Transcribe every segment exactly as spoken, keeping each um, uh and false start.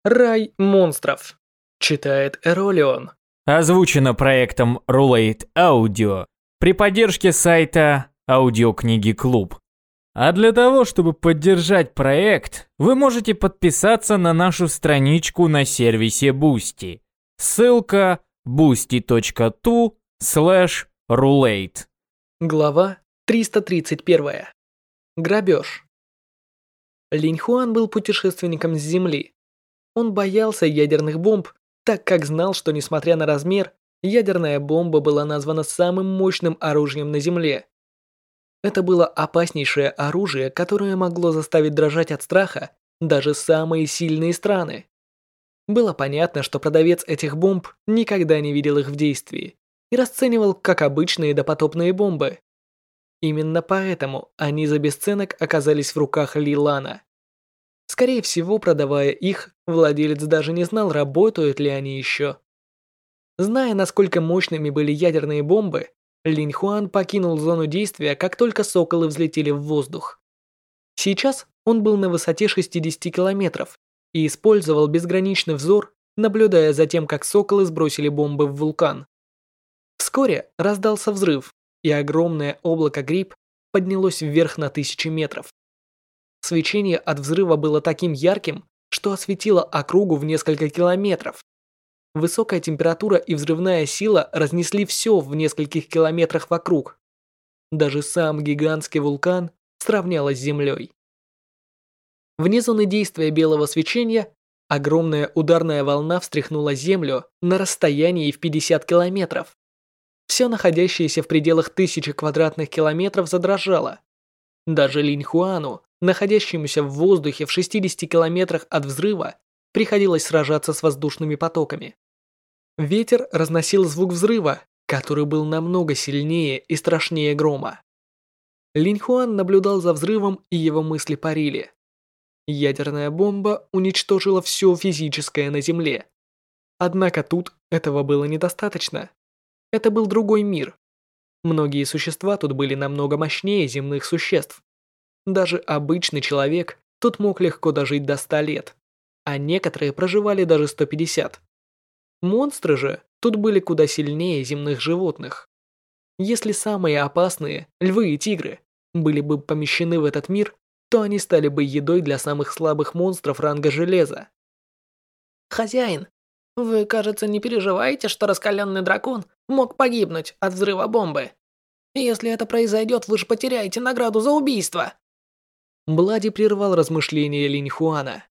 Рай монстров. Читает Эролион. Озвучено проектом Roulette Audio при поддержке сайта Аудиокниги Клуб. А для того, чтобы поддержать проект, вы можете подписаться на нашу страничку на сервисе Boosty. Ссылка boosty.to slash roulette. Глава триста тридцать один. Грабеж. Линь Хуан был путешественником с Земли. Он боялся ядерных бомб, так как знал, что, несмотря на размер, ядерная бомба была названа самым мощным оружием на Земле. Это было опаснейшее оружие, которое могло заставить дрожать от страха даже самые сильные страны. Было понятно, что продавец этих бомб никогда не видел их в действии и расценивал как обычные допотопные бомбы. Именно поэтому они за бесценок оказались в руках Ли Лана. Скорее всего, продавая их, владелец даже не знал, работают ли они еще. Зная, насколько мощными были ядерные бомбы, Линь Хуан покинул зону действия, как только соколы взлетели в воздух. Сейчас он был на высоте шестидесяти километров и использовал безграничный взор, наблюдая за тем, как соколы сбросили бомбы в вулкан. Вскоре раздался взрыв, и огромное облако гриб поднялось вверх на тысячи метров. Свечение от взрыва было таким ярким, что осветило округу в несколько километров. Высокая температура и взрывная сила разнесли все в нескольких километрах вокруг. Даже сам гигантский вулкан сравнялось с землей. Вне зоны действия белого свечения огромная ударная волна встряхнула землю на расстоянии в пятьдесят километров. Все находящееся в пределах тысячи квадратных километров задрожало. Даже Линь Хуану, находящемуся в воздухе в шестидесяти километрах от взрыва, приходилось сражаться с воздушными потоками. Ветер разносил звук взрыва, который был намного сильнее и страшнее грома. Линь Хуан наблюдал за взрывом, и его мысли парили. Ядерная бомба уничтожила все физическое на Земле. Однако тут этого было недостаточно. Это был другой мир. Многие существа тут были намного мощнее земных существ. Даже обычный человек тут мог легко дожить до ста лет, а некоторые проживали даже сто пятьдесят. Монстры же тут были куда сильнее земных животных. Если самые опасные, львы и тигры, были бы помещены в этот мир, то они стали бы едой для самых слабых монстров ранга железа. Хозяин, вы, кажется, не переживаете, что раскаленный дракон мог погибнуть от взрыва бомбы? Если это произойдет, вы же потеряете награду за убийство. Блади прервал размышления Линь Хуана.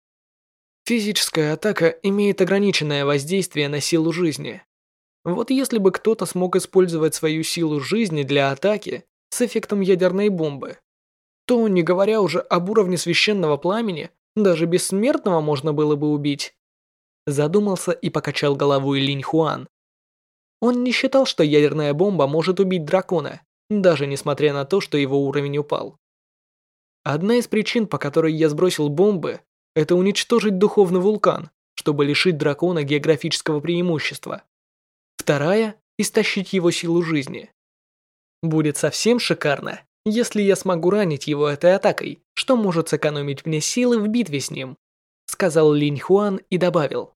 Физическая атака имеет ограниченное воздействие на силу жизни. Вот если бы кто-то смог использовать свою силу жизни для атаки с эффектом ядерной бомбы, то, не говоря уже об уровне священного пламени, даже бессмертного можно было бы убить. Задумался и покачал головой Линь Хуан. Он не считал, что ядерная бомба может убить дракона, даже несмотря на то, что его уровень упал. Одна из причин, по которой я сбросил бомбы, это уничтожить духовный вулкан, чтобы лишить дракона географического преимущества. Вторая – истощить его силу жизни. Будет совсем шикарно, если я смогу ранить его этой атакой, что может сэкономить мне силы в битве с ним, сказал Линь Хуан и добавил.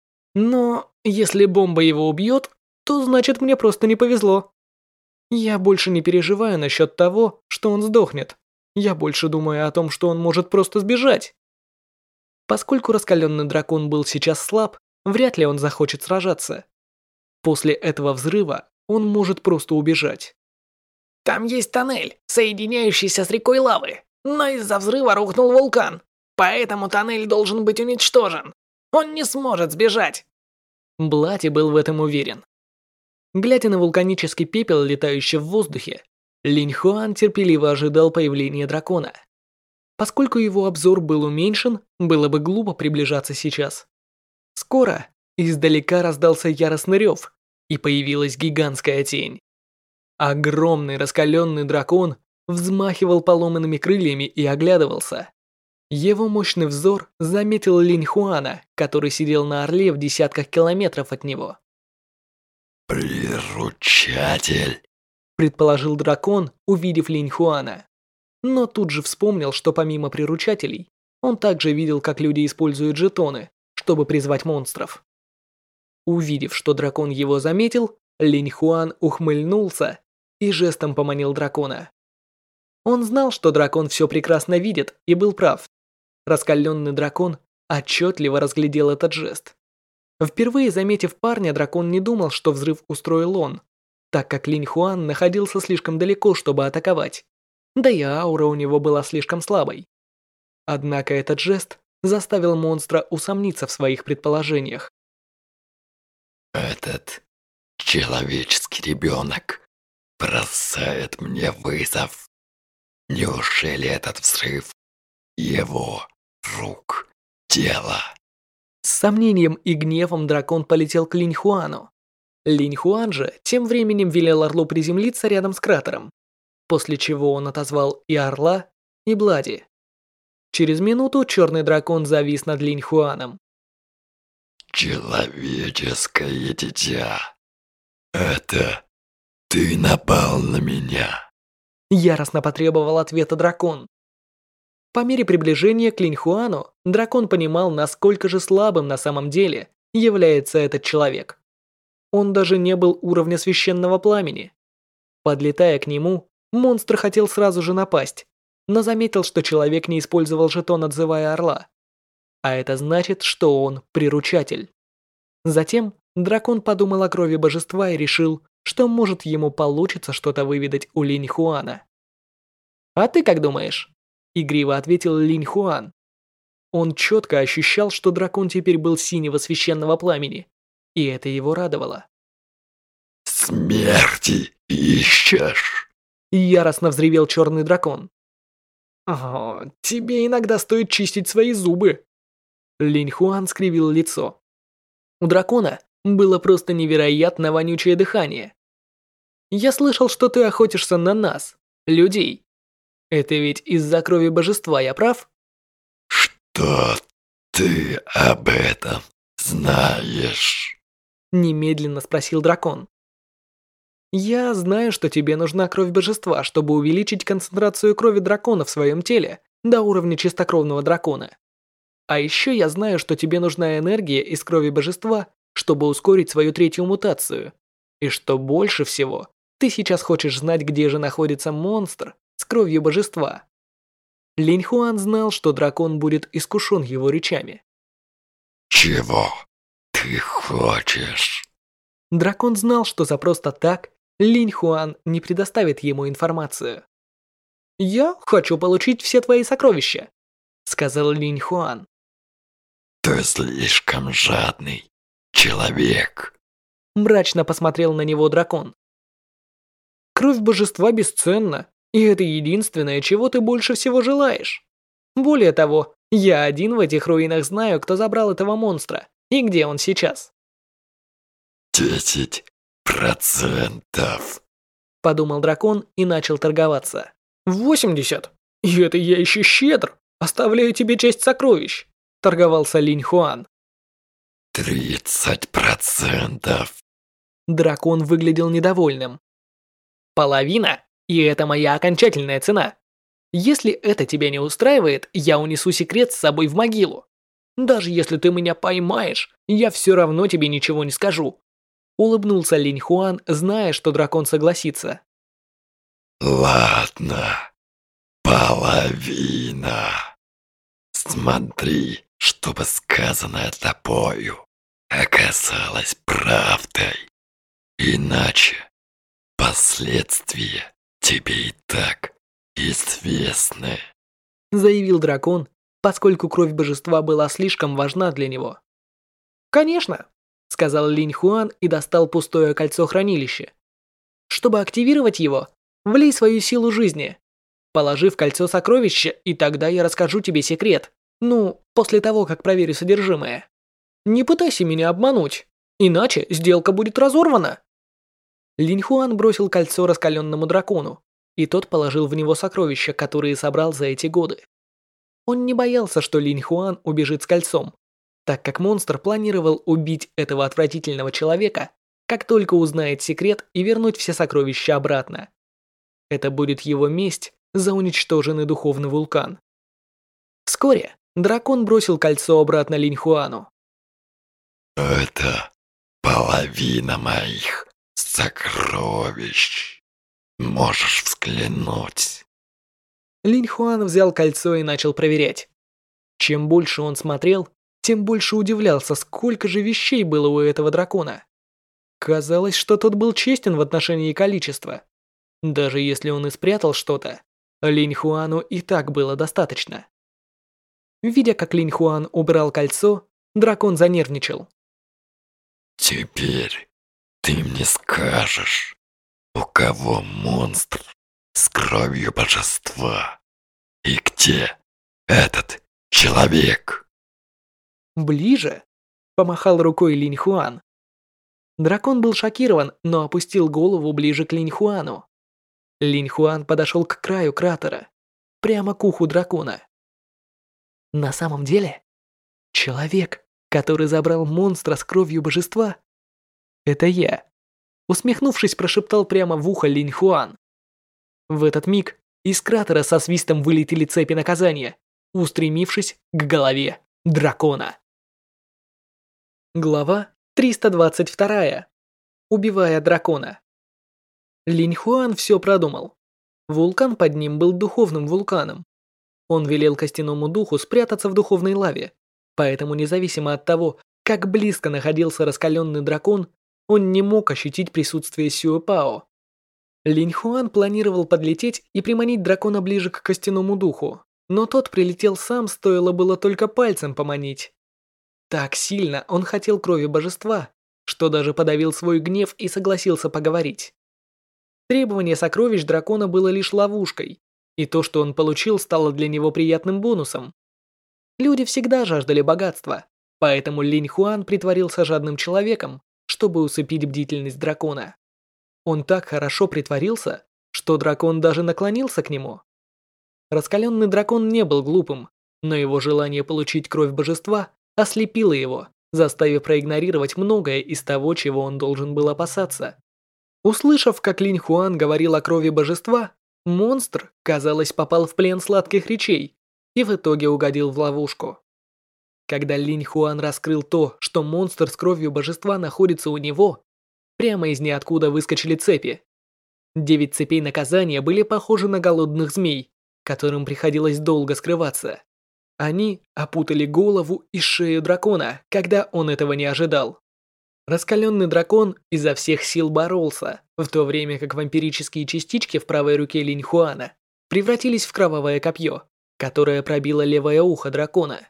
Но если бомба его убьет, то значит мне просто не повезло. Я больше не переживаю насчет того, что он сдохнет. Я больше думаю о том, что он может просто сбежать. Поскольку раскаленный дракон был сейчас слаб, вряд ли он захочет сражаться. После этого взрыва он может просто убежать. Там есть тоннель, соединяющийся с рекой лавы, но из-за взрыва рухнул вулкан, поэтому тоннель должен быть уничтожен. Он не сможет сбежать. Блати был в этом уверен. Глядя на вулканический пепел, летающий в воздухе, Линь Хуан терпеливо ожидал появления дракона. Поскольку его обзор был уменьшен, было бы глупо приближаться сейчас. Скоро издалека раздался яростный рев, и появилась гигантская тень. Огромный раскаленный дракон взмахивал поломанными крыльями и оглядывался. Его мощный взор заметил Линь Хуана, который сидел на орле в десятках километров от него. «Приручатель», — предположил дракон, увидев Линь Хуана. Но тут же вспомнил, что помимо приручателей, он также видел, как люди используют жетоны, чтобы призвать монстров. Увидев, что дракон его заметил, Линь Хуан ухмыльнулся и жестом поманил дракона. Он знал, что дракон все прекрасно видит, и был прав. Раскаленный дракон отчетливо разглядел этот жест. Впервые заметив парня, дракон не думал, что взрыв устроил он, так как Линь Хуан находился слишком далеко, чтобы атаковать. Да и аура у него была слишком слабой. Однако этот жест заставил монстра усомниться в своих предположениях. Этот человеческий ребенок бросает мне вызов. Неужели этот взрыв его рук дело? С сомнением и гневом дракон полетел к Линь Хуану. Линь Хуан же тем временем велел орлу приземлиться рядом с кратером, после чего он отозвал и орла, и Блади. Через минуту черный дракон завис над Линь Хуаном. Человеческое дитя, это ты напал на меня. Яростно потребовал ответа дракон. По мере приближения к Линь Хуану, дракон понимал, насколько же слабым на самом деле является этот человек. Он даже не был уровня священного пламени. Подлетая к нему, монстр хотел сразу же напасть, но заметил, что человек не использовал жетон, отзывая орла. А это значит, что он приручатель. Затем дракон подумал о крови божества и решил, что может ему получится что-то выведать у Линь Хуана. «А ты как думаешь?» – игриво ответил Линь Хуан. Он четко ощущал, что дракон теперь был синего священного пламени, и это его радовало. «Смерти ищешь?» – яростно взревел черный дракон. «О, тебе иногда стоит чистить свои зубы!» Линь Хуан скривил лицо. У дракона было просто невероятно вонючее дыхание. «Я слышал, что ты охотишься на нас, людей. Это ведь из-за крови божества, я прав?» «Что ты об этом знаешь?» Немедленно спросил дракон. «Я знаю, что тебе нужна кровь божества, чтобы увеличить концентрацию крови дракона в своем теле до уровня чистокровного дракона. А еще я знаю, что тебе нужна энергия из крови божества, чтобы ускорить свою третью мутацию. И что больше всего, ты сейчас хочешь знать, где же находится монстр с кровью божества». Линь Хуан знал, что дракон будет искушен его речами. «Чего ты хочешь?» Дракон знал, что за просто так Линь Хуан не предоставит ему информацию. «Я хочу получить все твои сокровища», — сказал Линь Хуан. «Ты слишком жадный человек», — мрачно посмотрел на него дракон. «Кровь божества бесценна, и это единственное, чего ты больше всего желаешь. Более того, я один в этих руинах знаю, кто забрал этого монстра и где он сейчас». «Десять процентов», — подумал дракон и начал торговаться. «Восемьдесят? И это я еще щедр. Оставляю тебе часть сокровищ», — торговался Линь Хуан. «Тридцать процентов». Дракон выглядел недовольным. «Половина? И это моя окончательная цена. Если это тебя не устраивает, я унесу секрет с собой в могилу. Даже если ты меня поймаешь, я все равно тебе ничего не скажу». Улыбнулся Линь Хуан, зная, что дракон согласится. «Ладно, половина. Смотри, чтобы сказанное тобою оказалось правдой. Иначе последствия тебе и так известны», — заявил дракон, поскольку кровь божества была слишком важна для него. «Конечно», — сказал Линь Хуан и достал пустое кольцо хранилища. «Чтобы активировать его, влей свою силу жизни. Положи в кольцо сокровища, и тогда я расскажу тебе секрет. Ну, после того, как проверю содержимое. Не пытайся меня обмануть, иначе сделка будет разорвана». Линь Хуан бросил кольцо раскаленному дракону, и тот положил в него сокровища, которые собрал за эти годы. Он не боялся, что Линь Хуан убежит с кольцом, так как монстр планировал убить этого отвратительного человека, как только узнает секрет, и вернуть все сокровища обратно. Это будет его месть за уничтоженный духовный вулкан. Вскоре дракон бросил кольцо обратно Линь Хуану. Это половина моих сокровищ. Можешь взглянуть. Линь Хуан взял кольцо и начал проверять. Чем больше он смотрел, тем больше удивлялся, сколько же вещей было у этого дракона. Казалось, что тот был честен в отношении количества. Даже если он и спрятал что-то, Линь Хуану и так было достаточно. Видя, как Линь Хуан убрал кольцо, дракон занервничал. Теперь ты мне скажешь, у кого монстр с кровью божества? И где этот человек? «Ближе?» – помахал рукой Линь Хуан. Дракон был шокирован, но опустил голову ближе к Линь Хуану. Линь Хуан подошел к краю кратера, прямо к уху дракона. На самом деле, человек, который забрал монстра с кровью божества, это я. Усмехнувшись, прошептал прямо в ухо Линь Хуан. В этот миг из кратера со свистом вылетели цепи наказания, устремившись к голове дракона. Глава триста двадцать два. Убивая дракона. Линь Хуан все продумал. Вулкан под ним был духовным вулканом. Он велел костяному духу спрятаться в духовной лаве, поэтому независимо от того, как близко находился раскаленный дракон, он не мог ощутить присутствие Сюэпао. Линь Хуан планировал подлететь и приманить дракона ближе к костяному духу, но тот прилетел сам, стоило было только пальцем поманить. Так сильно он хотел крови божества, что даже подавил свой гнев и согласился поговорить. Требование сокровищ дракона было лишь ловушкой, и то, что он получил, стало для него приятным бонусом. Люди всегда жаждали богатства, поэтому Линь Хуан притворился жадным человеком, чтобы усыпить бдительность дракона. Он так хорошо притворился, что дракон даже наклонился к нему. Раскаленный дракон не был глупым, но его желание получить кровь божества ослепило его, заставив проигнорировать многое из того, чего он должен был опасаться. Услышав, как Линь Хуан говорил о крови божества, монстр, казалось, попал в плен сладких речей и в итоге угодил в ловушку. Когда Линь Хуан раскрыл то, что монстр с кровью божества находится у него, прямо из ниоткуда выскочили цепи. Девять цепей наказания были похожи на голодных змей, которым приходилось долго скрываться. Они опутали голову и шею дракона, когда он этого не ожидал. Раскаленный дракон изо всех сил боролся, в то время как вампирические частички в правой руке Линь Хуана превратились в кровавое копье, которое пробило левое ухо дракона.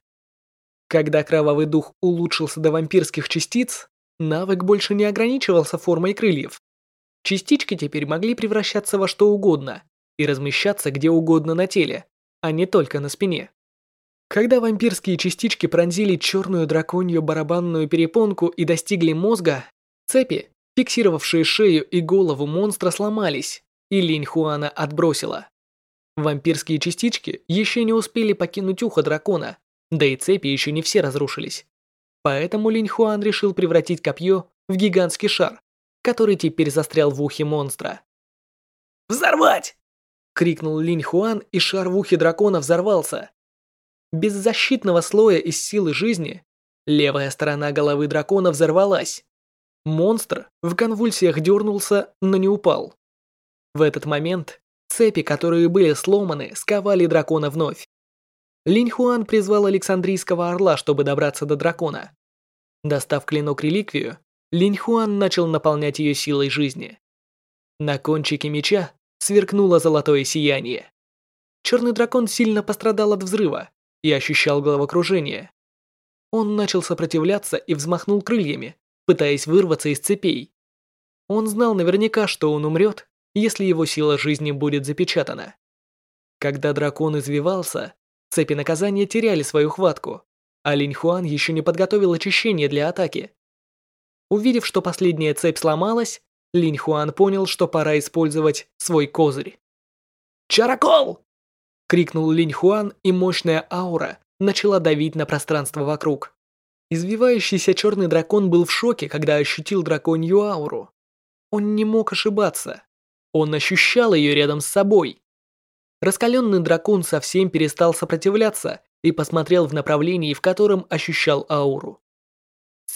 Когда кровавый дух улучшился до вампирских частиц, навык больше не ограничивался формой крыльев. Частички теперь могли превращаться во что угодно и размещаться где угодно на теле, а не только на спине. Когда вампирские частички пронзили черную драконью барабанную перепонку и достигли мозга, цепи, фиксировавшие шею и голову монстра, сломались, и Линь Хуана отбросило. Вампирские частички еще не успели покинуть ухо дракона, да и цепи еще не все разрушились. Поэтому Линь Хуан решил превратить копье в гигантский шар, который теперь застрял в ухе монстра. «Взорвать!» — крикнул Линь Хуан, и шар в ухе дракона взорвался. Без защитного слоя из силы жизни левая сторона головы дракона взорвалась. Монстр в конвульсиях дернулся, но не упал. В этот момент цепи, которые были сломаны, сковали дракона вновь. Линь Хуан призвал Александрийского орла, чтобы добраться до дракона. Достав клинок-реликвию, Линь Хуан начал наполнять ее силой жизни. На кончике меча сверкнуло золотое сияние. Черный дракон сильно пострадал от взрыва и ощущал головокружение. Он начал сопротивляться и взмахнул крыльями, пытаясь вырваться из цепей. Он знал наверняка, что он умрет, если его сила жизни будет запечатана. Когда дракон извивался, цепи наказания теряли свою хватку, а Линь Хуан еще не подготовил очищение для атаки. Увидев, что последняя цепь сломалась, Линь Хуан понял, что пора использовать свой козырь. «Чарокол!» — крикнул Линь Хуан, и мощная аура начала давить на пространство вокруг. Извивающийся черный дракон был в шоке, когда ощутил драконью ауру. Он не мог ошибаться. Он ощущал ее рядом с собой. Раскаленный дракон совсем перестал сопротивляться и посмотрел в направлении, в котором ощущал ауру. С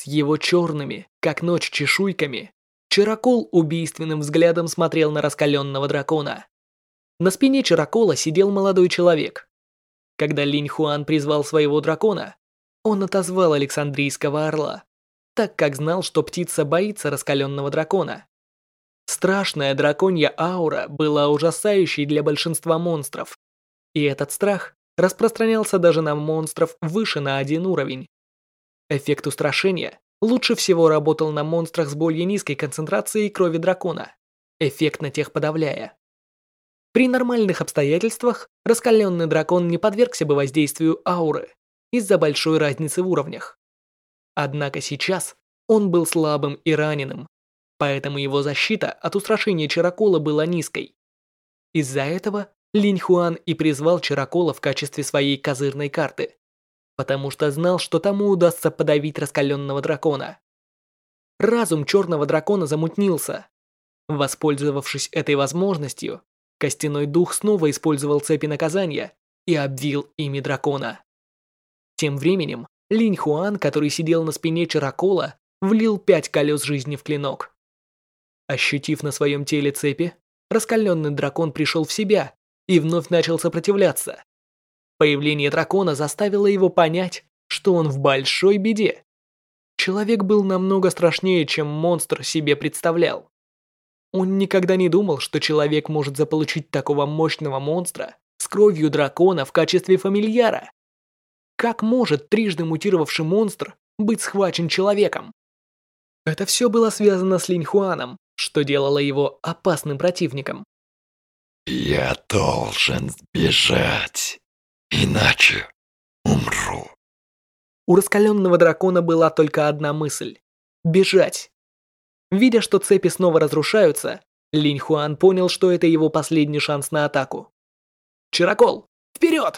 его черными, как ночь, чешуйками, Чарокол убийственным взглядом смотрел на раскаленного дракона. На спине Чарокола сидел молодой человек. Когда Линь Хуан призвал своего дракона, он отозвал Александрийского орла, так как знал, что птица боится раскаленного дракона. Страшная драконья аура была ужасающей для большинства монстров, и этот страх распространялся даже на монстров выше на один уровень. Эффект устрашения лучше всего работал на монстрах с более низкой концентрацией крови дракона, эффектно тех подавляя. При нормальных обстоятельствах раскаленный дракон не подвергся бы воздействию ауры из-за большой разницы в уровнях. Однако сейчас он был слабым и раненым, поэтому его защита от устрашения Чарокола была низкой. Из-за этого Линь Хуан и призвал Чарокола в качестве своей козырной карты, потому что знал, что тому удастся подавить раскаленного дракона. Разум черного дракона замутнился. Воспользовавшись этой возможностью, Костяной дух снова использовал цепи наказания и обвил ими дракона. Тем временем Линь Хуан, который сидел на спине Чарокола, влил пять колес жизни в клинок. Ощутив на своем теле цепи, раскаленный дракон пришел в себя и вновь начал сопротивляться. Появление дракона заставило его понять, что он в большой беде. Человек был намного страшнее, чем монстр себе представлял. Он никогда не думал, что человек может заполучить такого мощного монстра с кровью дракона в качестве фамильяра. Как может трижды мутировавший монстр быть схвачен человеком? Это все было связано с Линь Хуаном, что делало его опасным противником. Я должен сбежать, иначе умру. У раскаленного дракона была только одна мысль – бежать. Видя, что цепи снова разрушаются, Линь Хуан понял, что это его последний шанс на атаку. «Чарокол, вперед!»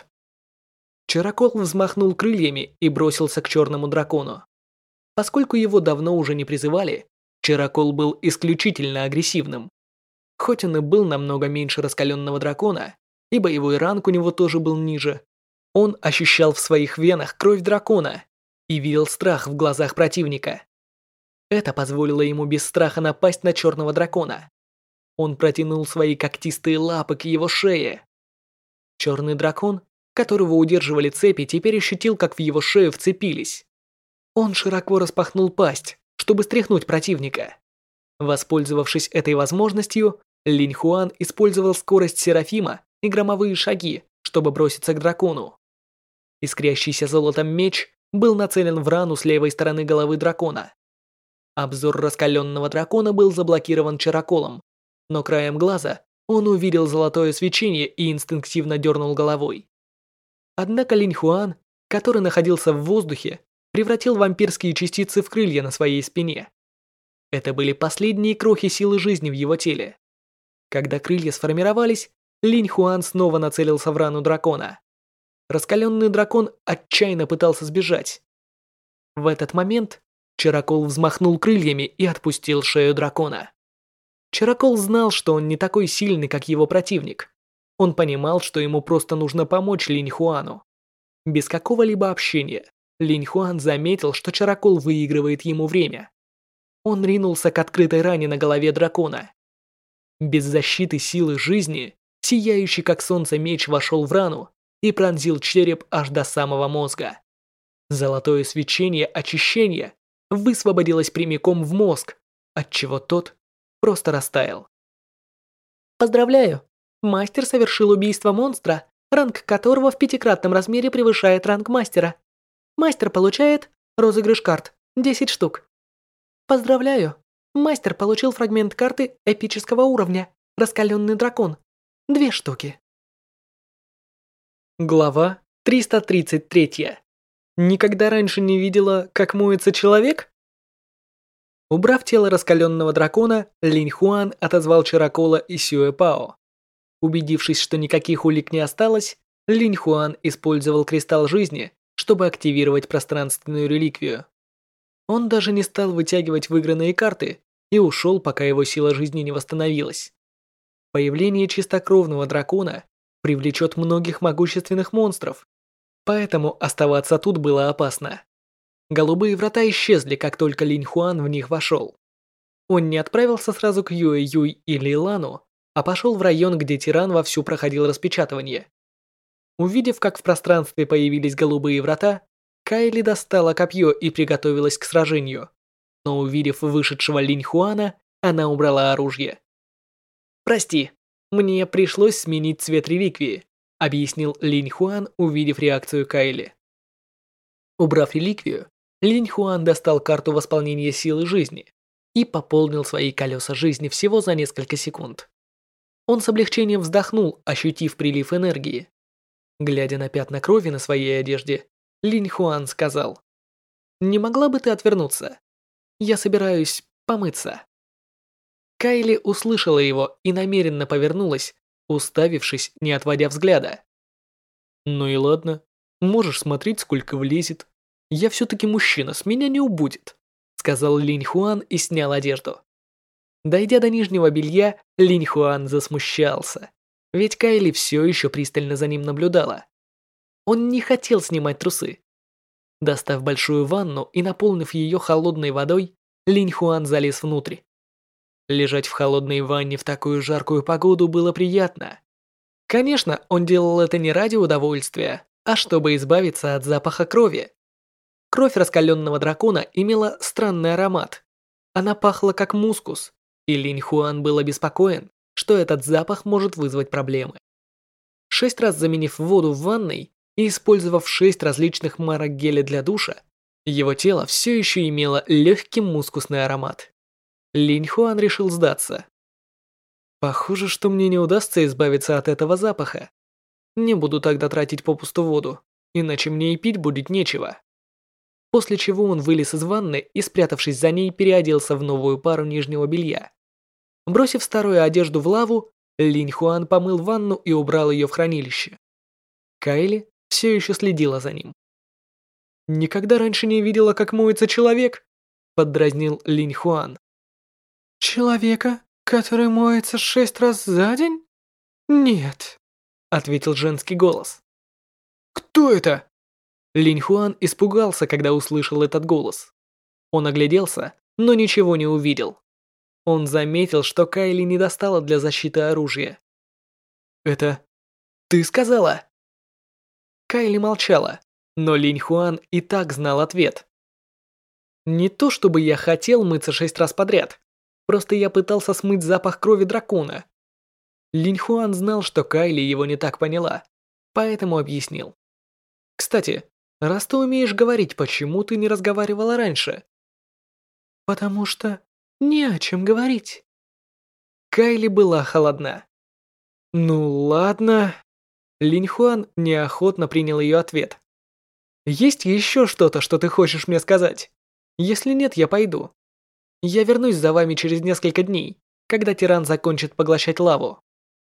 Чарокол взмахнул крыльями и бросился к черному дракону. Поскольку его давно уже не призывали, Чарокол был исключительно агрессивным. Хоть он и был намного меньше раскаленного дракона, и боевой ранг у него тоже был ниже, он ощущал в своих венах кровь дракона и видел страх в глазах противника. Это позволило ему без страха напасть на черного дракона. Он протянул свои когтистые лапы к его шее. Черный дракон, которого удерживали цепи, теперь ощутил, как в его шею вцепились. Он широко распахнул пасть, чтобы стряхнуть противника. Воспользовавшись этой возможностью, Линь Хуан использовал скорость Серафима и громовые шаги, чтобы броситься к дракону. Искрящийся золотом меч был нацелен в рану с левой стороны головы дракона. Обзор раскаленного дракона был заблокирован Чароколом, но краем глаза он увидел золотое свечение и инстинктивно дернул головой. Однако Линь Хуан, который находился в воздухе, превратил вампирские частицы в крылья на своей спине. Это были последние крохи силы жизни в его теле. Когда крылья сформировались, Линь Хуан снова нацелился в рану дракона. Раскаленный дракон отчаянно пытался сбежать. В этот момент Чарокол взмахнул крыльями и отпустил шею дракона. Чарокол знал, что он не такой сильный, как его противник. Он понимал, что ему просто нужно помочь Линь Хуану. Без какого-либо общения, Линь Хуан заметил, что Чарокол выигрывает ему время. Он ринулся к открытой ране на голове дракона. Без защиты силы жизни, сияющий как солнце меч вошел в рану и пронзил череп аж до самого мозга. Золотое свечение очищения высвободилось прямиком в мозг, отчего тот просто растаял. Поздравляю! Мастер совершил убийство монстра, ранг которого в пятикратном размере превышает ранг мастера. Мастер получает розыгрыш карт десять штук. Поздравляю! Мастер получил фрагмент карты эпического уровня «Раскаленный дракон» две штуки. Глава триста тридцать три. Никогда раньше не видела, как моется человек? Убрав тело раскаленного дракона, Линь Хуан отозвал Чарокола и Сюэ Пао. Убедившись, что никаких улик не осталось, Линь Хуан использовал кристалл жизни, чтобы активировать пространственную реликвию. Он даже не стал вытягивать выигранные карты и ушел, пока его сила жизни не восстановилась. Появление чистокровного дракона привлечет многих могущественных монстров, поэтому оставаться тут было опасно. Голубые врата исчезли, как только Линь Хуан в них вошел. Он не отправился сразу к Юэ Юй и Ли Лану, а пошел в район, где тиран вовсю проходил распечатывание. Увидев, как в пространстве появились голубые врата, Кайли достала копье и приготовилась к сражению. Но увидев вышедшего Линь Хуана, она убрала оружие. «Прости, мне пришлось сменить цвет реликвии», объяснил Линь Хуан, увидев реакцию Кайли. Убрав реликвию, Линь Хуан достал карту восполнения силы жизни и пополнил свои колеса жизни всего за несколько секунд. Он с облегчением вздохнул, ощутив прилив энергии. Глядя на пятна крови на своей одежде, Линь Хуан сказал: «Не могла бы ты отвернуться? Я собираюсь помыться». Кайли услышала его и намеренно повернулась, уставившись, не отводя взгляда. «Ну и ладно, можешь смотреть, сколько влезет. Я все-таки мужчина, с меня не убудет», сказал Линь Хуан и снял одежду. Дойдя до нижнего белья, Линь Хуан засмущался, ведь Кайли все еще пристально за ним наблюдала. Он не хотел снимать трусы. Достав большую ванну и наполнив ее холодной водой, Линь Хуан залез внутрь. Лежать в холодной ванне в такую жаркую погоду было приятно. Конечно, он делал это не ради удовольствия, а чтобы избавиться от запаха крови. Кровь раскаленного дракона имела странный аромат. Она пахла как мускус, и Линь Хуан был обеспокоен, что этот запах может вызвать проблемы. Шесть раз заменив воду в ванной и использовав шесть различных марок геля для душа, его тело все еще имело легкий мускусный аромат. Линь Хуан решил сдаться. Похоже, что мне не удастся избавиться от этого запаха. Не буду тогда тратить попусту воду, иначе мне и пить будет нечего. После чего он вылез из ванны и, спрятавшись за ней, переоделся в новую пару нижнего белья. Бросив старую одежду в лаву, Линь Хуан помыл ванну и убрал ее в хранилище. Кайли все еще следила за ним. «Никогда раньше не видела, как моется человек», поддразнил Линь Хуан. «Человека, который моется шесть раз за день? Нет», ответил женский голос. «Кто это?» Линь Хуан испугался, когда услышал этот голос. Он огляделся, но ничего не увидел. Он заметил, что Кайли не достала для защиты оружия. «Это ты сказала?» Кайли молчала, но Линь Хуан и так знал ответ. «Не то чтобы я хотел мыться шесть раз подряд. Просто я пытался смыть запах крови дракона». Линь Хуан знал, что Кайли его не так поняла, поэтому объяснил. «Кстати, раз ты умеешь говорить, почему ты не разговаривала раньше?» «Потому что не о чем говорить». Кайли была холодна. «Ну ладно». Линь Хуан неохотно принял ее ответ. «Есть еще что-то, что ты хочешь мне сказать? Если нет, я пойду. Я вернусь за вами через несколько дней, когда тиран закончит поглощать лаву».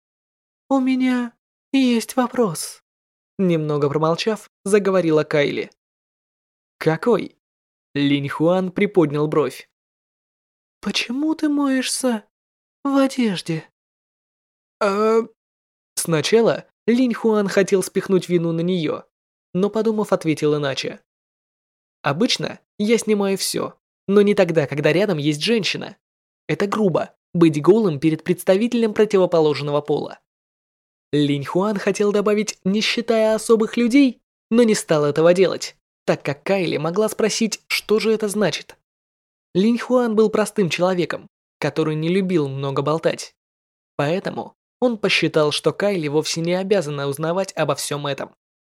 «У меня есть вопрос», немного промолчав, заговорила Кайли. «Какой?» Линь Хуан приподнял бровь. «Почему ты моешься в одежде?» «А...» Сначала Линь Хуан хотел спихнуть вину на нее, но, подумав, ответил иначе. «Обычно я снимаю все, но не тогда, когда рядом есть женщина. Это грубо – быть голым перед представителем противоположного пола». Линь Хуан хотел добавить «не считая особых людей», но не стал этого делать, так как Кайли могла спросить, что же это значит. Линь Хуан был простым человеком, который не любил много болтать. Поэтому он посчитал, что Кайли вовсе не обязана узнавать обо всем этом.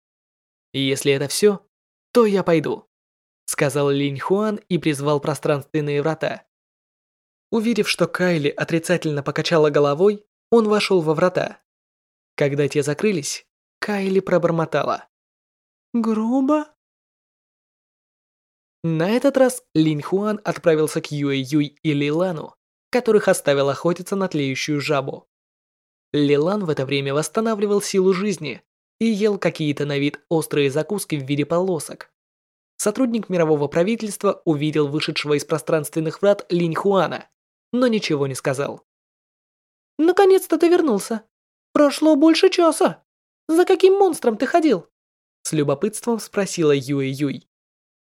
«Если это все, то я пойду», сказал Линь Хуан и призвал пространственные врата. Увидев, что Кайли отрицательно покачала головой, он вошел во врата. Когда те закрылись, Кайли пробормотала. «Грубо?» На этот раз Линь Хуан отправился к Юэ Юй и Ли Лану, которых оставил охотиться на тлеющую жабу. Ли Лан в это время восстанавливал силу жизни и ел какие-то на вид острые закуски в виде полосок. Сотрудник мирового правительства увидел вышедшего из пространственных врат Линь Хуана, но ничего не сказал. «Наконец-то ты вернулся. Прошло больше часа. За каким монстром ты ходил?» С любопытством спросила Юэ Юй.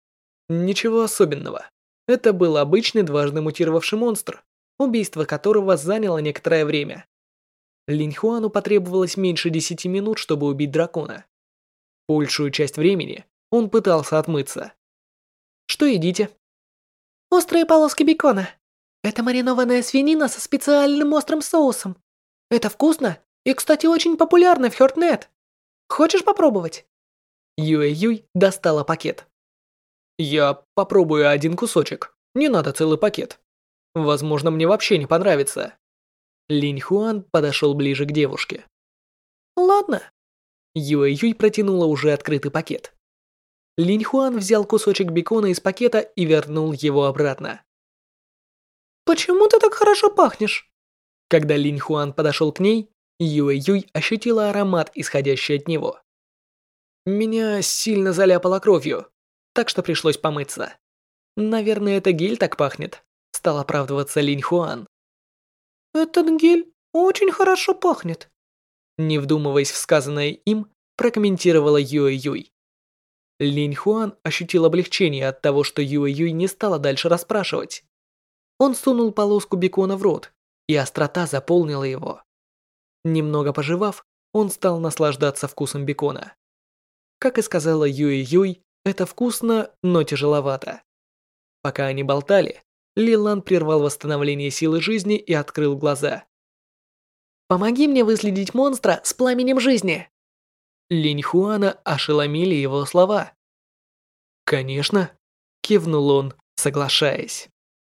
Ничего особенного. Это был обычный дважды мутировавший монстр, убийство которого заняло некоторое время. Линьхуану потребовалось меньше десяти минут, чтобы убить дракона. Большую часть времени он пытался отмыться. Что едите? Острые полоски бекона. Это маринованная свинина со специальным острым соусом. Это вкусно и, кстати, очень популярно в Хёртнет. Хочешь попробовать? Юэ-Юй достала пакет. Я попробую один кусочек. Не надо целый пакет. Возможно, мне вообще не понравится. Линьхуан подошел ближе к девушке. Ладно. Юэ-Юй протянула уже открытый пакет. Линьхуан взял кусочек бекона из пакета и вернул его обратно. Почему ты так хорошо пахнешь? Когда Линьхуан подошел к ней, Юэ-Юй ощутила аромат, исходящий от него. Меня сильно заляпало кровью, так что пришлось помыться. Наверное, это гель так пахнет, стал оправдываться Линьхуан. Этот гель очень хорошо пахнет. Не вдумываясь в сказанное им, прокомментировала Юэ-Юй. Линьхуан ощутил облегчение от того, что Юэ-Юй не стала дальше расспрашивать. Он сунул полоску бекона в рот, и острота заполнила его. Немного пожевав, он стал наслаждаться вкусом бекона. Как и сказала Юэ-Юй, это вкусно, но тяжеловато. Пока они болтали, Лилан прервал восстановление силы жизни и открыл глаза. «Помоги мне выследить монстра с пламенем жизни!» Линьхуана ошеломили его слова. «Конечно», — кивнул он, соглашаясь.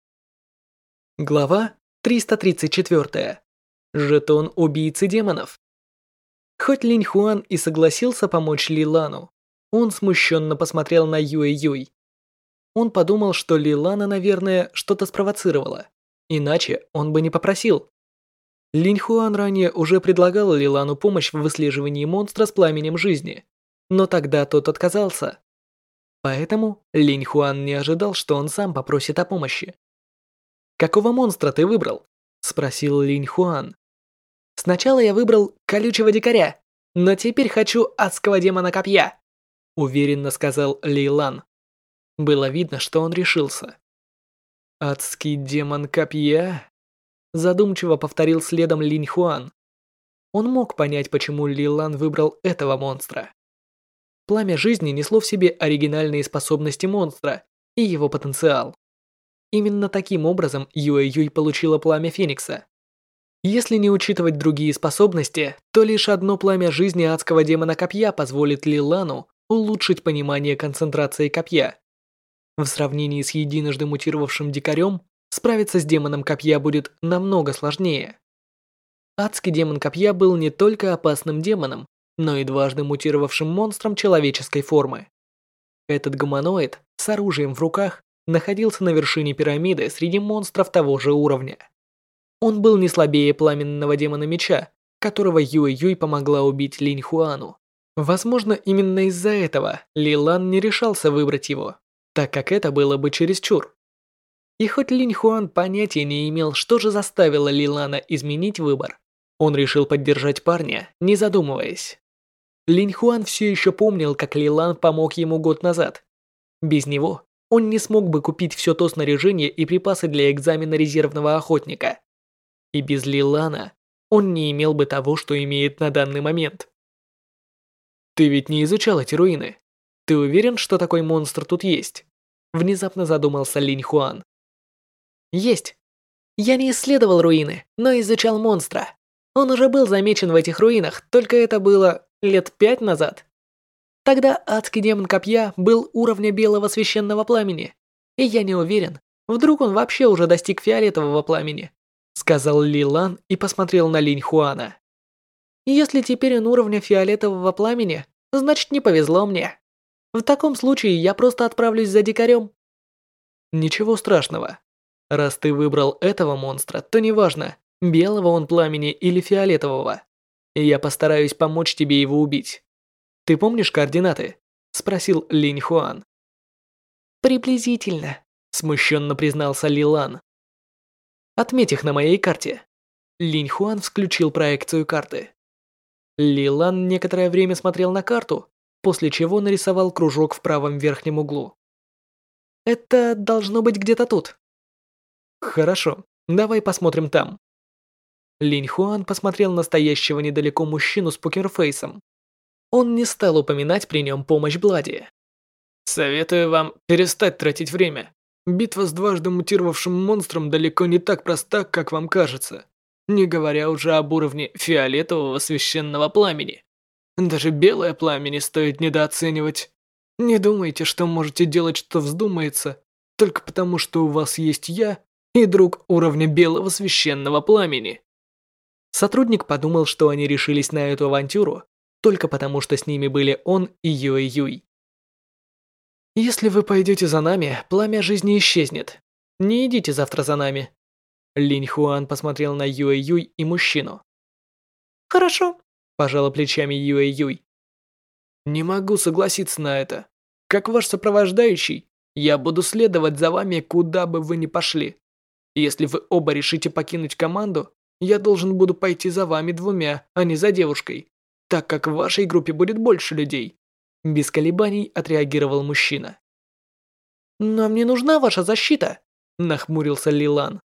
Глава триста тридцать четыре. Жетон убийцы демонов. Хоть Линьхуан и согласился помочь Лилану, он смущенно посмотрел на Юэ-Юй. Он подумал, что Лилана, наверное, что-то спровоцировала, иначе он бы не попросил. Линьхуан ранее уже предлагал Лилану помощь в выслеживании монстра с пламенем жизни, но тогда тот отказался. Поэтому Линьхуан не ожидал, что он сам попросит о помощи. «Какого монстра ты выбрал?» – спросил Линьхуан. «Сначала я выбрал колючего дикаря, но теперь хочу адского демона копья», – уверенно сказал Лилан. Было видно, что он решился. «Адский демон копья?» – задумчиво повторил следом Линьхуан. Он мог понять, почему Лилан выбрал этого монстра. Пламя жизни несло в себе оригинальные способности монстра и его потенциал. Именно таким образом Юэ-Юй получила пламя Феникса. Если не учитывать другие способности, то лишь одно пламя жизни адского демона копья позволит Лилану улучшить понимание концентрации копья. В сравнении с единожды мутировавшим дикарем, справиться с демоном копья будет намного сложнее. Адский демон копья был не только опасным демоном, но и дважды мутировавшим монстром человеческой формы. Этот гуманоид с оружием в руках находился на вершине пирамиды среди монстров того же уровня. Он был не слабее пламенного демона меча, которого Юэ-Юй помогла убить Линьхуану. Возможно, именно из-за этого Лилан не решался выбрать его, так как это было бы чересчур. И хоть Линьхуан понятия не имел, что же заставило Лилана изменить выбор, он решил поддержать парня, не задумываясь. Линьхуан все еще помнил, как Лилан помог ему год назад. Без него он не смог бы купить все то снаряжение и припасы для экзамена резервного охотника. И без Лилана он не имел бы того, что имеет на данный момент. «Ты ведь не изучал эти руины? Ты уверен, что такой монстр тут есть?» Внезапно задумался Линьхуан. «Есть. Я не исследовал руины, но изучал монстра. Он уже был замечен в этих руинах, только это было лет пять назад. Тогда адский демон копья был уровня белого священного пламени, и я не уверен, вдруг он вообще уже достиг фиолетового пламени», сказал Лилан и посмотрел на Линьхуана. «Если теперь он уровня фиолетового пламени, значит не повезло мне. В таком случае я просто отправлюсь за дикарем». «Ничего страшного. Раз ты выбрал этого монстра, то неважно, белого он пламени или фиолетового. Я постараюсь помочь тебе его убить. Ты помнишь координаты?» спросил Линьхуан. «Приблизительно», смущенно признался Лилан. «Отметь их на моей карте». Линьхуан включил проекцию карты. Лилан некоторое время смотрел на карту, после чего нарисовал кружок в правом верхнем углу. Это должно быть где-то тут. Хорошо, давай посмотрим там. Линь Хуан посмотрел на стоящего недалеко мужчину с покерфейсом. Он не стал упоминать при нем помощь Блади. Советую вам перестать тратить время. Битва с дважды мутировавшим монстром далеко не так проста, как вам кажется. Не говоря уже об уровне фиолетового священного пламени. Даже белое пламя не стоит недооценивать. Не думайте, что можете делать, что вздумается, только потому, что у вас есть я и друг уровня белого священного пламени. Сотрудник подумал, что они решились на эту авантюру только потому, что с ними были он и Юэ Юй. Если вы пойдете за нами, пламя жизни исчезнет. Не идите завтра за нами. Линь Хуан посмотрел на Юэ Юй и мужчину. Хорошо, пожала плечами Юэ Юй. Не могу согласиться на это. Как ваш сопровождающий, я буду следовать за вами, куда бы вы ни пошли. Если вы оба решите покинуть команду, я должен буду пойти за вами двумя, а не за девушкой, так как в вашей группе будет больше людей. Без колебаний отреагировал мужчина. «Нам не нужна ваша защита», – нахмурился Лилан.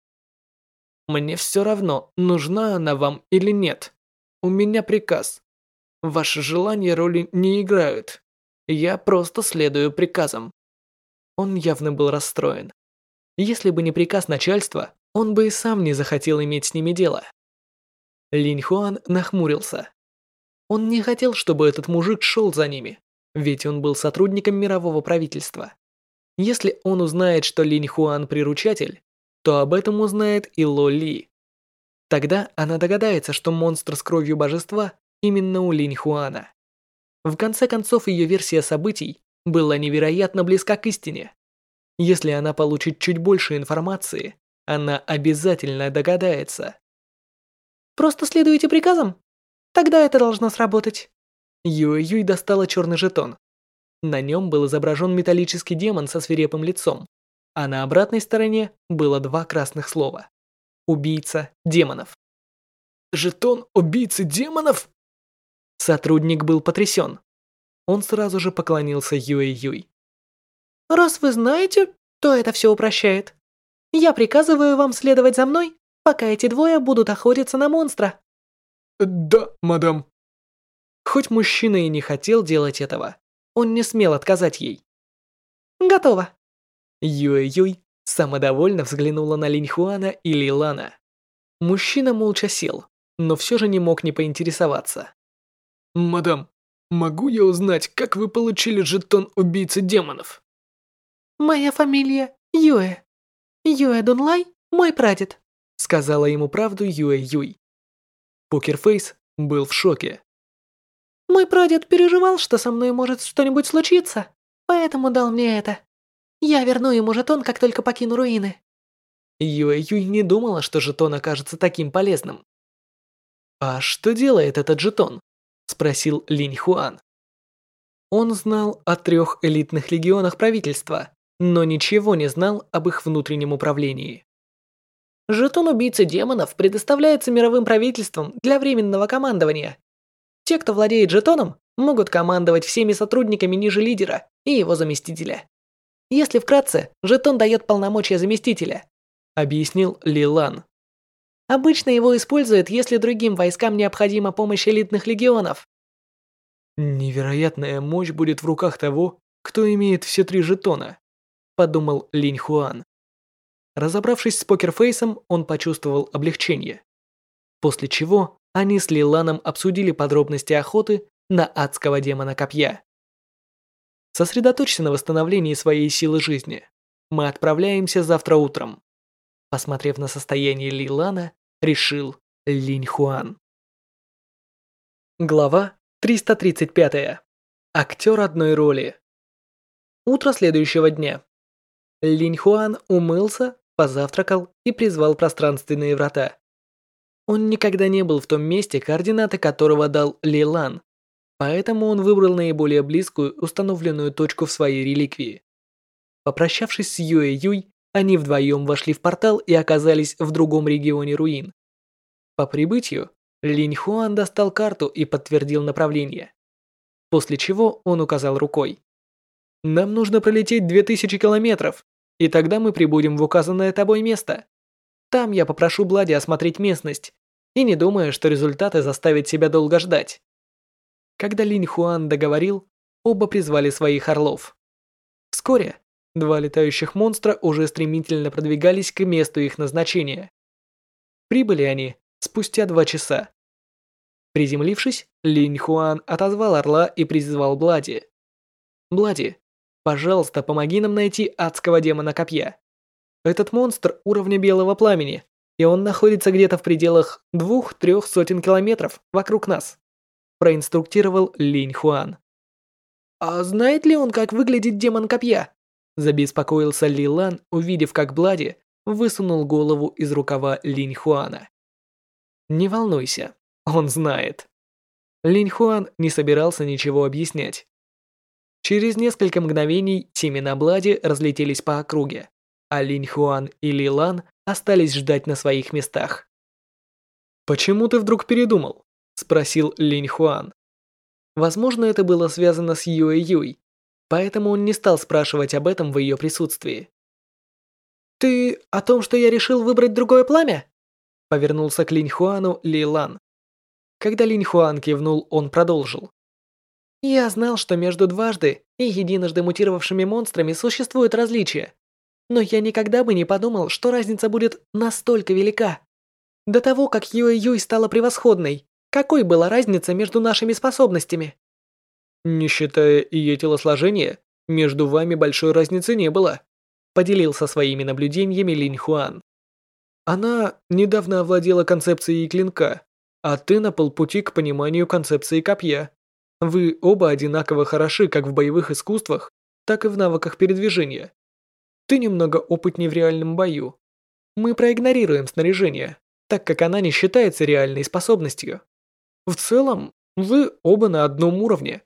«Мне все равно, нужна она вам или нет. У меня приказ. Ваши желания роли не играют. Я просто следую приказам». Он явно был расстроен. Если бы не приказ начальства, он бы и сам не захотел иметь с ними дело. Линь Хуан нахмурился. Он не хотел, чтобы этот мужик шел за ними, ведь он был сотрудником мирового правительства. Если он узнает, что Линь Хуан приручатель, то об этом узнает и Ло Ли. Тогда она догадается, что монстр с кровью божества именно у Линь Хуана. В конце концов, ее версия событий была невероятно близка к истине. Если она получит чуть больше информации, она обязательно догадается. «Просто следуйте приказам? Тогда это должно сработать». Юэ Юй достала черный жетон. На нем был изображен металлический демон со свирепым лицом, а на обратной стороне было два красных слова. «Убийца демонов». «Жетон убийцы демонов?» Сотрудник был потрясен. Он сразу же поклонился Юэ Юй. «Раз вы знаете, то это все упрощает. Я приказываю вам следовать за мной, пока эти двое будут охотиться на монстра». «Да, мадам». Хоть мужчина и не хотел делать этого, он не смел отказать ей. «Готово». Юэ Юй самодовольно взглянула на Линь Хуана и Лилана. Мужчина молча сел, но все же не мог не поинтересоваться. «Мадам, могу я узнать, как вы получили жетон убийцы демонов?» «Моя фамилия Юэ. Юэ Дунлай – мой прадед», – сказала ему правду Юэ Юй. Покерфейс был в шоке. «Мой прадед переживал, что со мной может что-нибудь случиться, поэтому дал мне это. Я верну ему жетон, как только покину руины». Юэ Юй не думала, что жетон окажется таким полезным. «А что делает этот жетон?» – спросил Линь Хуан. Он знал о трех элитных легионах правительства, но ничего не знал об их внутреннем управлении. Жетон убийцы демонов предоставляется мировым правительством для временного командования. Те, кто владеет жетоном, могут командовать всеми сотрудниками ниже лидера и его заместителя. Если вкратце, жетон дает полномочия заместителя, объяснил Лилан. Обычно его используют, если другим войскам необходима помощь элитных легионов. Невероятная мощь будет в руках того, кто имеет все три жетона, подумал Линь Хуан. Разобравшись с покерфейсом, он почувствовал облегчение. После чего они с Лиланом обсудили подробности охоты на адского демона копья. Сосредоточься на восстановлении своей силы жизни. Мы отправляемся завтра утром. Посмотрев на состояние Лилана, решил Линь Хуан. Глава триста тридцать пять. Актер одной роли. Утро следующего дня. Линь Хуан умылся, позавтракал и призвал пространственные врата. Он никогда не был в том месте, координаты которого дал Лилан, поэтому он выбрал наиболее близкую установленную точку в своей реликвии. Попрощавшись с Юэ Юй, они вдвоем вошли в портал и оказались в другом регионе руин. По прибытию, Линь Хуан достал карту и подтвердил направление, после чего он указал рукой. «Нам нужно пролететь две тысячи километров, и тогда мы прибудем в указанное тобой место. Там я попрошу Блади осмотреть местность, и не думаю, что результаты заставят себя долго ждать». Когда Линь Хуан договорил, оба призвали своих орлов. Вскоре два летающих монстра уже стремительно продвигались к месту их назначения. Прибыли они спустя два часа. Приземлившись, Линь Хуан отозвал орла и призвал Блади. «Блади, пожалуйста, помоги нам найти адского демона копья. Этот монстр уровня белого пламени, и он находится где-то в пределах двух-трех сотен километров вокруг нас», проинструктировал Линь Хуан. «А знает ли он, как выглядит демон копья?» забеспокоился Ли Лан, увидев, как Блади высунул голову из рукава Линь Хуана. «Не волнуйся, он знает». Линь Хуан не собирался ничего объяснять. Через несколько мгновений семена Блади разлетелись по округе, а Линь Хуан и Ли Лан остались ждать на своих местах. «Почему ты вдруг передумал?» – спросил Линь Хуан. Возможно, это было связано с Юэ Юй, поэтому он не стал спрашивать об этом в ее присутствии. «Ты о том, что я решил выбрать другое пламя?» – повернулся к Линь Хуану Ли Лан. Когда Линь Хуан кивнул, он продолжил. «Я знал, что между дважды и единожды мутировавшими монстрами существуют различия, но я никогда бы не подумал, что разница будет настолько велика. До того, как Юэ Юй стала превосходной, какой была разница между нашими способностями?» «Не считая ее телосложения, между вами большой разницы не было», поделился своими наблюдениями Линь Хуан. «Она недавно овладела концепцией клинка, а ты на полпути к пониманию концепции копья. Вы оба одинаково хороши как в боевых искусствах, так и в навыках передвижения. Ты немного опытнее в реальном бою. Мы проигнорируем снаряжение, так как она не считается реальной способностью. В целом, вы оба на одном уровне».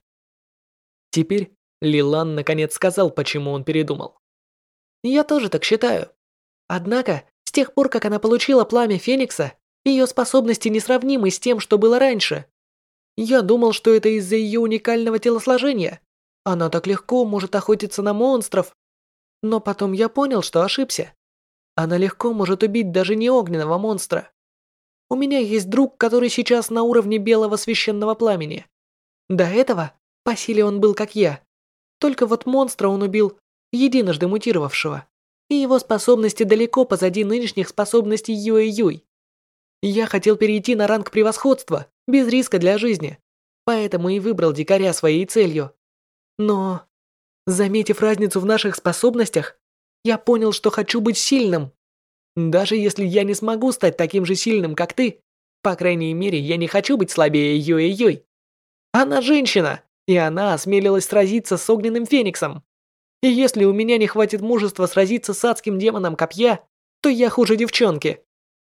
Теперь Ли Лан наконец сказал, почему он передумал. «Я тоже так считаю. Однако, с тех пор, как она получила пламя Феникса, ее способности несравнимы с тем, что было раньше. Я думал, что это из-за ее уникального телосложения. Она так легко может охотиться на монстров. Но потом я понял, что ошибся. Она легко может убить даже не огненного монстра. У меня есть друг, который сейчас на уровне белого священного пламени. До этого по силе он был как я. Только вот монстра он убил единожды мутировавшего, и его способности далеко позади нынешних способностей Юэ Юй. Я хотел перейти на ранг превосходства, без риска для жизни, поэтому и выбрал дикаря своей целью. Но, заметив разницу в наших способностях, я понял, что хочу быть сильным. Даже если я не смогу стать таким же сильным, как ты, по крайней мере, я не хочу быть слабее Юэ Юй. Она женщина, и она осмелилась сразиться с огненным фениксом. И если у меня не хватит мужества сразиться с адским демоном копья, то я хуже девчонки.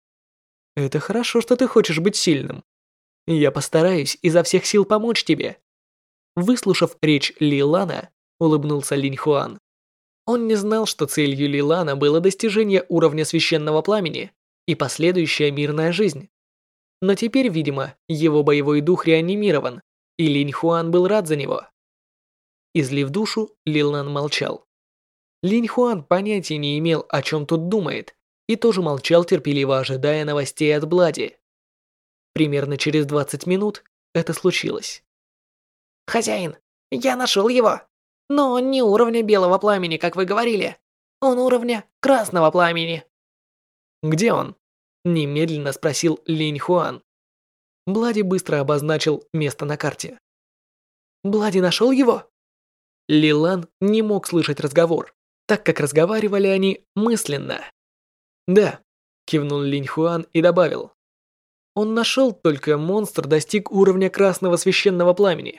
Это хорошо, что ты хочешь быть сильным. Я постараюсь изо всех сил помочь тебе. Выслушав речь Ли Лана, улыбнулся Линь Хуан. Он не знал, что целью Ли Лана было достижение уровня священного пламени и последующая мирная жизнь. Но теперь, видимо, его боевой дух реанимирован, и Линь Хуан был рад за него. Излив душу, Ли Лан молчал. Линь Хуан понятия не имел, о чем тут думает, и тоже молчал, терпеливо ожидая новостей от Блади. Примерно через двадцать минут это случилось. «Хозяин, я нашел его. Но он не уровня белого пламени, как вы говорили. Он уровня красного пламени». «Где он?» – немедленно спросил Линь Хуан. Блади быстро обозначил место на карте. «Блади нашел его?» Ли Лан не мог слышать разговор, так как разговаривали они мысленно. «Да», – кивнул Линь Хуан и добавил. «Он нашел, только монстр достиг уровня красного священного пламени».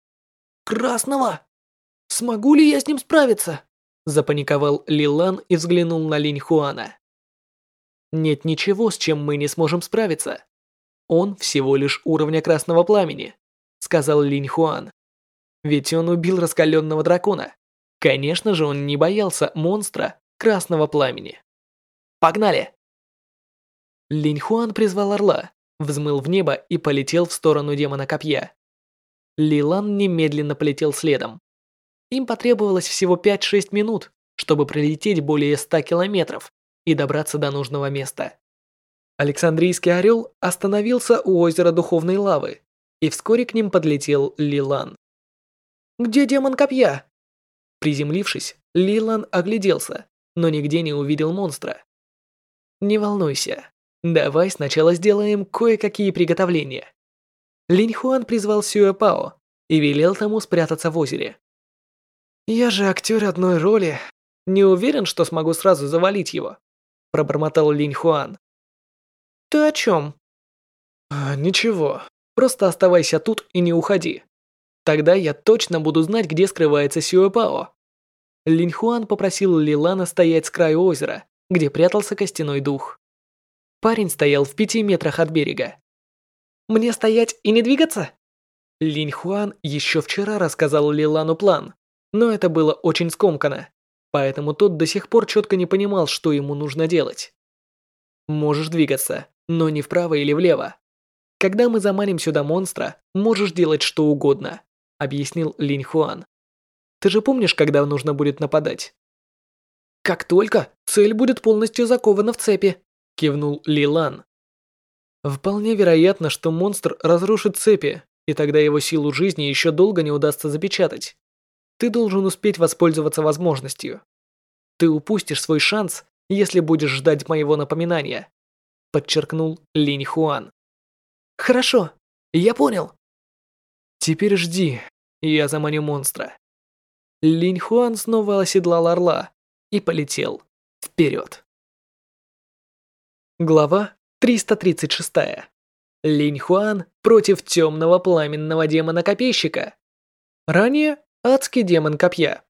«Красного? Смогу ли я с ним справиться?» – запаниковал Ли Лан и взглянул на Линь Хуана. «Нет ничего, с чем мы не сможем справиться. Он всего лишь уровня красного пламени», – сказал Линь Хуан. «Ведь он убил раскаленного дракона. Конечно же, он не боялся монстра красного пламени». «Погнали!» Линь Хуан призвал орла, взмыл в небо и полетел в сторону демона копья. Ли Лан немедленно полетел следом. Им потребовалось всего пять-шесть минут, чтобы пролететь более ста километров и добраться до нужного места. Александрийский орел остановился у озера Духовной Лавы, и вскоре к ним подлетел Лилан. «Где демон копья?» Приземлившись, Лилан огляделся, но нигде не увидел монстра. «Не волнуйся, давай сначала сделаем кое-какие приготовления». Линьхуан призвал Сюэпао и велел тому спрятаться в озере. «Я же актер одной роли, не уверен, что смогу сразу завалить его», пробормотал Линьхуан. «Ты о чем?» а, «Ничего, просто оставайся тут и не уходи. Тогда я точно буду знать, где скрывается Сюэпао». Линьхуан попросил Лилана стоять с краю озера, где прятался костяной дух. Парень стоял в пяти метрах от берега. «Мне стоять и не двигаться?» Линьхуан еще вчера рассказал Лилану план, но это было очень скомкано, поэтому тот до сих пор четко не понимал, что ему нужно делать. «Можешь двигаться, но не вправо или влево. Когда мы заманим сюда монстра, можешь делать что угодно», объяснил Линьхуан. «Ты же помнишь, когда нужно будет нападать?» «Как только цель будет полностью закована в цепи», кивнул Лилан. «Вполне вероятно, что монстр разрушит цепи, и тогда его силу жизни еще долго не удастся запечатать. Ты должен успеть воспользоваться возможностью. Ты упустишь свой шанс, если будешь ждать моего напоминания», подчеркнул Линьхуан. «Хорошо, я понял». «Теперь жди, я заманю монстра». Линьхуан снова оседлал орла и полетел вперед. Глава триста тридцать шесть. Линьхуан против темного пламенного демона-копейщика. Ранее адский демон копья.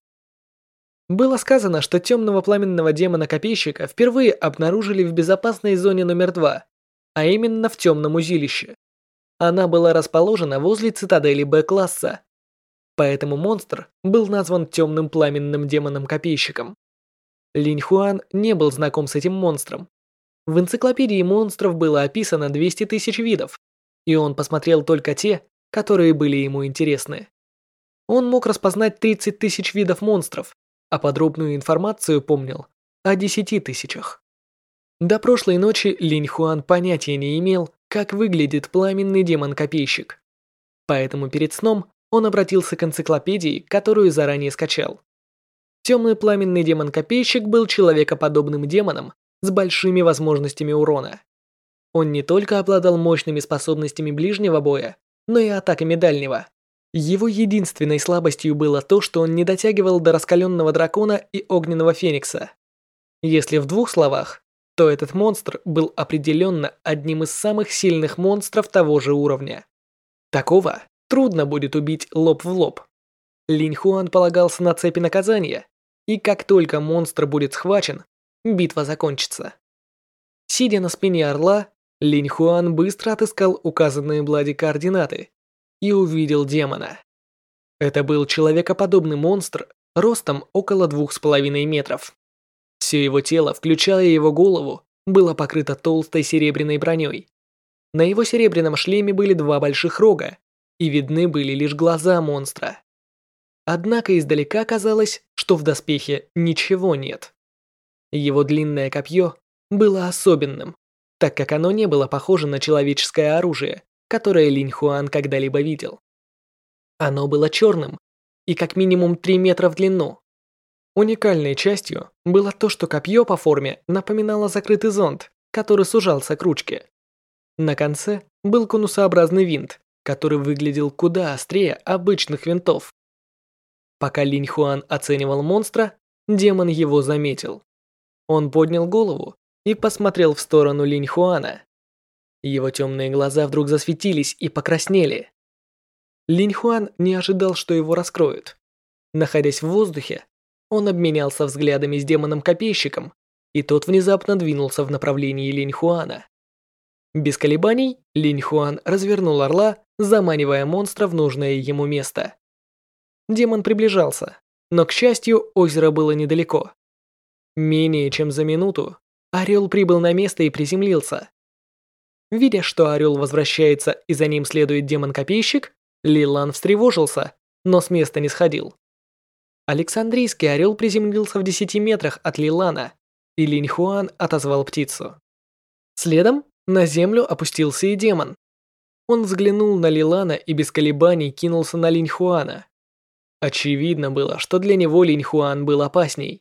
Было сказано, что темного пламенного демона-копейщика впервые обнаружили в безопасной зоне номер два, а именно в темном узилище. Она была расположена возле цитадели Б-класса. Поэтому монстр был назван темным пламенным демоном-копейщиком. Линьхуан не был знаком с этим монстром. В энциклопедии монстров было описано двести тысяч видов, и он посмотрел только те, которые были ему интересны. Он мог распознать тридцать тысяч видов монстров, а подробную информацию помнил о десяти тысячах. До прошлой ночи Линьхуан понятия не имел, как выглядит пламенный демон-копейщик. Поэтому перед сном он обратился к энциклопедии, которую заранее скачал. Темный пламенный демон-копейщик был человекоподобным демоном с большими возможностями урона. Он не только обладал мощными способностями ближнего боя, но и атаками дальнего. Его единственной слабостью было то, что он не дотягивал до раскаленного дракона и огненного феникса. Если в двух словах, то этот монстр был определенно одним из самых сильных монстров того же уровня. Такого трудно будет убить лоб в лоб. Линьхуан полагался на цепи наказания, и как только монстр будет схвачен, битва закончится. Сидя на спине орла, Линьхуан быстро отыскал указанные Блади координаты и увидел демона. Это был человекоподобный монстр ростом около двух с половиной метров. Все его тело, включая его голову, было покрыто толстой серебряной броней. На его серебряном шлеме были два больших рога, и видны были лишь глаза монстра. Однако издалека казалось, что в доспехе ничего нет. Его длинное копье было особенным, так как оно не было похоже на человеческое оружие, которое Линьхуан когда-либо видел. Оно было черным и как минимум три метра в длину. Уникальной частью было то, что копье по форме напоминало закрытый зонт, который сужался к ручке. На конце был конусообразный винт, который выглядел куда острее обычных винтов. Пока Линьхуан оценивал монстра, демон его заметил. Он поднял голову и посмотрел в сторону Линьхуана. Его темные глаза вдруг засветились и покраснели. Линьхуан не ожидал, что его раскроют. Находясь в воздухе, он обменялся взглядами с демоном-копейщиком, и тот внезапно двинулся в направлении Линьхуана. Без колебаний Линьхуан развернул орла, заманивая монстра в нужное ему место. Демон приближался, но, к счастью, озеро было недалеко. Менее чем за минуту орел прибыл на место и приземлился. Видя, что орел возвращается и за ним следует демон-копейщик, Лилан встревожился, но с места не сходил. Александрийский орел приземлился в десяти метрах от Лилана, и Линь Хуан отозвал птицу. Следом на землю опустился и демон. Он взглянул на Лилана и без колебаний кинулся на Линь Хуана. Очевидно было, что для него Линь Хуан был опасней.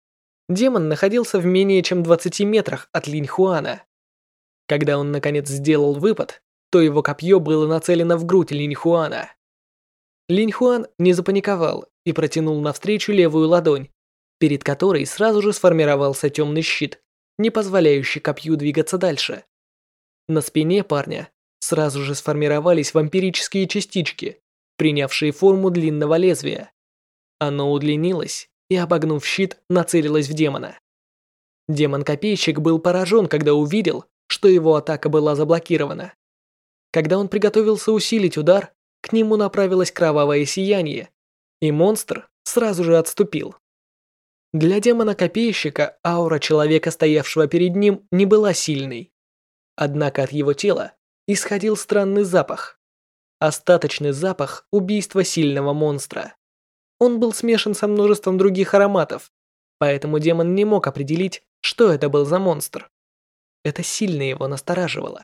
Демон находился в менее чем двадцати метрах от Линь Хуана. Когда он наконец сделал выпад, то его копье было нацелено в грудь Линь Хуана. Линь Хуан не запаниковал и протянул навстречу левую ладонь, перед которой сразу же сформировался темный щит, не позволяющий копью двигаться дальше. На спине парня сразу же сформировались вампирические частички, принявшие форму длинного лезвия. Оно удлинилось и, обогнув щит, нацелилось в демона. Демон-копейщик был поражен, когда увидел, что его атака была заблокирована. Когда он приготовился усилить удар, к нему направилось кровавое сияние, и монстр сразу же отступил. Для демона-копейщика аура человека, стоявшего перед ним, не была сильной. Однако от его тела исходил странный запах. Остаточный запах убийства сильного монстра. Он был смешан со множеством других ароматов, поэтому демон не мог определить, что это был за монстр. Это сильно его настораживало.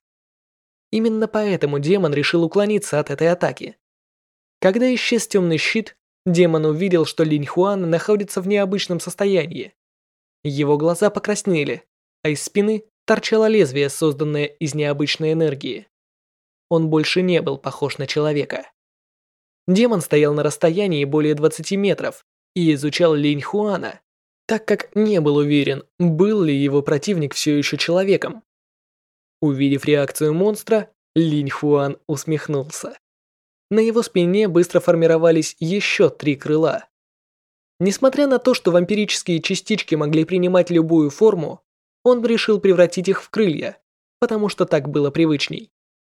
Именно поэтому демон решил уклониться от этой атаки. Когда исчез темный щит, демон увидел, что Линь Хуан находится в необычном состоянии. Его глаза покраснели, а из спины торчало лезвие, созданное из необычной энергии. Он больше не был похож на человека. Демон стоял на расстоянии более двадцати метров и изучал Линь Хуана, так как не был уверен, был ли его противник все еще человеком. Увидев реакцию монстра, Линь Хуан усмехнулся. На его спине быстро формировались еще три крыла. Несмотря на то, что вампирические частички могли принимать любую форму, он решил превратить их в крылья, потому что так было привычней.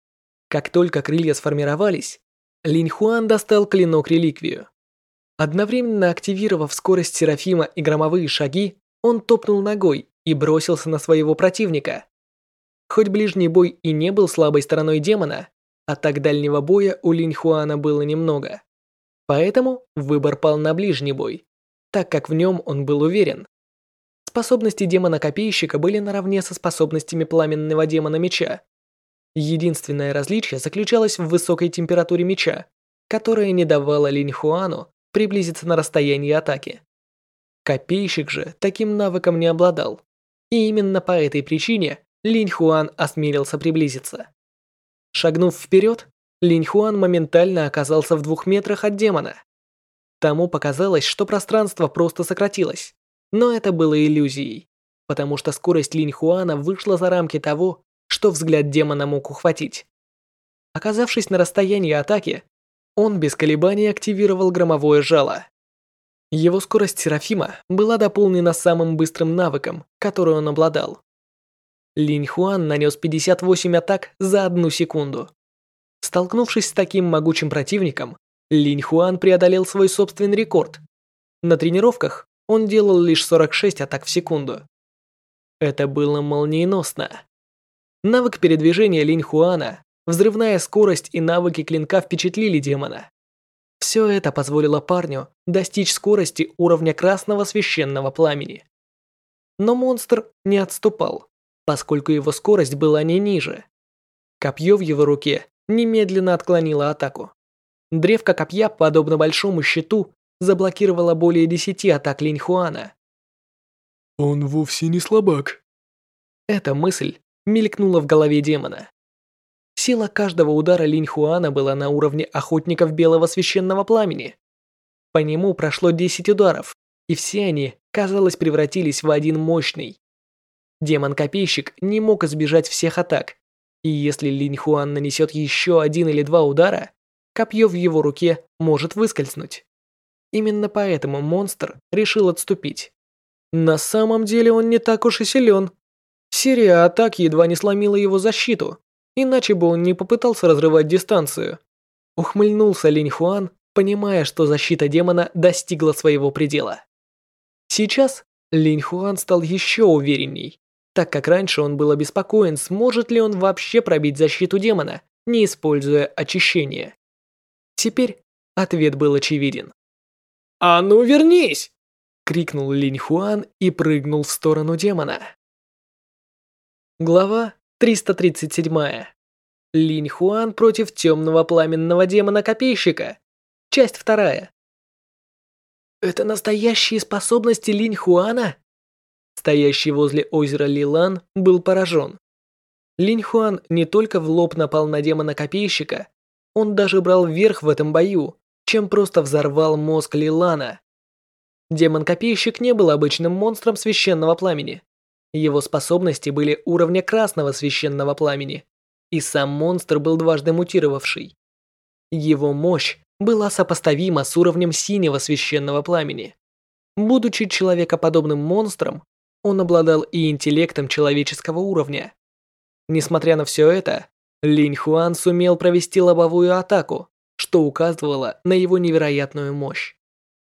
Как только крылья сформировались, Линь Хуан достал клинок-реликвию. Одновременно активировав скорость Серафима и громовые шаги, он топнул ногой и бросился на своего противника. Хоть ближний бой и не был слабой стороной демона, атак дальнего боя у Линь Хуана было немного. Поэтому выбор пал на ближний бой, так как в нем он был уверен. Способности демона-копейщика были наравне со способностями пламенного демона меча. Единственное различие заключалось в высокой температуре меча, которая не давала Линь Хуану приблизиться на расстояние атаки. Копейщик же таким навыком не обладал, и именно по этой причине Линь Хуан осмелился приблизиться. Шагнув вперед, Линь Хуан моментально оказался в двух метрах от демона. Тому показалось, что пространство просто сократилось, но это было иллюзией, потому что скорость Линь Хуана вышла за рамки того, что взгляд демона мог ухватить. Оказавшись на расстоянии атаки, он без колебаний активировал громовое жало. Его скорость Серафима была дополнена самым быстрым навыком, который он обладал. Линь Хуан нанес пятьдесят восемь атак за одну секунду. Столкнувшись с таким могучим противником, Линь Хуан преодолел свой собственный рекорд. На тренировках он делал лишь сорок шесть атак в секунду. Это было молниеносно. Навык передвижения Линь Хуана, взрывная скорость и навыки клинка впечатлили демона. Все это позволило парню достичь скорости уровня красного священного пламени. Но монстр не отступал, поскольку его скорость была не ниже. Копье в его руке немедленно отклонило атаку. Древко копья, подобно большому щиту, заблокировало более десяти атак Линь Хуана. Он вовсе не слабак. Эта мысль мелькнула в голове демона. Сила каждого удара Линь Хуана была на уровне охотников белого священного пламени. По нему прошло десять ударов, и все они, казалось, превратились в один мощный. Демон-копейщик не мог избежать всех атак, и если Линь Хуан нанесет еще один или два удара, копье в его руке может выскользнуть. Именно поэтому монстр решил отступить. На самом деле он не так уж и силен. Серия атак едва не сломила его защиту, иначе бы он не попытался разрывать дистанцию. Ухмыльнулся Линь Хуан, понимая, что защита демона достигла своего предела. Сейчас Линь Хуан стал еще уверенней, так как раньше он был обеспокоен, сможет ли он вообще пробить защиту демона, не используя очищение. Теперь ответ был очевиден. «А ну вернись!» — крикнул Линь Хуан и прыгнул в сторону демона. Глава триста тридцать семь. Линь Хуан против темного пламенного демона-копейщика. Часть вторая. Это настоящие способности Линь Хуана? Стоящий возле озера Лилан был поражен. Линь Хуан не только в лоб напал на демона-копейщика, он даже брал верх в этом бою, чем просто взорвал мозг Лилана. Демон-копейщик не был обычным монстром священного пламени. Его способности были уровня красного священного пламени, и сам монстр был дважды мутировавший. Его мощь была сопоставима с уровнем синего священного пламени. Будучи человекоподобным монстром, он обладал и интеллектом человеческого уровня. Несмотря на все это, Линь Хуан сумел провести лобовую атаку, что указывало на его невероятную мощь.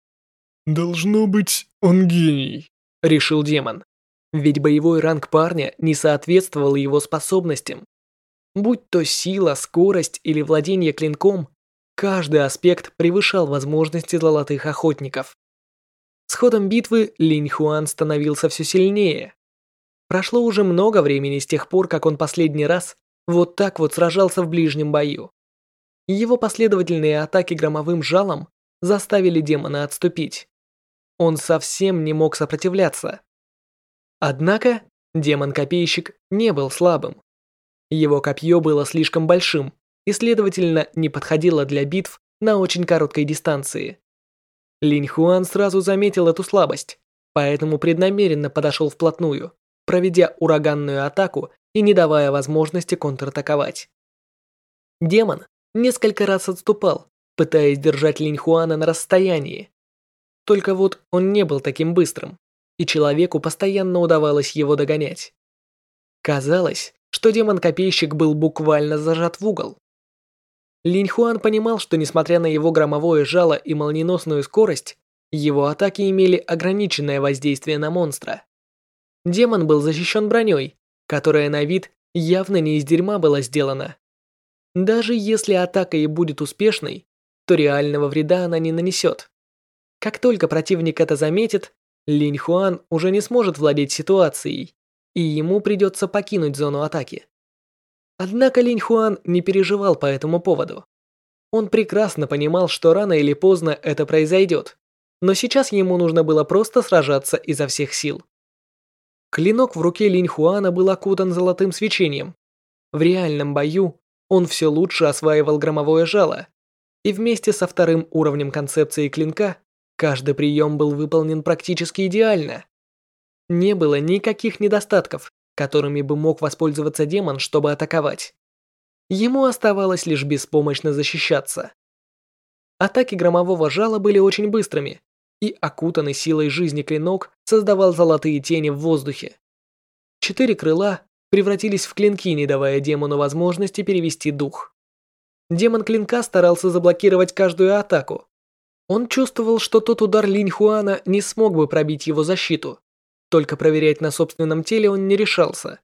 «Должно быть, он гений», — решил демон. Ведь боевой ранг парня не соответствовал его способностям. Будь то сила, скорость или владение клинком, каждый аспект превышал возможности золотых охотников. С ходом битвы Линь Хуан становился все сильнее. Прошло уже много времени с тех пор, как он последний раз вот так вот сражался в ближнем бою. Его последовательные атаки громовым жалом заставили демона отступить. Он совсем не мог сопротивляться. Однако демон-копейщик не был слабым. Его копье было слишком большим и, следовательно, не подходило для битв на очень короткой дистанции. Линь Хуан сразу заметил эту слабость, поэтому преднамеренно подошел вплотную, проведя ураганную атаку и не давая возможности контратаковать. Демон несколько раз отступал, пытаясь держать Линь Хуана на расстоянии. Только вот он не был таким быстрым, и человеку постоянно удавалось его догонять. Казалось, что демон-копейщик был буквально зажат в угол. Линь Хуан понимал, что несмотря на его громовое жало и молниеносную скорость, его атаки имели ограниченное воздействие на монстра. Демон был защищен броней, которая на вид явно не из дерьма была сделана. Даже если атака и будет успешной, то реального вреда она не нанесет. Как только противник это заметит, Линь Хуан уже не сможет владеть ситуацией, и ему придется покинуть зону атаки. Однако Линь Хуан не переживал по этому поводу. Он прекрасно понимал, что рано или поздно это произойдет, но сейчас ему нужно было просто сражаться изо всех сил. Клинок в руке Линь Хуана был окутан золотым свечением. В реальном бою он все лучше осваивал громовое жало, и вместе со вторым уровнем концепции клинка каждый прием был выполнен практически идеально. Не было никаких недостатков, которыми бы мог воспользоваться демон, чтобы атаковать. Ему оставалось лишь беспомощно защищаться. Атаки громового жала были очень быстрыми, и окутанный силой жизни клинок создавал золотые тени в воздухе. Четыре крыла превратились в клинки, не давая демону возможности перевести дух. Демон клинка старался заблокировать каждую атаку. Он чувствовал, что тот удар Линь Хуана не смог бы пробить его защиту. Только проверять на собственном теле он не решался.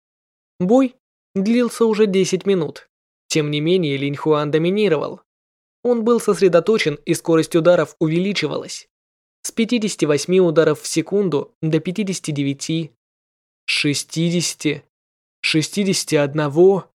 Бой длился уже десять минут. Тем не менее, Линь Хуан доминировал. Он был сосредоточен, и скорость ударов увеличивалась. С пятидесяти восьми ударов в секунду до пятидесяти девяти, шестидесяти, шестидесяти одного.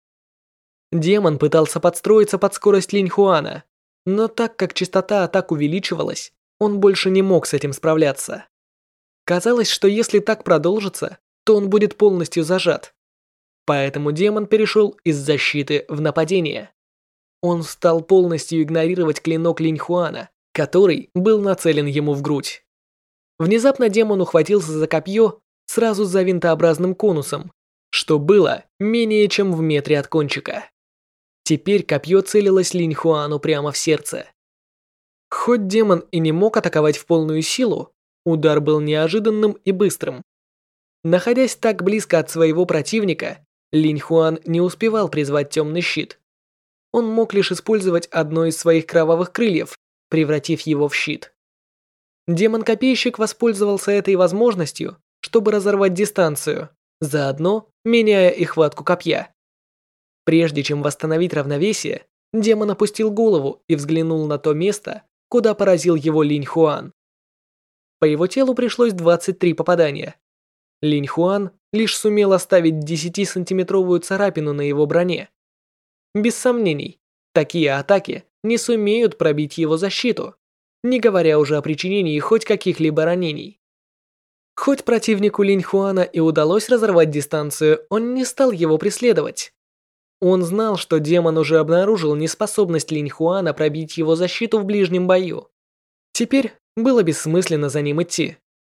Демон пытался подстроиться под скорость Линь Хуана, но так как частота атак увеличивалась, он больше не мог с этим справляться. Казалось, что если так продолжится, то он будет полностью зажат. Поэтому демон перешел из защиты в нападение. Он стал полностью игнорировать клинок Линь Хуана, который был нацелен ему в грудь. Внезапно демон ухватился за копье сразу за винтообразным конусом, что было менее чем в метре от кончика. Теперь копье целилось Линь Хуану прямо в сердце. Хоть демон и не мог атаковать в полную силу, удар был неожиданным и быстрым. Находясь так близко от своего противника, Линь Хуан не успевал призвать темный щит. Он мог лишь использовать одно из своих кровавых крыльев, превратив его в щит. Демон-копейщик воспользовался этой возможностью, чтобы разорвать дистанцию, заодно меняя и хватку копья. Прежде чем восстановить равновесие, демон опустил голову и взглянул на то место, куда поразил его Линь Хуан. По его телу пришлось двадцать три попадания. Линь Хуан лишь сумел оставить десятисантиметровую царапину на его броне. Без сомнений, такие атаки не сумеют пробить его защиту, не говоря уже о причинении хоть каких-либо ранений. Хоть противнику Линь Хуана и удалось разорвать дистанцию, он не стал его преследовать. Он знал, что демон уже обнаружил неспособность Линь Хуана пробить его защиту в ближнем бою. Теперь было бессмысленно за ним идти.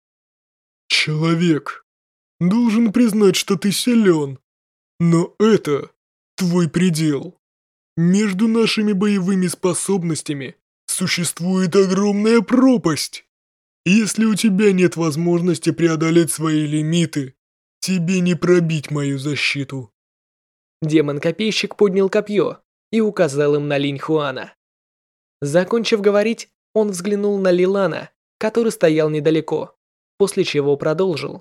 Человек, должен признать, что ты силен, но это твой предел. Между нашими боевыми способностями существует огромная пропасть. Если у тебя нет возможности преодолеть свои лимиты, тебе не пробить мою защиту. Демон-копейщик поднял копье и указал им на Линь Хуана. Закончив говорить, он взглянул на Лилана, который стоял недалеко, после чего продолжил.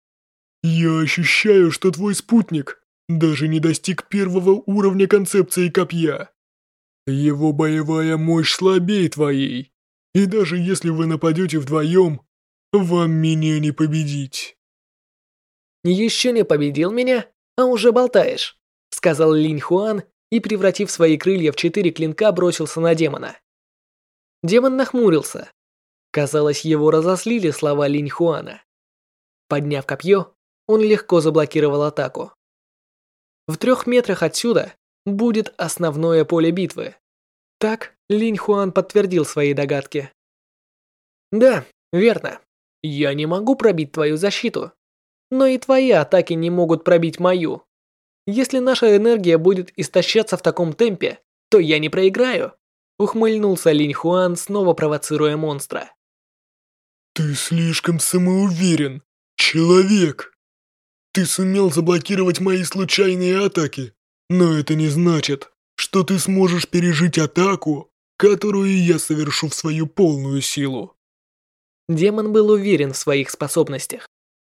Я ощущаю, что твой спутник даже не достиг первого уровня концепции копья. Его боевая мощь слабее твоей, и даже если вы нападете вдвоем, вам меня не победить. «Еще не победил меня, а уже болтаешь», сказал Линь Хуан и, превратив свои крылья в четыре клинка, бросился на демона. Демон нахмурился. Казалось, его разозлили слова Линь Хуана. Подняв копье, он легко заблокировал атаку. В трех метрах отсюда будет основное поле битвы. Так Линь Хуан подтвердил свои догадки. «Да, верно. Я не могу пробить твою защиту, но и твои атаки не могут пробить мою. Если наша энергия будет истощаться в таком темпе, то я не проиграю», ухмыльнулся Линь Хуан, снова провоцируя монстра. Ты слишком самоуверен, человек. Ты сумел заблокировать мои случайные атаки, но это не значит, что ты сможешь пережить атаку, которую я совершу в свою полную силу. Демон был уверен в своих способностях.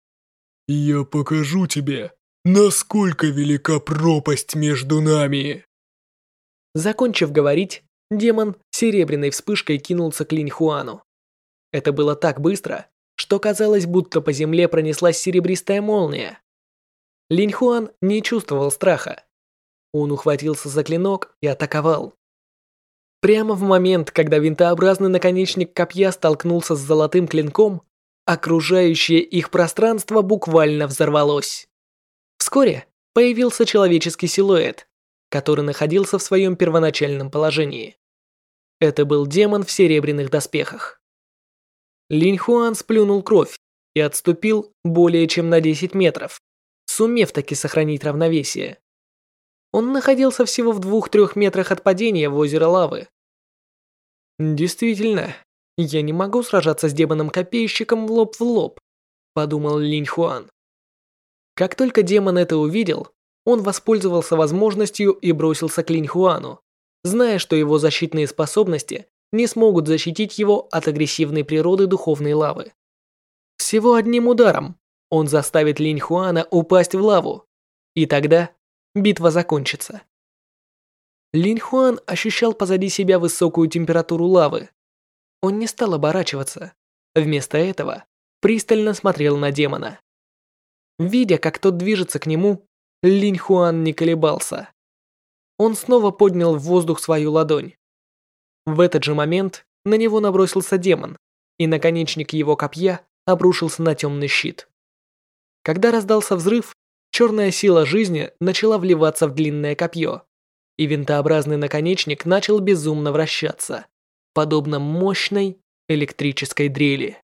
Я покажу тебе, насколько велика пропасть между нами. Закончив говорить, демон серебряной вспышкой кинулся к Линь Хуану. Это было так быстро, что казалось, будто по земле пронеслась серебристая молния. Линь Хуан не чувствовал страха. Он ухватился за клинок и атаковал. Прямо в момент, когда винтообразный наконечник копья столкнулся с золотым клинком, окружающее их пространство буквально взорвалось. Вскоре появился человеческий силуэт, который находился в своем первоначальном положении. Это был демон в серебряных доспехах. Линь Хуан сплюнул кровь и отступил более чем на десять метров, сумев таки сохранить равновесие. Он находился всего в двух-трех метрах от падения в озеро лавы. «Действительно, я не могу сражаться с демоном-копейщиком лоб в лоб», подумал Линь Хуан. Как только демон это увидел, он воспользовался возможностью и бросился к Линь Хуану, зная, что его защитные способности не смогут защитить его от агрессивной природы духовной лавы. Всего одним ударом он заставит Линь Хуана упасть в лаву, и тогда битва закончится. Линь Хуан ощущал позади себя высокую температуру лавы. Он не стал оборачиваться, вместо этого пристально смотрел на демона. Видя, как тот движется к нему, Линь Хуан не колебался. Он снова поднял в воздух свою ладонь. В этот же момент на него набросился демон, и наконечник его копья обрушился на темный щит. Когда раздался взрыв, черная сила жизни начала вливаться в длинное копье, и винтообразный наконечник начал безумно вращаться, подобно мощной электрической дрели.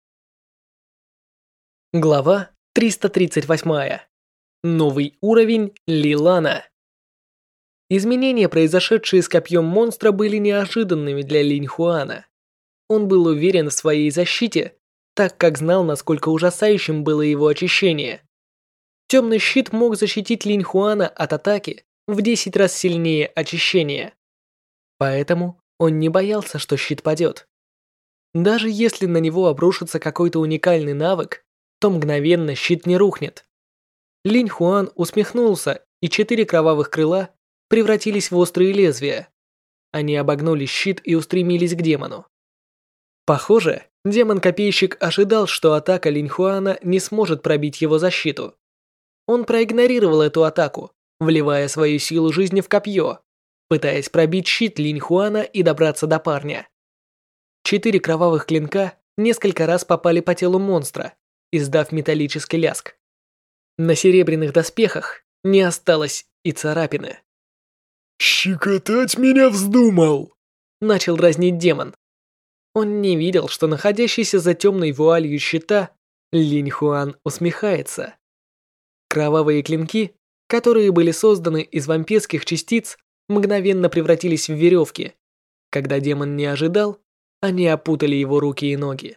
Глава триста тридцать восемь. Новый уровень Лилана. Изменения, произошедшие с копьем монстра, были неожиданными для Линь Хуана. Он был уверен в своей защите, так как знал, насколько ужасающим было его очищение. Темный щит мог защитить Линь Хуана от атаки в десять раз сильнее очищения. Поэтому он не боялся, что щит падет. Даже если на него обрушится какой-то уникальный навык, то мгновенно щит не рухнет. Линь Хуан усмехнулся, и четыре кровавых крыла превратились в острые лезвия. Они обогнули щит и устремились к демону. Похоже, демон-копейщик ожидал, что атака Линьхуана не сможет пробить его защиту. Он проигнорировал эту атаку, вливая свою силу жизни в копье, пытаясь пробить щит Линьхуана и добраться до парня. Четыре кровавых клинка несколько раз попали по телу монстра, издав металлический лязг. На серебряных доспехах не осталось и царапины. «Щекотать меня вздумал!» Начал дразнить демон. Он не видел, что находящийся за темной вуалью щита Линьхуан усмехается. Кровавые клинки, которые были созданы из вампирских частиц, мгновенно превратились в веревки. Когда демон не ожидал, они опутали его руки и ноги.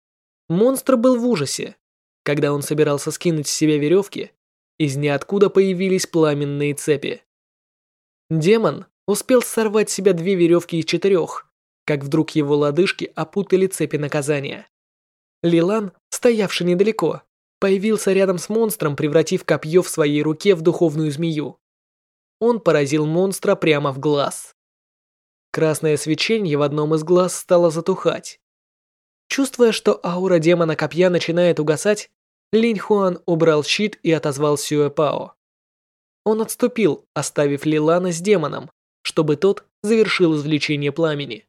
Монстр был в ужасе. Когда он собирался скинуть с себя веревки, из ниоткуда появились пламенные цепи. Демон успел сорвать с себя две веревки из четырех, как вдруг его лодыжки опутали цепи наказания. Лилан, стоявший недалеко, появился рядом с монстром, превратив копье в своей руке в духовную змею. Он поразил монстра прямо в глаз. Красное свечение в одном из глаз стало затухать. Чувствуя, что аура демона копья начинает угасать, Линьхуан убрал щит и отозвал Сюэпао. Он отступил, оставив Лилана с демоном, чтобы тот завершил извлечение пламени.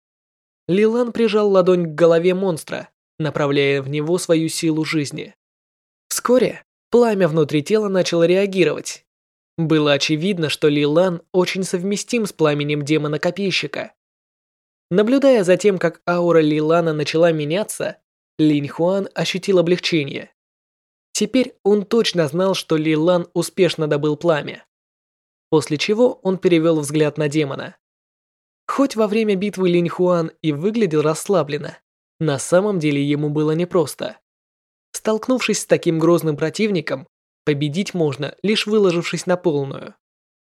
Лилан прижал ладонь к голове монстра, направляя в него свою силу жизни. Вскоре пламя внутри тела начало реагировать. Было очевидно, что Лилан очень совместим с пламенем демона-копейщика. Наблюдая за тем, как аура Лилана начала меняться, Линьхуан ощутил облегчение. Теперь он точно знал, что Лилан успешно добыл пламя. После чего он перевел взгляд на демона. Хоть во время битвы Линьхуан и выглядел расслабленно, на самом деле ему было непросто. Столкнувшись с таким грозным противником, победить можно, лишь выложившись на полную.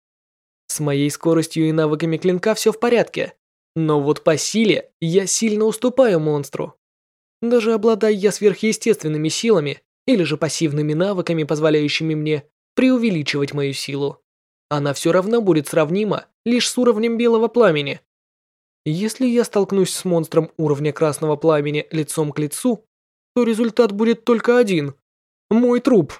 С моей скоростью и навыками клинка все в порядке, но вот по силе я сильно уступаю монстру. Даже обладая я сверхъестественными силами или же пассивными навыками, позволяющими мне преувеличивать мою силу, она все равно будет сравнима лишь с уровнем белого пламени. Если я столкнусь с монстром уровня красного пламени лицом к лицу, то результат будет только один – мой труп.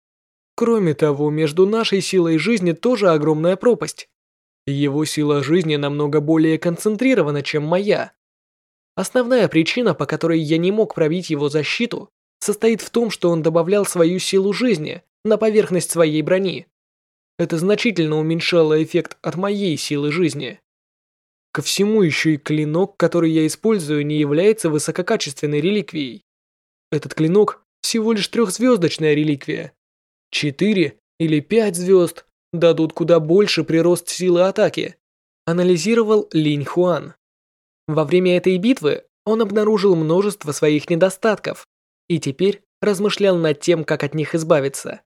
Кроме того, между нашей силой жизни тоже огромная пропасть. Его сила жизни намного более концентрирована, чем моя. Основная причина, по которой я не мог пробить его защиту, состоит в том, что он добавлял свою силу жизни на поверхность своей брони. Это значительно уменьшало эффект от моей силы жизни. Ко всему еще и клинок, который я использую, не является высококачественной реликвией. Этот клинок всего лишь трехзвездочная реликвия. Четыре или пять звезд дадут куда больше прирост силы атаки, анализировал Линьхуан. Во время этой битвы он обнаружил множество своих недостатков и теперь размышлял над тем, как от них избавиться.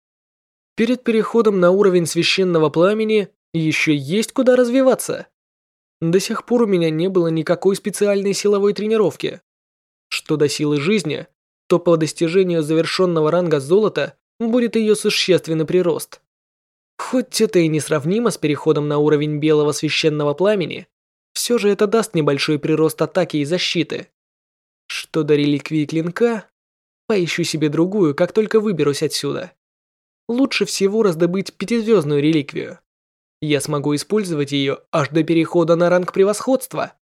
Перед переходом на уровень священного пламени еще есть куда развиваться. До сих пор у меня не было никакой специальной силовой тренировки. Что до силы жизни, то по достижению завершенного ранга золота будет ее существенный прирост. Хоть это и несравнимо с переходом на уровень белого священного пламени, все же это даст небольшой прирост атаки и защиты. Что до реликвии клинка, поищу себе другую, как только выберусь отсюда. Лучше всего раздобыть пятизвездную реликвию. Я смогу использовать ее аж до перехода на ранг превосходства.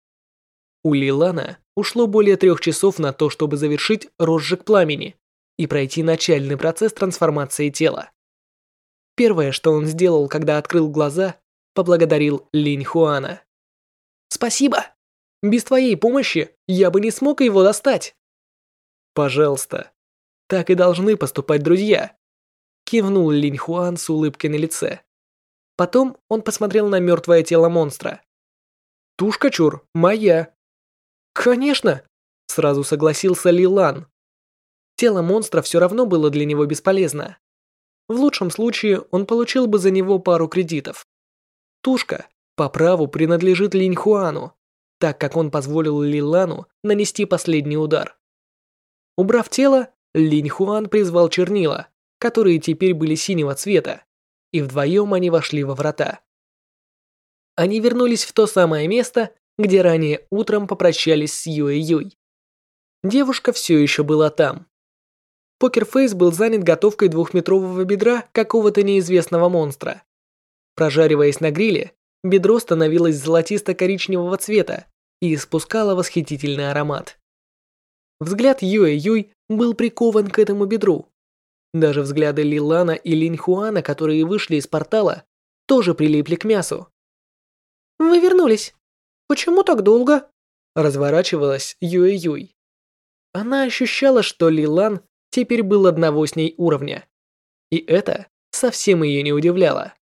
У Лилана ушло более трех часов на то, чтобы завершить розжиг пламени и пройти начальный процесс трансформации тела. Первое, что он сделал, когда открыл глаза, поблагодарил Линьхуана. «Спасибо! Без твоей помощи я бы не смог его достать!» «Пожалуйста, так и должны поступать друзья!» Кивнул Линьхуан с улыбкой на лице. Потом он посмотрел на мертвое тело монстра. «Тушка, чур, моя!» «Конечно!» – сразу согласился Лилан. Тело монстра все равно было для него бесполезно. В лучшем случае он получил бы за него пару кредитов. Тушка по праву принадлежит Линьхуану, так как он позволил Лилану нанести последний удар. Убрав тело, Линьхуан призвал чернила, которые теперь были синего цвета, и вдвоем они вошли во врата. Они вернулись в то самое место, где ранее утром попрощались с Юэ-Юй. Девушка все еще была там. Покерфейс был занят готовкой двухметрового бедра какого-то неизвестного монстра. Прожариваясь на гриле, бедро становилось золотисто-коричневого цвета и испускало восхитительный аромат. Взгляд Юэ-Юй был прикован к этому бедру. Даже взгляды Лилана и Линьхуана, которые вышли из портала, тоже прилипли к мясу. «Вы вернулись. Почему так долго?» Разворачивалась Юэ-Юй. Она ощущала, что Лилан теперь был одного с ней уровня. И это совсем ее не удивляло.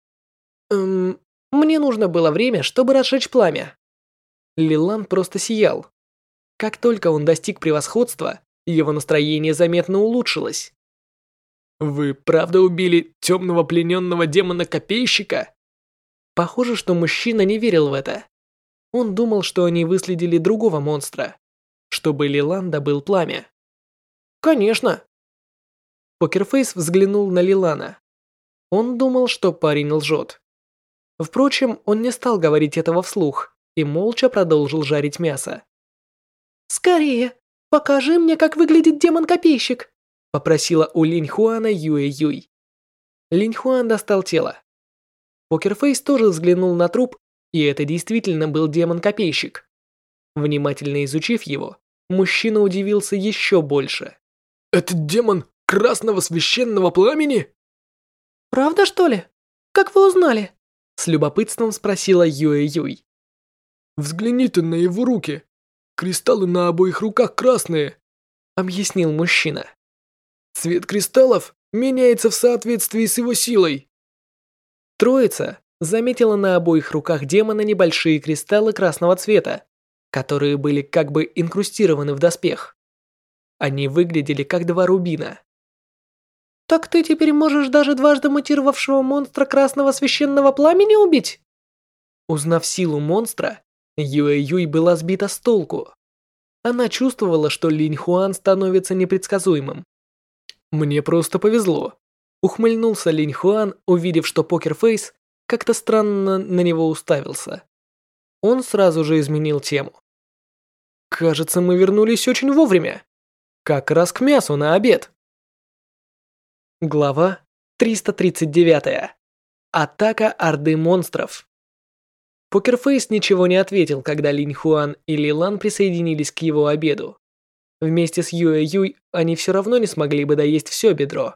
«Эм, мне нужно было время, чтобы разжечь пламя». Лилан просто сиял. Как только он достиг превосходства, его настроение заметно улучшилось. «Вы правда убили темного плененного демона-копейщика?» Похоже, что мужчина не верил в это. Он думал, что они выследили другого монстра, чтобы Лилан добыл пламя. «Конечно!» Покерфейс взглянул на Лилана. Он думал, что парень лжет. Впрочем, он не стал говорить этого вслух и молча продолжил жарить мясо. «Скорее, покажи мне, как выглядит демон-копейщик!» попросила у Линьхуана Юэ-Юй. Линьхуан достал тело. Покерфейс тоже взглянул на труп, и это действительно был демон-копейщик. Внимательно изучив его, мужчина удивился еще больше. «Это демон красного священного пламени?» «Правда, что ли? Как вы узнали?» С любопытством спросила Юэ-Юй. «Взгляните на его руки. Кристаллы на обоих руках красные», объяснил мужчина. «Цвет кристаллов меняется в соответствии с его силой». Троица заметила на обоих руках демона небольшие кристаллы красного цвета, которые были как бы инкрустированы в доспех. Они выглядели как два рубина. «Так ты теперь можешь даже дважды мутировавшего монстра красного священного пламени убить?» Узнав силу монстра, Юэ-Юй была сбита с толку. Она чувствовала, что Линьхуан становится непредсказуемым. «Мне просто повезло», — ухмыльнулся Линьхуан, увидев, что Покерфейс как-то странно на него уставился. Он сразу же изменил тему. «Кажется, мы вернулись очень вовремя. Как раз к мясу на обед». Глава триста тридцать девять. Атака орды монстров. Покерфейс ничего не ответил, когда Линьхуан и Лилан присоединились к его обеду. Вместе с Юэ-Юй они все равно не смогли бы доесть все бедро.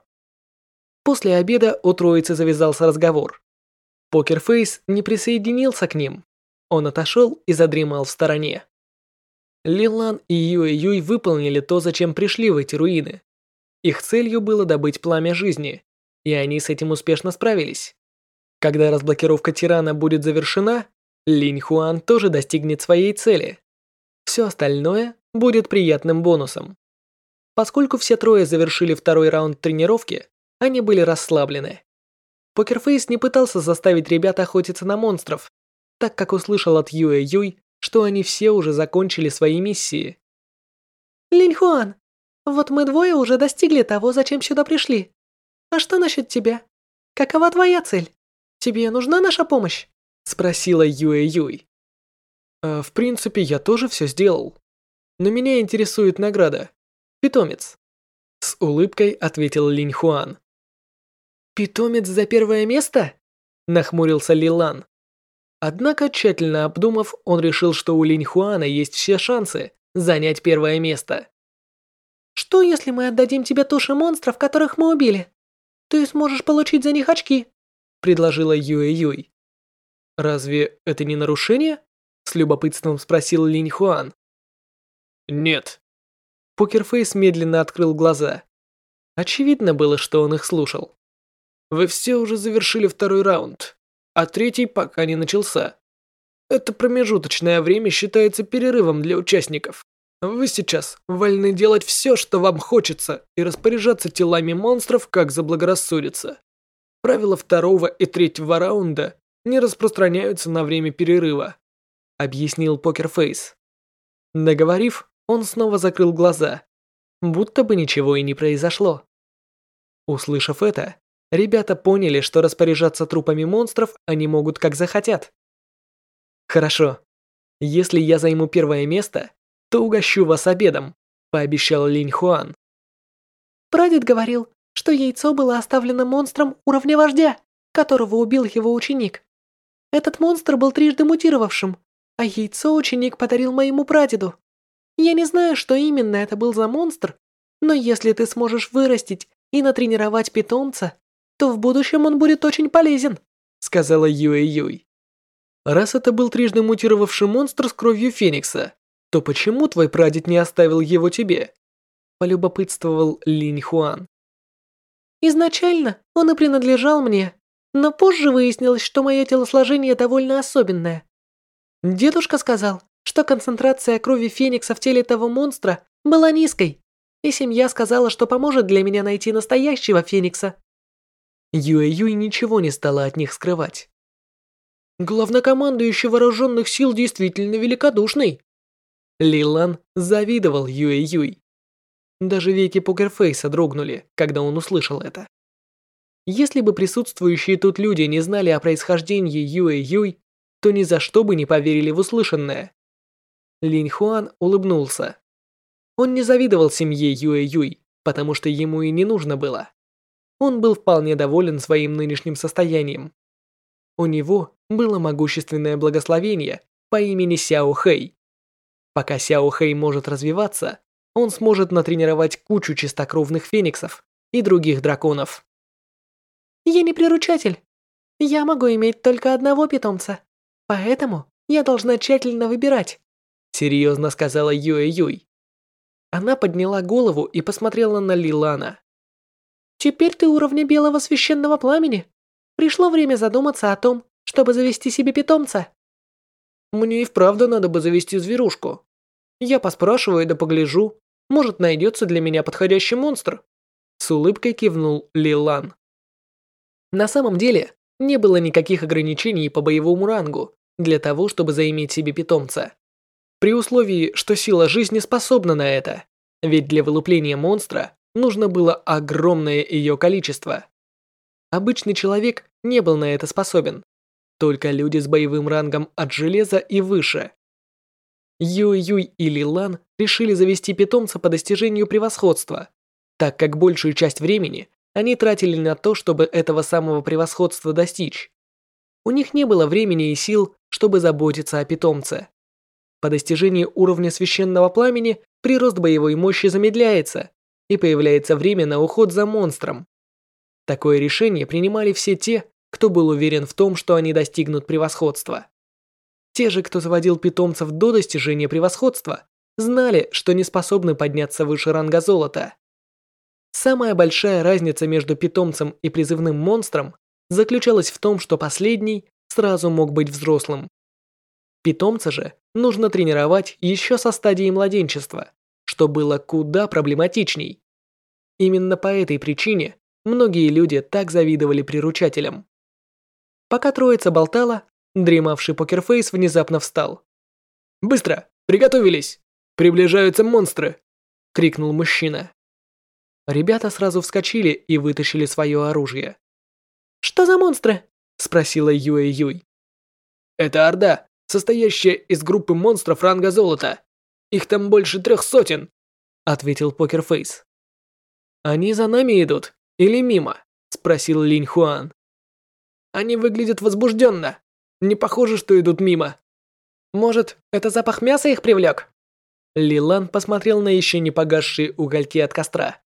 После обеда у троицы завязался разговор. Покерфейс не присоединился к ним. Он отошел и задремал в стороне. Лилан и Юэ-Юй выполнили то, зачем пришли в эти руины. Их целью было добыть пламя жизни, и они с этим успешно справились. Когда разблокировка тирана будет завершена, Линьхуан тоже достигнет своей цели. Все остальное будет приятным бонусом. Поскольку все трое завершили второй раунд тренировки, они были расслаблены. Покерфейс не пытался заставить ребят охотиться на монстров, так как услышал от Юэ-Юй, что они все уже закончили свои миссии. «Линьхуан, вот мы двое уже достигли того, зачем сюда пришли. А что насчет тебя? Какова твоя цель? Тебе нужна наша помощь?» Спросила Юэ-Юй. «А, в принципе, я тоже все сделал. Но меня интересует награда. Питомец». С улыбкой ответил Линьхуан. «Питомец за первое место?» Нахмурился Лилан. Однако, тщательно обдумав, он решил, что у Линьхуана есть все шансы занять первое место. «Что, если мы отдадим тебе туши монстров, которых мы убили? Ты сможешь получить за них очки», предложила Юэ-Юй. «Разве это не нарушение?» С любопытством спросил Линьхуан. «Нет». Покерфейс медленно открыл глаза. Очевидно было, что он их слушал. «Вы все уже завершили второй раунд, а третий пока не начался. Это промежуточное время считается перерывом для участников. Вы сейчас вольны делать все, что вам хочется, и распоряжаться телами монстров, как заблагорассудится. Правила второго и третьего раунда не распространяются на время перерыва», объяснил Покерфейс. Договорив, он снова закрыл глаза, будто бы ничего и не произошло. Услышав это, ребята поняли, что распоряжаться трупами монстров они могут как захотят. «Хорошо. Если я займу первое место, то угощу вас обедом, пообещал Линь Хуан. Прадед говорил, что яйцо было оставлено монстром уровня вождя, которого убил его ученик. Этот монстр был трижды мутировавшим, а яйцо ученик подарил моему прадеду. Я не знаю, что именно это был за монстр, но если ты сможешь вырастить и натренировать питомца, то в будущем он будет очень полезен, сказала Юэ-Юй. Раз это был трижды мутировавший монстр с кровью Феникса, то почему твой прадед не оставил его тебе? Полюбопытствовал Линь Хуан. Изначально он и принадлежал мне, но позже выяснилось, что мое телосложение довольно особенное. Дедушка сказал, что концентрация крови Феникса в теле того монстра была низкой, и семья сказала, что поможет для меня найти настоящего Феникса. Юэ-Юй ничего не стала от них скрывать. Главнокомандующий вооруженных сил действительно великодушный. Лилан завидовал Юэ-Юй. Даже веки Покерфейса дрогнули, когда он услышал это. Если бы присутствующие тут люди не знали о происхождении Юэ-Юй, то ни за что бы не поверили в услышанное. Линь Хуан улыбнулся. Он не завидовал семье Юэ-Юй, потому что ему и не нужно было. Он был вполне доволен своим нынешним состоянием. У него было могущественное благословение по имени Сяо Хэй. Пока Сяо Хэй может развиваться, он сможет натренировать кучу чистокровных фениксов и других драконов. Я не приручатель. Я могу иметь только одного питомца. Поэтому я должна тщательно выбирать, серьезно сказала Юэ-Юй. Она подняла голову и посмотрела на Лилана. Теперь ты уровня белого священного пламени. Пришло время задуматься о том, чтобы завести себе питомца. Мне и вправду надо бы завести зверушку. Я поспрашиваю да погляжу, может найдется для меня подходящий монстр. С улыбкой кивнул Лилан. На самом деле, не было никаких ограничений по боевому рангу для того, чтобы заиметь себе питомца. При условии, что сила жизни способна на это, ведь для вылупления монстра нужно было огромное ее количество. Обычный человек не был на это способен, только люди с боевым рангом от железа и выше. Юй-Юй и Лилан решили завести питомца по достижению превосходства, так как большую часть времени они тратили на то, чтобы этого самого превосходства достичь. У них не было времени и сил, чтобы заботиться о питомце. По достижении уровня священного пламени прирост боевой мощи замедляется, и появляется время на уход за монстром. Такое решение принимали все те, кто был уверен в том, что они достигнут превосходства. Те же, кто заводил питомцев до достижения превосходства, знали, что не способны подняться выше ранга золота. Самая большая разница между питомцем и призывным монстром заключалась в том, что последний сразу мог быть взрослым. Питомца же нужно тренировать еще со стадии младенчества, что было куда проблематичней. Именно по этой причине многие люди так завидовали приручателям. Пока троица болтала, дремавший Покерфейс внезапно встал. «Быстро! Приготовились! Приближаются монстры!» — крикнул мужчина. Ребята сразу вскочили и вытащили свое оружие. «Что за монстры?» — спросила Юэ-Юй. «Это орда, состоящая из группы монстров ранга золота. Их там больше трех сотен», — ответил Покерфейс. «Они за нами идут или мимо?» — спросил Линь Хуан. «Они выглядят возбужденно. Не похоже, что идут мимо. Может, это запах мяса их привлек?» Лилан посмотрел на еще не погасшие угольки от костра.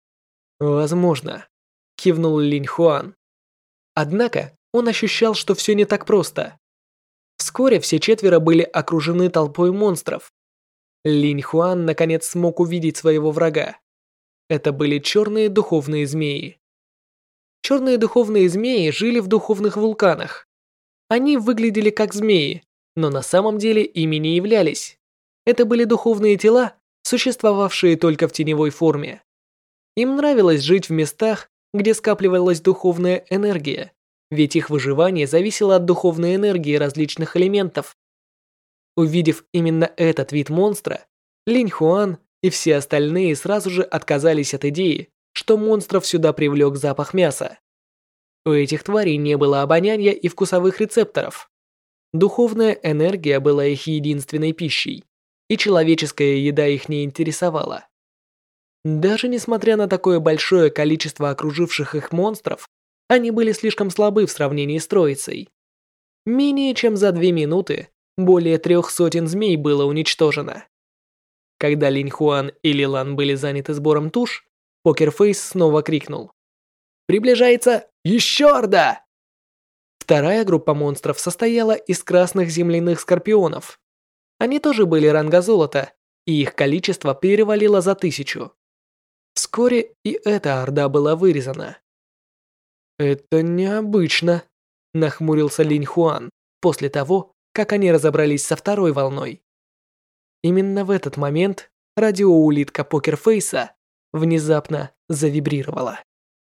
«Возможно», — кивнул Линь Хуан. Однако он ощущал, что все не так просто. Вскоре все четверо были окружены толпой монстров. Линь Хуан наконец смог увидеть своего врага. Это были черные духовные змеи. Черные духовные змеи жили в духовных вулканах. Они выглядели как змеи, но на самом деле ими не являлись. Это были духовные тела, существовавшие только в теневой форме. Им нравилось жить в местах, где скапливалась духовная энергия, ведь их выживание зависело от духовной энергии различных элементов. Увидев именно этот вид монстра, Линь Хуан и все остальные сразу же отказались от идеи, что монстров сюда привлек запах мяса. У этих тварей не было обоняния и вкусовых рецепторов. Духовная энергия была их единственной пищей, и человеческая еда их не интересовала. Даже несмотря на такое большое количество окруживших их монстров, они были слишком слабы в сравнении с троицей. Менее чем за две минуты более трех сотен змей было уничтожено. Когда Линь Хуан и Лилан были заняты сбором туш, Покерфейс снова крикнул: «Приближается еще орда!» Вторая группа монстров состояла из красных земляных скорпионов. Они тоже были ранга золота, и их количество перевалило за тысячу. Вскоре и эта орда была вырезана. «Это необычно», — нахмурился Линь Хуан после того, как они разобрались со второй волной. Именно в этот момент радиоулитка Покерфейса внезапно завибрировала.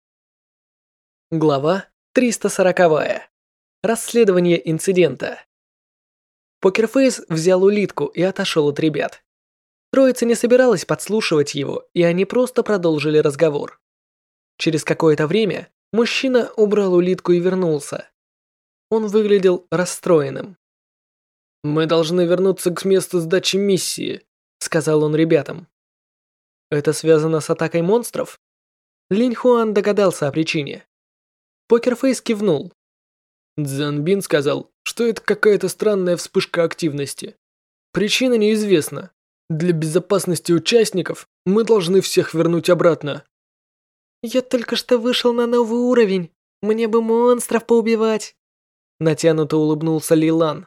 Глава триста сороковая. Расследование инцидента. Покерфейс взял улитку и отошел от ребят. Троица не собиралась подслушивать его, и они просто продолжили разговор. Через какое-то время мужчина убрал улитку и вернулся. Он выглядел расстроенным. «Мы должны вернуться к месту сдачи миссии», — сказал он ребятам. «Это связано с атакой монстров?» Линь Хуан догадался о причине. Покерфейс кивнул. Цзан сказал, что это какая-то странная вспышка активности. Причина неизвестна. Для безопасности участников мы должны всех вернуть обратно. «Я только что вышел на новый уровень. Мне бы монстров поубивать». Натянуто улыбнулся Лилан.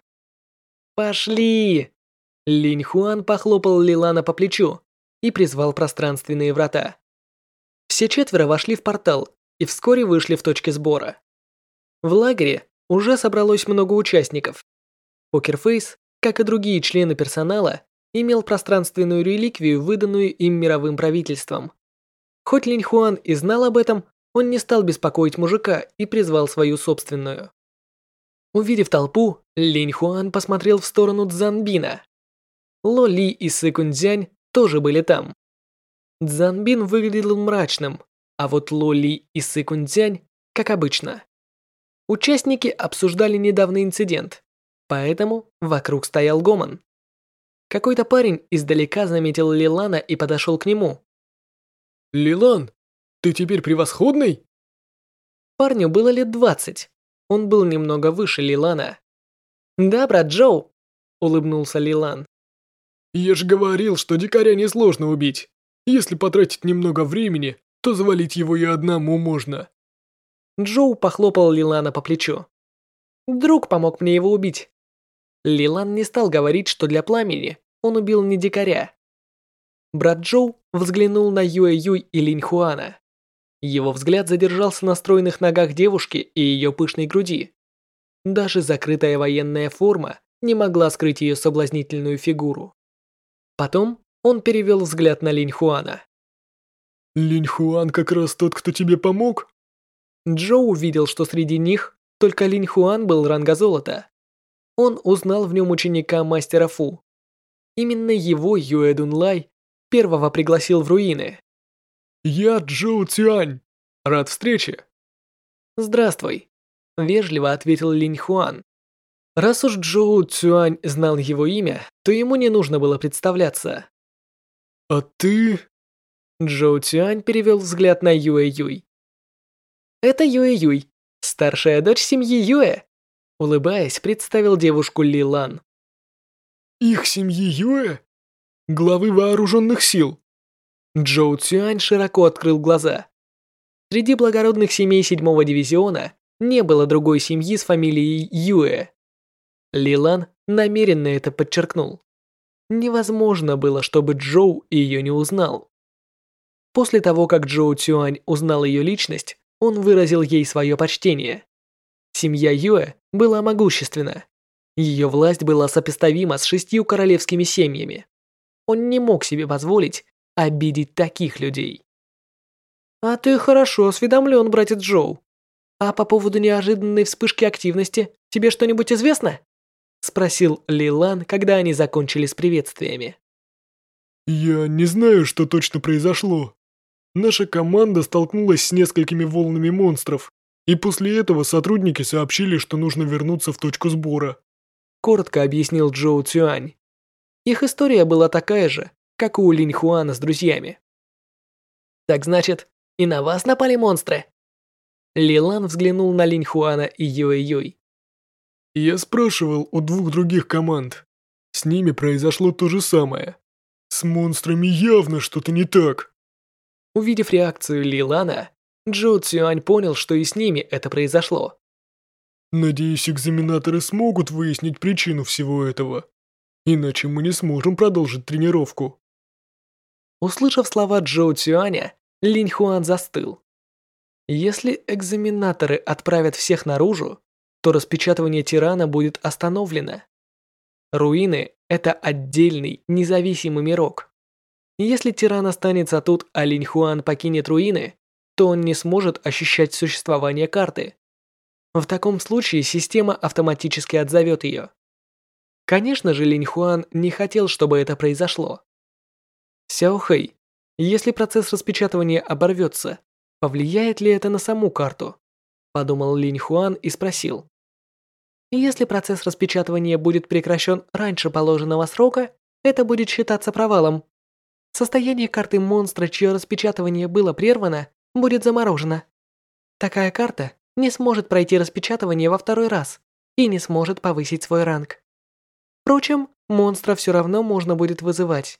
«Пошли!» Линь Хуан похлопал Лилана по плечу и призвал пространственные врата. Все четверо вошли в портал и вскоре вышли в точке сбора. В лагере уже собралось много участников. Покерфейс, как и другие члены персонала, имел пространственную реликвию, выданную им мировым правительством. Хоть Линь Хуан и знал об этом, он не стал беспокоить мужика и призвал свою собственную. Увидев толпу, Линь Хуан посмотрел в сторону Цзанбина. Ло Ли и Сы Кунцзянь тоже были там. Цзанбин выглядел мрачным, а вот Ло Ли и Сы Кунцзянь, как обычно. Участники обсуждали недавний инцидент, поэтому вокруг стоял гомон. Какой-то парень издалека заметил Лилана и подошел к нему. «Лилан, ты теперь превосходный?» Парню было лет двадцать. Он был немного выше Лилана. «Да, брат Джоу», — улыбнулся Лилан. «Я же говорил, что дикаря несложно убить. Если потратить немного времени, то завалить его и одному можно». Джоу похлопал Лилана по плечу. «Друг помог мне его убить». Лилан не стал говорить, что для пламени он убил не дикаря. Брат Джоу взглянул на Юэ Юй и Линь Хуана. Его взгляд задержался на стройных ногах девушки и ее пышной груди. Даже закрытая военная форма не могла скрыть ее соблазнительную фигуру. Потом он перевел взгляд на Линь Хуана. «Линь Хуан как раз тот, кто тебе помог?» Джоу увидел, что среди них только Линь Хуан был ранга золота. Он узнал в нем ученика мастера Фу. Именно его Юэ Дунлай первого пригласил в руины. «Я Джоу Цюань. Рад встрече». «Здравствуй», — вежливо ответил Линь Хуан. Раз уж Джоу Цюань знал его имя, то ему не нужно было представляться. «А ты...» Джоу Цюань перевел взгляд на Юэ Юй. «Это Юэ Юй, старшая дочь семьи Юэ», — улыбаясь, представил девушку Лилан. «Их семьи Юэ? Главы вооруженных сил?» Джоу Цюань широко открыл глаза. Среди благородных семей седьмого дивизиона не было другой семьи с фамилией Юэ. Лилан намеренно это подчеркнул. Невозможно было, чтобы Джоу ее не узнал. После того, как Джоу Цюань узнал ее личность, он выразил ей свое почтение. Семья Юэ была могущественна. Ее власть была сопоставима с шестью королевскими семьями. Он не мог себе позволить обидеть таких людей. «А ты хорошо осведомлен, братец Джоу. А по поводу неожиданной вспышки активности тебе что-нибудь известно?» Спросил Лилан, когда они закончили с приветствиями. «Я не знаю, что точно произошло. Наша команда столкнулась с несколькими волнами монстров, и после этого сотрудники сообщили, что нужно вернуться в точку сбора. коротко объяснил Джоу Цюань. Их история была такая же, как у Линь Хуана с друзьями. «Так значит, и на вас напали монстры?» Ли Лан взглянул на Линь Хуана и Юэ Юй. Я спрашивал у двух других команд. С ними произошло то же самое. С монстрами явно что-то не так. Увидев реакцию Ли Лана, Джоу Цюань понял, что и с ними это произошло. Надеюсь, экзаменаторы смогут выяснить причину всего этого. Иначе мы не сможем продолжить тренировку. Услышав слова Джоу Цюаня, Линь Хуан застыл. Если экзаменаторы отправят всех наружу, то распечатывание тирана будет остановлено. Руины – это отдельный, независимый мирок. Если тиран останется тут, а Линь Хуан покинет руины, то он не сможет ощущать существование карты. В таком случае система автоматически отзовет ее. Конечно же, Линь Хуан не хотел, чтобы это произошло. Сяо Хэй, если процесс распечатывания оборвется, повлияет ли это на саму карту? Подумал Линь Хуан и спросил. Если процесс распечатывания будет прекращен раньше положенного срока, это будет считаться провалом. Состояние карты монстра, чье распечатывание было прервано, будет заморожено. Такая карта не сможет пройти распечатывание во второй раз и не сможет повысить свой ранг. Впрочем, монстра все равно можно будет вызывать.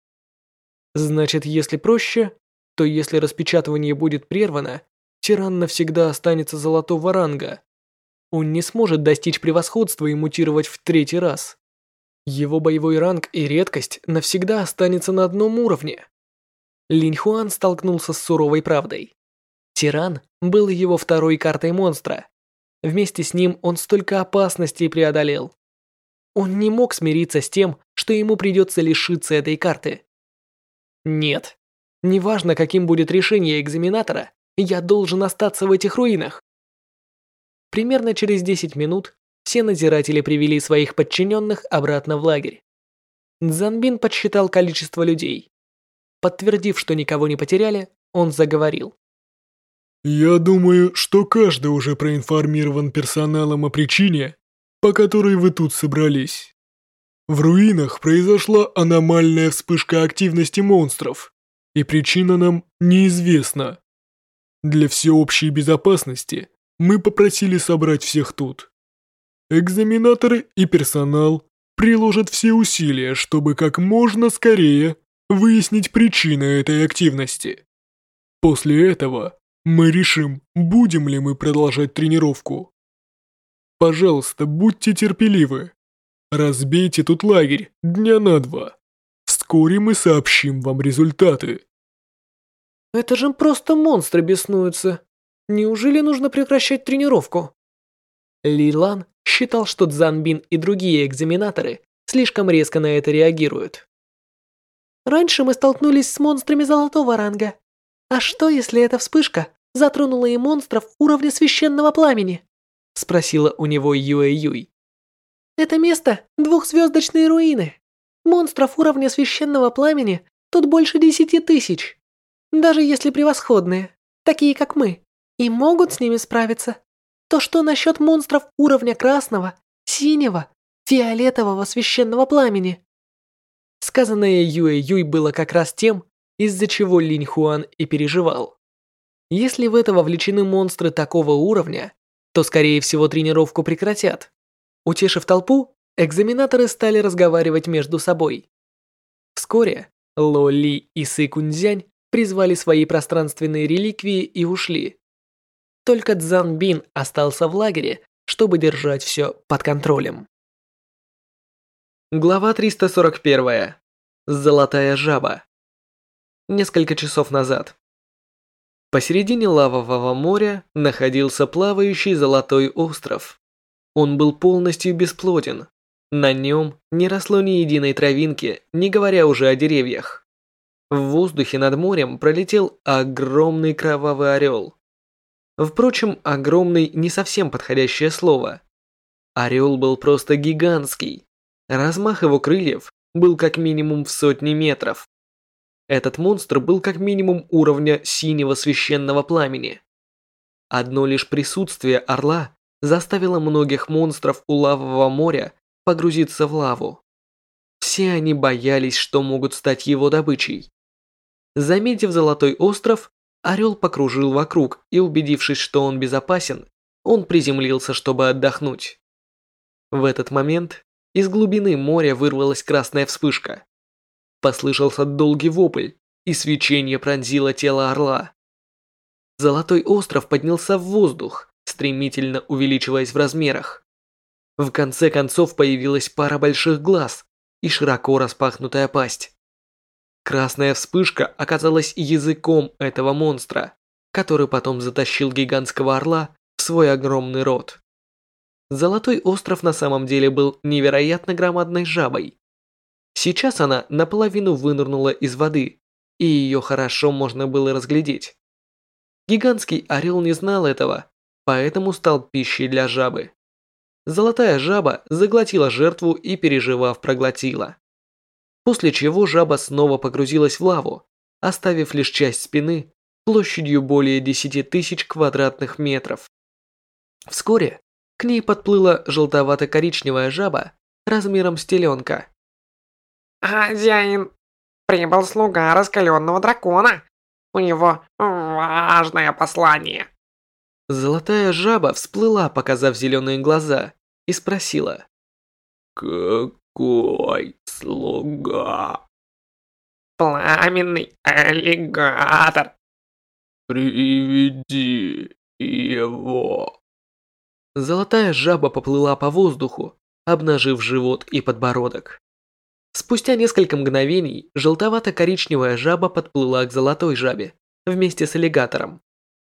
Значит, если проще, то если распечатывание будет прервано, тиран навсегда останется золотого ранга. Он не сможет достичь превосходства и мутировать в третий раз. Его боевой ранг и редкость навсегда останется на одном уровне. Линь Хуан столкнулся с суровой правдой. Тиран был его второй картой монстра. Вместе с ним он столько опасностей преодолел. Он не мог смириться с тем, что ему придется лишиться этой карты. Нет, неважно, каким будет решение экзаменатора, я должен остаться в этих руинах. Примерно через десять минут все надзиратели привели своих подчиненных обратно в лагерь. Цзанбин подсчитал количество людей. Подтвердив, что никого не потеряли, он заговорил. Я думаю, что каждый уже проинформирован персоналом о причине, по которой вы тут собрались. В руинах произошла аномальная вспышка активности монстров, и причина нам неизвестна. Для всеобщей безопасности мы попросили собрать всех тут. Экзаменаторы и персонал приложат все усилия, чтобы как можно скорее выяснить причины этой активности. После этого мы решим, будем ли мы продолжать тренировку. Пожалуйста, будьте терпеливы. Разбейте тут лагерь дня на два. Вскоре мы сообщим вам результаты. Это же просто монстры беснуются. Неужели нужно прекращать тренировку? Ли Лан считал, что Цзанбин и другие экзаменаторы слишком резко на это реагируют. Раньше мы столкнулись с монстрами золотого ранга. А что, если эта вспышка затронула и монстров уровня священного пламени? Спросила у него Юэ Юй. Это место – двухзвездочные руины. Монстров уровня священного пламени тут больше десяти тысяч. Даже если превосходные, такие как мы, и могут с ними справиться, то что насчет монстров уровня красного, синего, фиолетового священного пламени? Сказанное Юэ Юй было как раз тем, из-за чего Линь Хуан и переживал. Если в это вовлечены монстры такого уровня, то скорее всего тренировку прекратят. Утешив толпу, экзаменаторы стали разговаривать между собой. Вскоре Ло Ли и Сы Кунцзянь призвали свои пространственные реликвии и ушли. Только Цзанбин остался в лагере, чтобы держать все под контролем. Глава триста сорок один. Золотая жаба. Несколько часов назад. Посередине лавового моря находился плавающий золотой остров. Он был полностью бесплоден. На нем не росло ни единой травинки, не говоря уже о деревьях. В воздухе над морем пролетел огромный кровавый орел. Впрочем, огромный не совсем подходящее слово. Орел был просто гигантский. Размах его крыльев был как минимум в сотни метров. Этот монстр был как минимум уровня синего священного пламени. Одно лишь присутствие орла заставило многих монстров у лавового моря погрузиться в лаву. Все они боялись, что могут стать его добычей. Заметив Золотой остров, Орел покружил вокруг и, убедившись, что он безопасен, он приземлился, чтобы отдохнуть. В этот момент из глубины моря вырвалась красная вспышка. Послышался долгий вопль, и свечение пронзило тело орла. Золотой остров поднялся в воздух, стремительно увеличиваясь в размерах. В конце концов появилась пара больших глаз и широко распахнутая пасть. Красная вспышка оказалась языком этого монстра, который потом затащил гигантского орла в свой огромный рот. Золотой остров на самом деле был невероятно громадной жабой. Сейчас она наполовину вынырнула из воды, и ее хорошо можно было разглядеть. Гигантский орел не знал этого, поэтому стал пищей для жабы. Золотая жаба заглотила жертву и, переживав, проглотила. После чего жаба снова погрузилась в лаву, оставив лишь часть спины площадью более десяти тысяч квадратных метров. Вскоре к ней подплыла желтовато-коричневая жаба размером с теленка. «Хозяин, прибыл слуга раскаленного дракона. У него важное послание». Золотая жаба всплыла, показав зеленые глаза, и спросила. «Какой слуга?» «Пламенный аллигатор». «Приведи его». Золотая жаба поплыла по воздуху, обнажив живот и подбородок. Спустя несколько мгновений желтовато-коричневая жаба подплыла к золотой жабе вместе с аллигатором.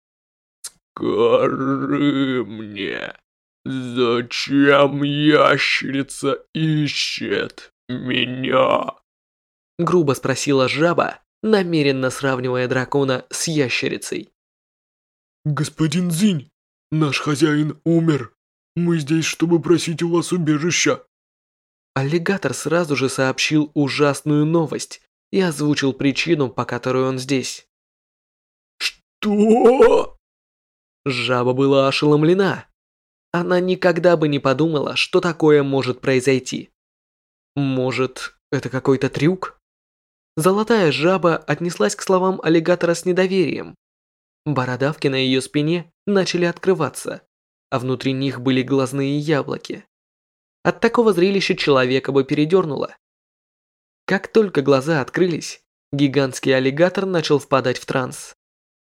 «Скажи мне, зачем ящерица ищет меня?» Грубо спросила жаба, намеренно сравнивая дракона с ящерицей. «Господин Зинь, наш хозяин умер. Мы здесь, чтобы просить у вас убежища». Аллигатор сразу же сообщил ужасную новость и озвучил причину, по которой он здесь. «Что?» Жаба была ошеломлена. Она никогда бы не подумала, что такое может произойти. Может, это какой-то трюк? Золотая жаба отнеслась к словам аллигатора с недоверием. Бородавки на ее спине начали открываться, а внутри них были глазные яблоки. От такого зрелища человека бы передернуло. Как только глаза открылись, гигантский аллигатор начал впадать в транс.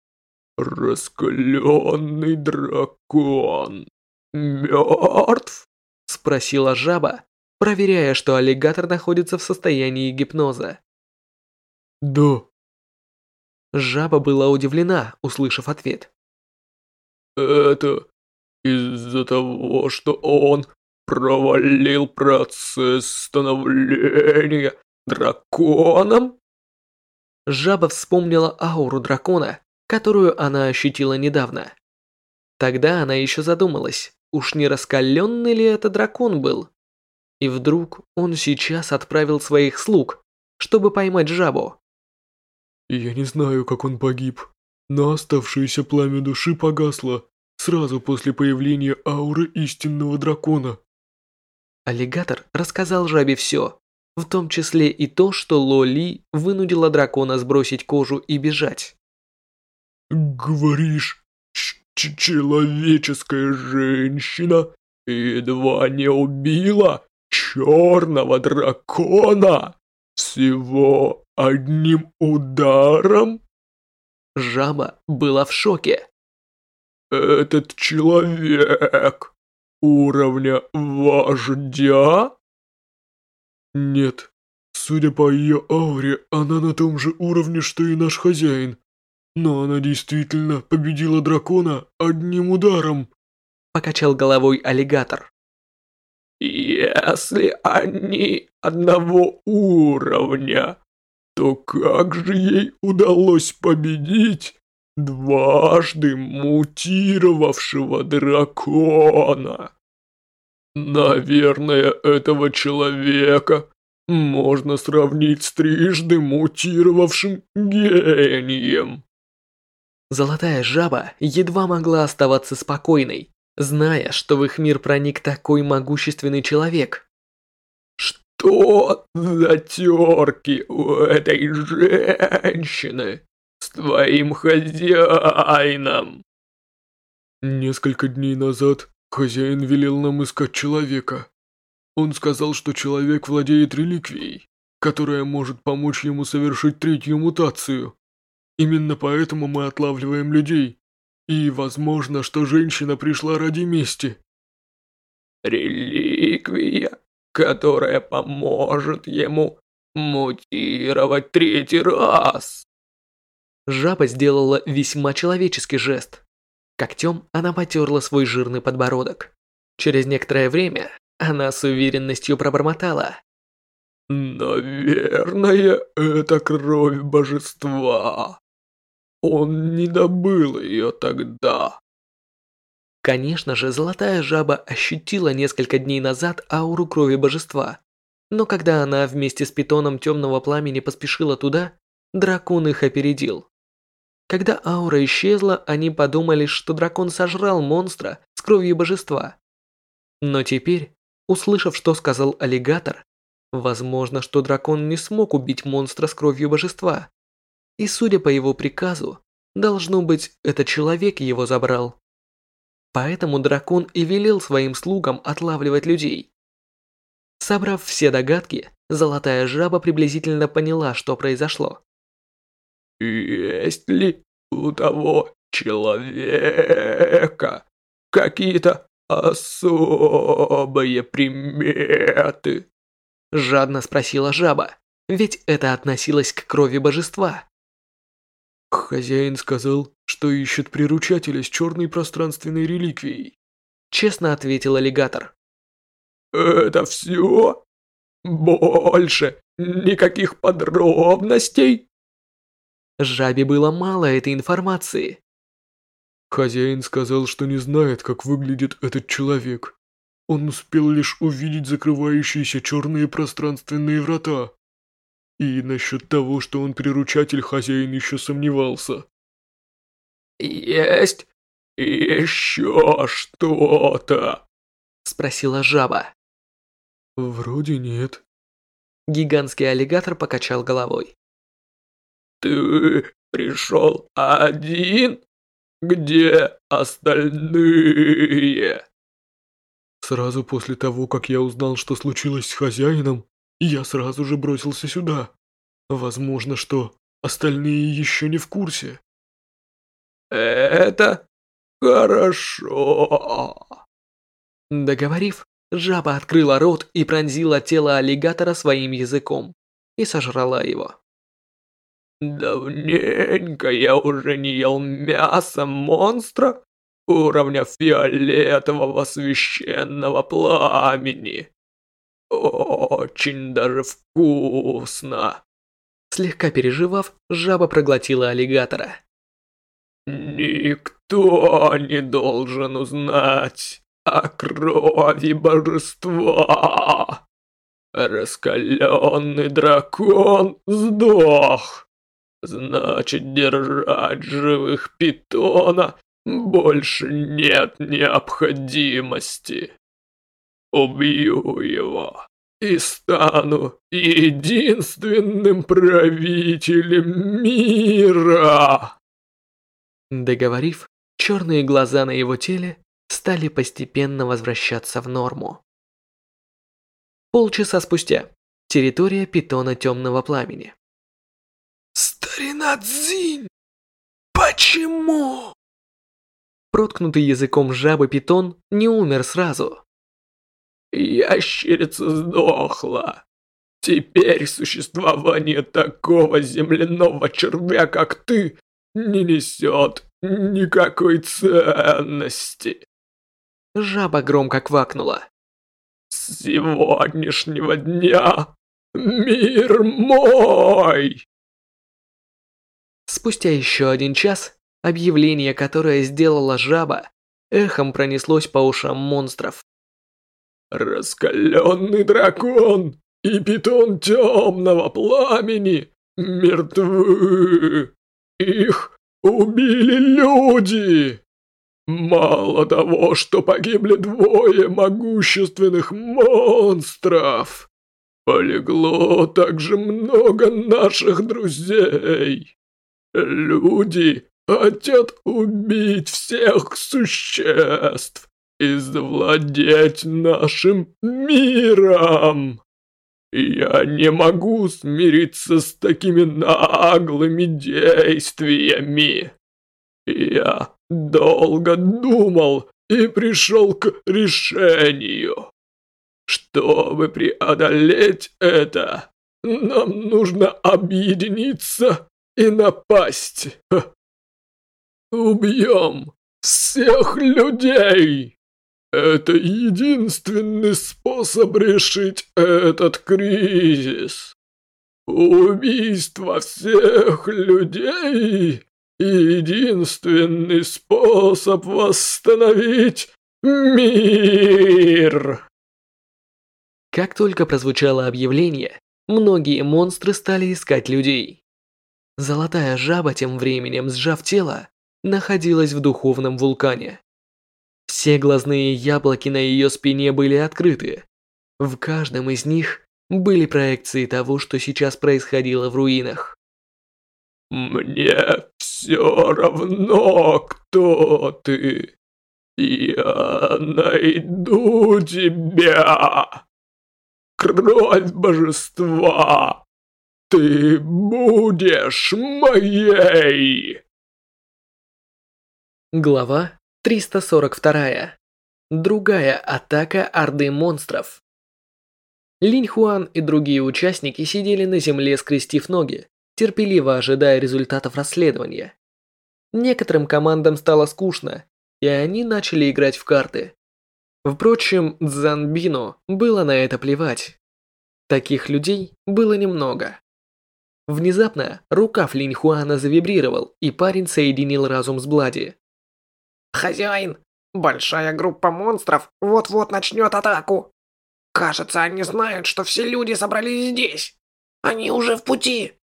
«Раскаленный дракон мертв?» – спросила жаба, проверяя, что аллигатор находится в состоянии гипноза. «Да». Жаба была удивлена, услышав ответ. «Это из-за того, что он провалил процесс становления драконом?» Жаба вспомнила ауру дракона, которую она ощутила недавно. Тогда она еще задумалась, уж не раскаленный ли это дракон был. И вдруг он сейчас отправил своих слуг, чтобы поймать жабу. «Я не знаю, как он погиб, но оставшееся пламя души погасло сразу после появления ауры истинного дракона». Аллигатор рассказал жабе все, в том числе и то, что Ло Ли вынудила дракона сбросить кожу и бежать. «Говоришь, ч человеческая женщина едва не убила черного дракона всего одним ударом?» Жаба была в шоке. «Этот человек уровня вождя?» «Нет, судя по ее ауре, она на том же уровне, что и наш хозяин. Но она действительно победила дракона одним ударом», — покачал головой аллигатор. «Если они одного уровня, то как же ей удалось победить дважды мутировавшего дракона? Наверное, этого человека можно сравнить с трижды мутировавшим гением». Золотая жаба едва могла оставаться спокойной, зная, что в их мир проник такой могущественный человек. Что за терки у этой женщины с твоим хозяином? Несколько дней назад хозяин велел нам искать человека. Он сказал, что человек владеет реликвией, которая может помочь ему совершить третью мутацию. Именно поэтому мы отлавливаем людей. И возможно, что женщина пришла ради мести. Реликвия, которая поможет ему мутировать третий раз. Жаба сделала весьма человеческий жест. Когтем она потерла свой жирный подбородок. Через некоторое время она с уверенностью пробормотала. Наверное, это кровь божества. Он не добыл ее тогда. Конечно же, золотая жаба ощутила несколько дней назад ауру крови божества. Но когда она вместе с питоном темного пламени поспешила туда, дракон их опередил. Когда аура исчезла, они подумали, что дракон сожрал монстра с кровью божества. Но теперь, услышав, что сказал аллигатор, возможно, что дракон не смог убить монстра с кровью божества. И судя по его приказу, должно быть, этот человек его забрал. Поэтому дракон и велел своим слугам отлавливать людей. Собрав все догадки, золотая жаба приблизительно поняла, что произошло. Есть ли у того человека какие-то особые приметы? Жадно спросила жаба, ведь это относилось к крови божества. Хозяин сказал, что ищет приручателя с черной пространственной реликвией. Честно ответил аллигатор. Это все? Больше никаких подробностей? Жабе было мало этой информации. Хозяин сказал, что не знает, как выглядит этот человек. Он успел лишь увидеть закрывающиеся черные пространственные врата. И насчет того, что он приручатель, хозяин еще сомневался. «Есть еще что-то?» Спросила жаба. «Вроде нет». Гигантский аллигатор покачал головой. «Ты пришел один? Где остальные?» Сразу после того, как я узнал, что случилось с хозяином, я сразу же бросился сюда. Возможно, что остальные еще не в курсе. Это хорошо. Договорив, жаба открыла рот и пронзила тело аллигатора своим языком и сожрала его. Давненько я уже не ел мясо монстра уровня фиолетового священного пламени. Очень даже вкусно. Слегка переживав, жаба проглотила аллигатора. Никто не должен узнать о крови божества. Раскаленный дракон сдох. Значит, держать живых питона больше нет необходимости. Убью его и стану единственным правителем мира. Договорив, черные глаза на его теле стали постепенно возвращаться в норму. Полчаса спустя. Территория питона темного пламени. Старина Цзинь! Почему? Проткнутый языком жабы питон не умер сразу. Ящерица сдохла. Теперь существование такого земляного червя, как ты, не несет никакой ценности. Жаба громко квакнула. С сегодняшнего дня мир мой! Спустя еще один час, объявление, которое сделала жаба, эхом пронеслось по ушам монстров. Раскаленный дракон и питон темного пламени мертвы. Их убили люди. Мало того, что погибли двое могущественных монстров, Полегло также много наших друзей. Люди хотят убить всех существ и завладеть нашим миром. Я не могу смириться с такими наглыми действиями. Я долго думал и пришел к решению. Чтобы преодолеть это, нам нужно объединиться и напасть. Убьем всех людей. Это единственный способ решить этот кризис. Убийство всех людей – единственный способ восстановить мир. Как только прозвучало объявление, многие монстры стали искать людей. Золотая жаба тем временем, сжав тело, находилась в духовном вулкане. Все глазные яблоки на ее спине были открыты. В каждом из них были проекции того, что сейчас происходило в руинах. Мне все равно, кто ты. Я найду тебя. Кровь божества. Ты будешь моей. Глава триста сорок два. Другая атака Орды монстров. Линь Хуан и другие участники сидели на земле, скрестив ноги, терпеливо ожидая результатов расследования. Некоторым командам стало скучно, и они начали играть в карты. Впрочем, Цзанбину было на это плевать. Таких людей было немного. Внезапно рукав Линь Хуана завибрировал, и парень соединил разум с Блади. Хозяин, большая группа монстров вот-вот начнет атаку. Кажется, они знают, что все люди собрались здесь. Они уже в пути.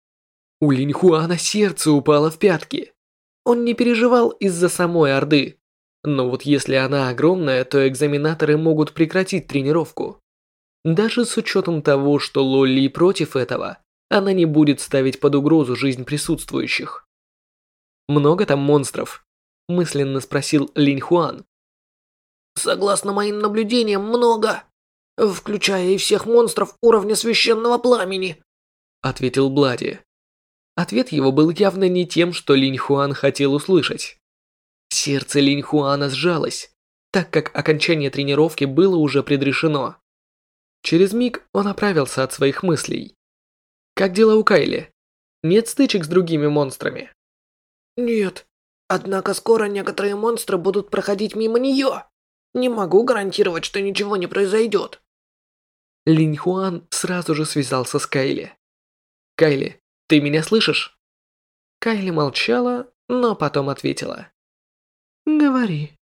У Линь Хуана сердце упало в пятки. Он не переживал из-за самой Орды. Но вот если она огромная, то экзаменаторы могут прекратить тренировку. Даже с учетом того, что Лолли против этого, она не будет ставить под угрозу жизнь присутствующих. «Много там монстров?» – мысленно спросил Линь Хуан. Согласно моим наблюдениям, много. Включая и всех монстров уровня священного пламени, ответил Блади. Ответ его был явно не тем, что Линь Хуан хотел услышать. Сердце Линь Хуана сжалось, так как окончание тренировки было уже предрешено. Через миг он оправился от своих мыслей. Как дела у Кайли? Нет стычек с другими монстрами? Нет. Однако скоро некоторые монстры будут проходить мимо нее. Не могу гарантировать, что ничего не произойдет. Линь Хуан сразу же связался с Кайли. «Кайли, ты меня слышишь?» Кайли молчала, но потом ответила. «Говори».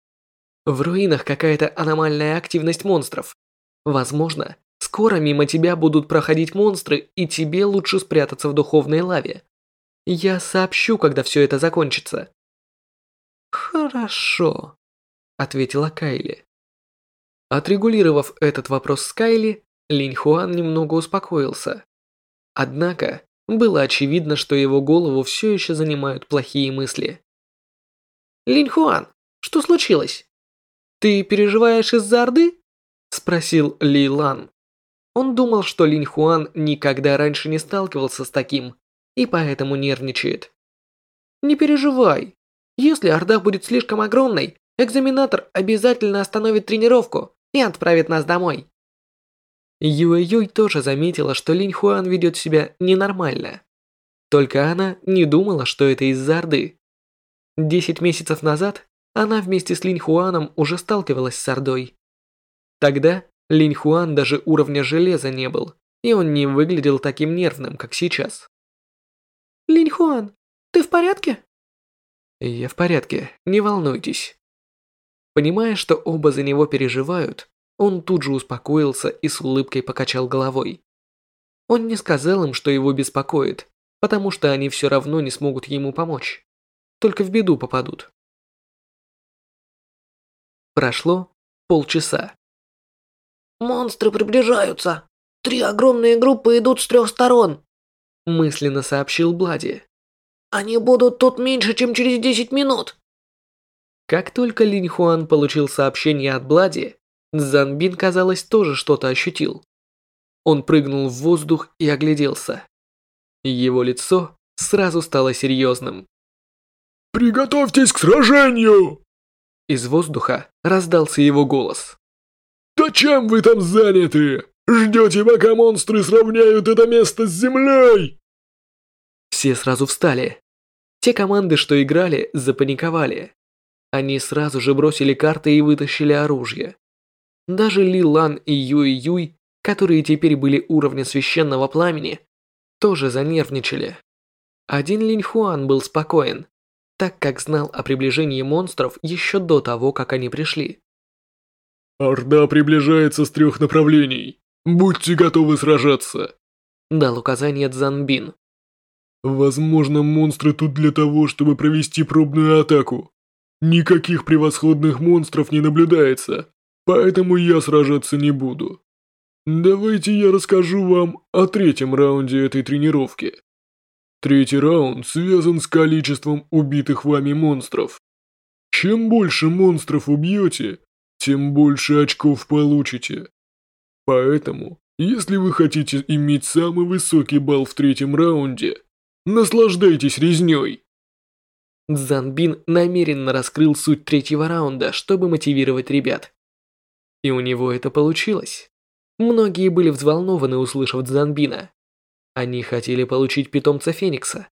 В руинах какая-то аномальная активность монстров. Возможно, скоро мимо тебя будут проходить монстры, и тебе лучше спрятаться в духовной лаве. Я сообщу, когда все это закончится. «Хорошо», — ответила Кайли. Отрегулировав этот вопрос с Кайли, Линь Хуан немного успокоился. Однако, было очевидно, что его голову все еще занимают плохие мысли. «Линь Хуан, что случилось? Ты переживаешь из-за Орды?» – спросил Ли Лан. Он думал, что Линь Хуан никогда раньше не сталкивался с таким, и поэтому нервничает. «Не переживай. Если Орда будет слишком огромной, экзаменатор обязательно остановит тренировку и отправит нас домой». Юэ Юй тоже заметила, что Линь Хуан ведет себя ненормально. Только она не думала, что это из-за Орды. Десять месяцев назад она вместе с Линь Хуаном уже сталкивалась с Ордой. Тогда Линь Хуан даже уровня железа не был, и он не выглядел таким нервным, как сейчас. «Линь Хуан, ты в порядке?» «Я в порядке, не волнуйтесь». Понимая, что оба за него переживают, он тут же успокоился и с улыбкой покачал головой. Он не сказал им, что его беспокоит, потому что они все равно не смогут ему помочь. Только в беду попадут. Прошло полчаса. «Монстры приближаются. Три огромные группы идут с трех сторон. Мысленно сообщил Блади. Они будут тут меньше, чем через десять минут. Как только Линь Хуан получил сообщение от Блади, Цзан Бин, казалось, тоже что-то ощутил. Он прыгнул в воздух и огляделся. Его лицо сразу стало серьезным. «Приготовьтесь к сражению!» Из воздуха раздался его голос. «Да чем вы там заняты? Ждете, пока монстры сравняют это место с землей?» Все сразу встали. Те команды, что играли, запаниковали. Они сразу же бросили карты и вытащили оружие. Даже Ли Лан и Юй Юй, которые теперь были уровня священного пламени, тоже занервничали. Один Линь Хуан был спокоен, так как знал о приближении монстров еще до того, как они пришли. «Орда приближается с трех направлений. Будьте готовы сражаться», — дал указание Цзан Бин. «Возможно, монстры тут для того, чтобы провести пробную атаку. Никаких превосходных монстров не наблюдается, поэтому я сражаться не буду. Давайте я расскажу вам о третьем раунде этой тренировки. Третий раунд связан с количеством убитых вами монстров. Чем больше монстров убьете, тем больше очков получите. Поэтому, если вы хотите иметь самый высокий балл в третьем раунде, наслаждайтесь резней». Цзан Бин намеренно раскрыл суть третьего раунда, чтобы мотивировать ребят. И у него это получилось. Многие были взволнованы, услышав Цзан Бина. Они хотели получить питомца Феникса.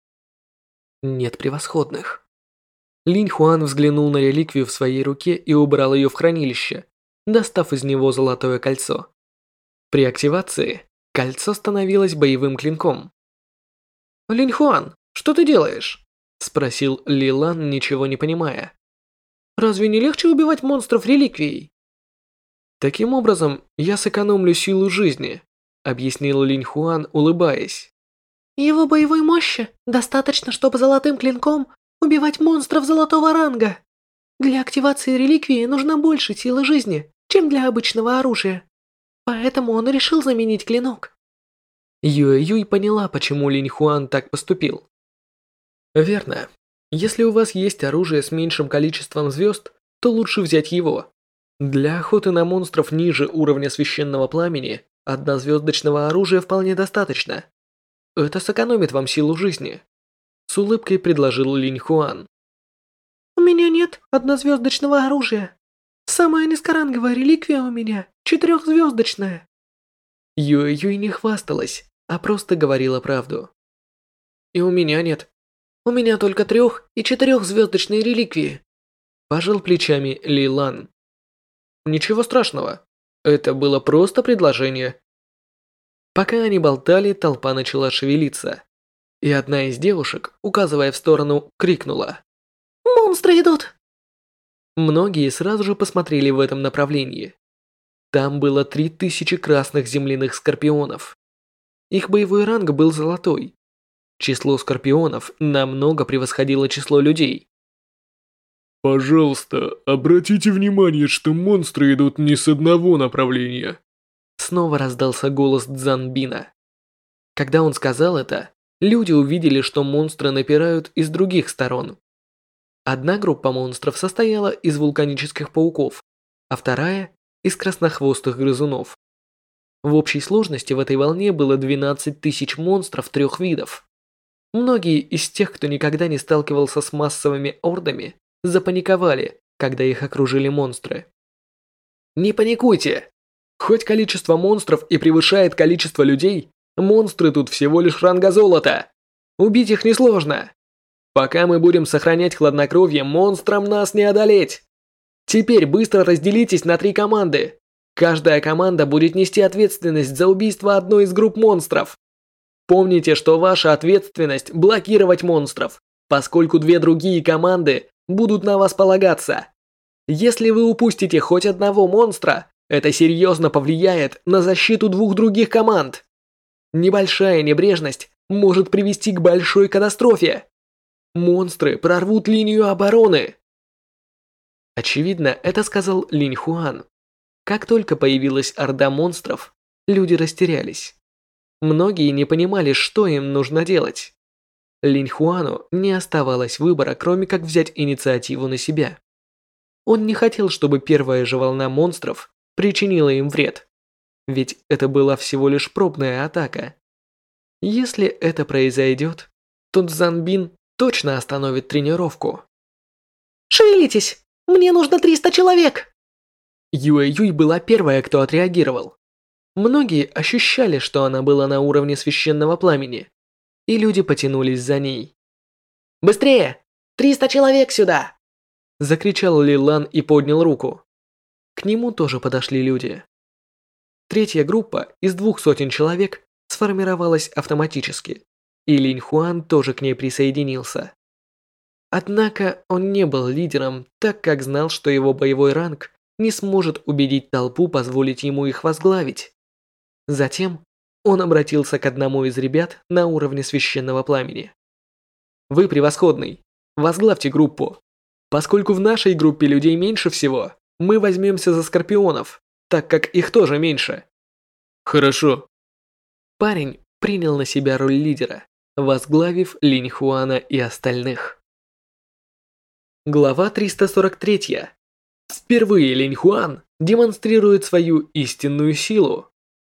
Нет превосходных. Линь Хуан взглянул на реликвию в своей руке и убрал ее в хранилище, достав из него золотое кольцо. При активации кольцо становилось боевым клинком. «Линь Хуан, что ты делаешь?» — спросил Ли Лан, ничего не понимая. «Разве не легче убивать монстров реликвией?» «Таким образом, я сэкономлю силу жизни», — объяснил Линь Хуан, улыбаясь. «Его боевой мощи достаточно, чтобы золотым клинком убивать монстров золотого ранга. Для активации реликвии нужно больше силы жизни, чем для обычного оружия. Поэтому он решил заменить клинок». Юэ Юй поняла, почему Линь Хуан так поступил. Верно. Если у вас есть оружие с меньшим количеством звезд, то лучше взять его. Для охоты на монстров ниже уровня священного пламени однозвездочного оружия вполне достаточно. Это сэкономит вам силу жизни. С улыбкой предложил Линь Хуан. «У меня нет однозвездочного оружия. Самая низкоранговая реликвия у меня четырехзвездочная». Юэ Юй не хвасталась, а просто говорила правду. «И у меня нет. У меня только трех- и четырехзвездочные реликвии», – пожал плечами Ли Лан. «Ничего страшного. Это было просто предложение». Пока они болтали, толпа начала шевелиться. И одна из девушек, указывая в сторону, крикнула: «Монстры идут!» Многие сразу же посмотрели в этом направлении. Там было три тысячи красных земляных скорпионов. Их боевой ранг был золотой. Число скорпионов намного превосходило число людей. «Пожалуйста, обратите внимание, что монстры идут не с одного направления». Снова раздался голос Цзан Бина. Когда он сказал это, люди увидели, что монстры напирают из других сторон. Одна группа монстров состояла из вулканических пауков, а вторая – из краснохвостых грызунов. В общей сложности в этой волне было двенадцать тысяч монстров трех видов. Многие из тех, кто никогда не сталкивался с массовыми ордами, запаниковали, когда их окружили монстры. Не паникуйте! Хоть количество монстров и превышает количество людей, монстры тут всего лишь ранга золота. Убить их несложно. Пока мы будем сохранять хладнокровие, монстрам нас не одолеть. Теперь быстро разделитесь на три команды. Каждая команда будет нести ответственность за убийство одной из групп монстров. Помните, что ваша ответственность – блокировать монстров, поскольку две другие команды будут на вас полагаться. Если вы упустите хоть одного монстра, это серьезно повлияет на защиту двух других команд. Небольшая небрежность может привести к большой катастрофе. Монстры прорвут линию обороны. Очевидно, это сказал Линь Хуан. Как только появилась орда монстров, люди растерялись. Многие не понимали, что им нужно делать. Линь Хуану не оставалось выбора, кроме как взять инициативу на себя. Он не хотел, чтобы первая же волна монстров причинила им вред, ведь это была всего лишь пробная атака. Если это произойдет, то Цзан точно остановит тренировку. Шевелитесь! Мне нужно триста человек! Юэ Юй была первая, кто отреагировал. Многие ощущали, что она была на уровне священного пламени, и люди потянулись за ней. Быстрее! триста человек сюда! Закричал Лилан и поднял руку. К нему тоже подошли люди. Третья группа из двух сотен человек сформировалась автоматически, и Линь Хуан тоже к ней присоединился. Однако он не был лидером, так как знал, что его боевой ранг не сможет убедить толпу позволить ему их возглавить. Затем он обратился к одному из ребят на уровне священного пламени. «Вы превосходный, возглавьте группу. Поскольку в нашей группе людей меньше всего, мы возьмемся за скорпионов, так как их тоже меньше». «Хорошо». Парень принял на себя роль лидера, возглавив Линь Хуана и остальных. Глава триста сорок три. Впервые Линь Хуан демонстрирует свою истинную силу.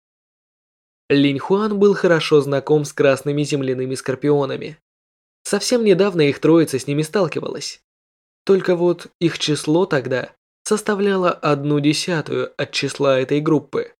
Линь Хуан был хорошо знаком с красными земляными скорпионами. Совсем недавно их троица с ними сталкивалась. Только вот их число тогда составляло одну десятую от числа этой группы.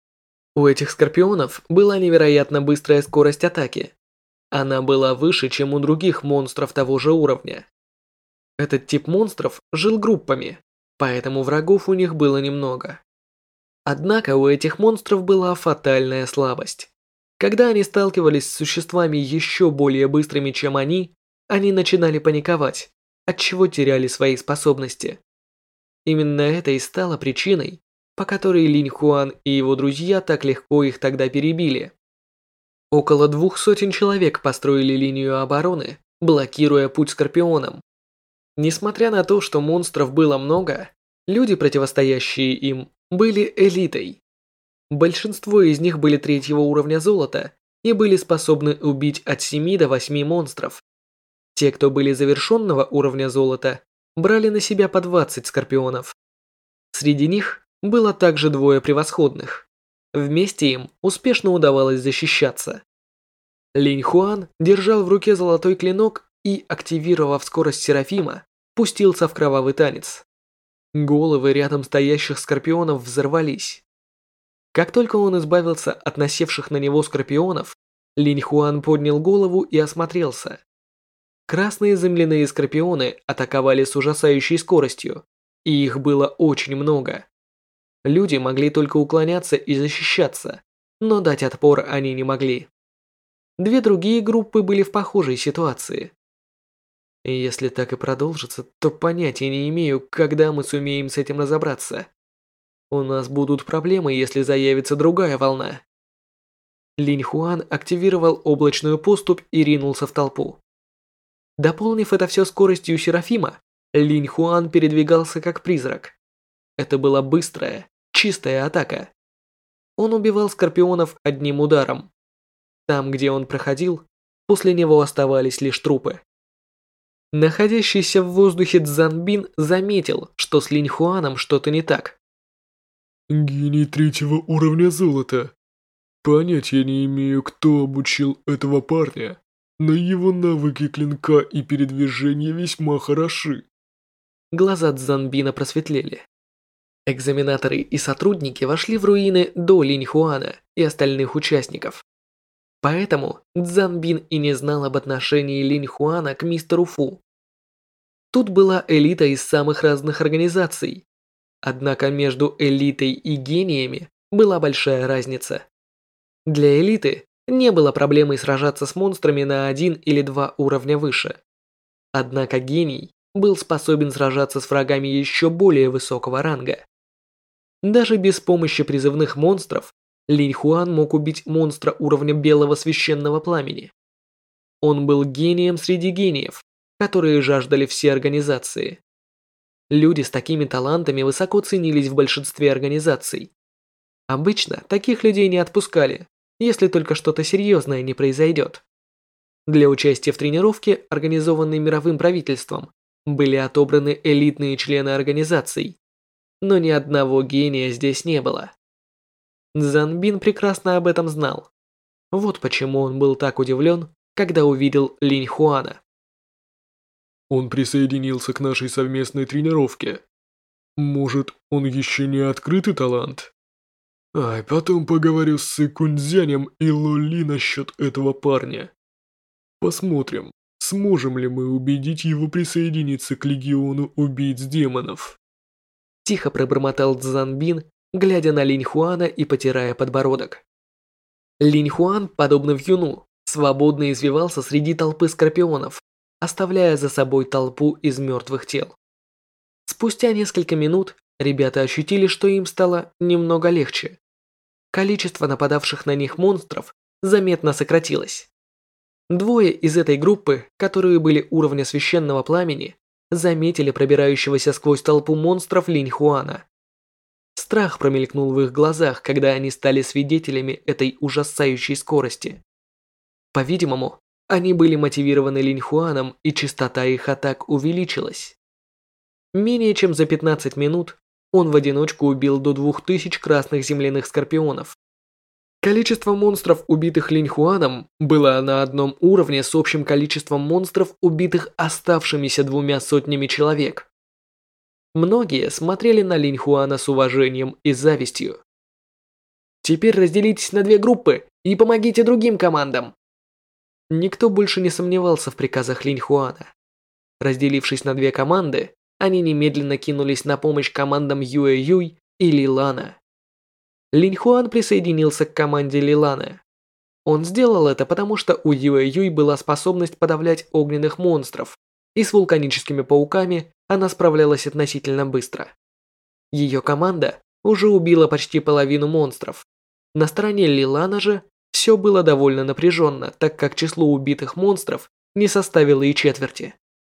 У этих скорпионов была невероятно быстрая скорость атаки. Она была выше, чем у других монстров того же уровня. Этот тип монстров жил группами, поэтому врагов у них было немного. Однако у этих монстров была фатальная слабость. Когда они сталкивались с существами еще более быстрыми, чем они, они начинали паниковать, отчего теряли свои способности. Именно это и стало причиной, по которой Линь Хуан и его друзья так легко их тогда перебили. Около двух сотен человек построили линию обороны, блокируя путь скорпионам. Несмотря на то, что монстров было много, люди, противостоящие им, были элитой. Большинство из них были третьего уровня золота и были способны убить от семи до восьми монстров. Те, кто были завершенного уровня золота, брали на себя по двадцать скорпионов. Среди них было также двое превосходных. Вместе им успешно удавалось защищаться. Линь Хуан держал в руке золотой клинок и, активировав скорость Серафима, пустился в кровавый танец. Головы рядом стоящих скорпионов взорвались. Как только он избавился от насевших на него скорпионов, Линь Хуан поднял голову и осмотрелся. Красные земляные скорпионы атаковали с ужасающей скоростью, и их было очень много. Люди могли только уклоняться и защищаться, но дать отпор они не могли. Две другие группы были в похожей ситуации. И если так и продолжится, то понятия не имею, когда мы сумеем с этим разобраться. У нас будут проблемы, если заявится другая волна. Линь Хуан активировал облачную поступь и ринулся в толпу. Дополнив это все скоростью Серафима, Линь Хуан передвигался как призрак. Это была быстрая, чистая атака. Он убивал скорпионов одним ударом. Там, где он проходил, после него оставались лишь трупы. Находящийся в воздухе Цзан Бин заметил, что с Линь Хуаном что-то не так. Гений третьего уровня золота. Понятия не имею, кто обучил этого парня, но его навыки клинка и передвижения весьма хороши. Глаза Цзан Бина просветлели. Экзаменаторы и сотрудники вошли в руины до Линь Хуана и остальных участников. Поэтому Цзан Бин и не знал об отношении Линь Хуана к мистеру Фу. Тут была элита из самых разных организаций. Однако между элитой и гениями была большая разница. Для элиты не было проблемой сражаться с монстрами на один или два уровня выше. Однако гений был способен сражаться с врагами еще более высокого ранга. Даже без помощи призывных монстров Линь Хуан мог убить монстра уровня белого священного пламени. Он был гением среди гениев, которые жаждали все организации. Люди с такими талантами высоко ценились в большинстве организаций. Обычно таких людей не отпускали, если только что-то серьезное не произойдет. Для участия в тренировке, организованной мировым правительством, были отобраны элитные члены организаций, но ни одного гения здесь не было. Цзан прекрасно об этом знал. Вот почему он был так удивлен, когда увидел Линь Хуана. Он присоединился к нашей совместной тренировке. Может, он еще не открытый талант? Ай, потом поговорю с Сыкунцзянем и Лоли насчет этого парня. Посмотрим, сможем ли мы убедить его присоединиться к легиону убийц демонов. Тихо пробормотал Цзан Бин, глядя на Линь Хуана и потирая подбородок. Линь Хуан, подобно Вьюну, свободно извивался среди толпы скорпионов, оставляя за собой толпу из мертвых тел. Спустя несколько минут ребята ощутили, что им стало немного легче. Количество нападавших на них монстров заметно сократилось. Двое из этой группы, которые были уровня священного пламени, заметили пробирающегося сквозь толпу монстров Линь Хуана. Страх промелькнул в их глазах, когда они стали свидетелями этой ужасающей скорости. По-видимому, они были мотивированы Линь Хуаном, и частота их атак увеличилась. Менее чем за пятнадцать минут он в одиночку убил до двух тысяч красных земляных скорпионов. Количество монстров, убитых Линь Хуаном, было на одном уровне с общим количеством монстров, убитых оставшимися двумя сотнями человек. Многие смотрели на Линь Хуана с уважением и завистью. «Теперь разделитесь на две группы и помогите другим командам!» Никто больше не сомневался в приказах Линь Хуана. Разделившись на две команды, они немедленно кинулись на помощь командам Юэ Юй и Лилана. Линь Хуан присоединился к команде Лилана. Он сделал это, потому что у Юэ Юй была способность подавлять огненных монстров, и с вулканическими пауками она справлялась относительно быстро. Ее команда уже убила почти половину монстров. На стороне Лилана же все было довольно напряженно, так как число убитых монстров не составило и четверти.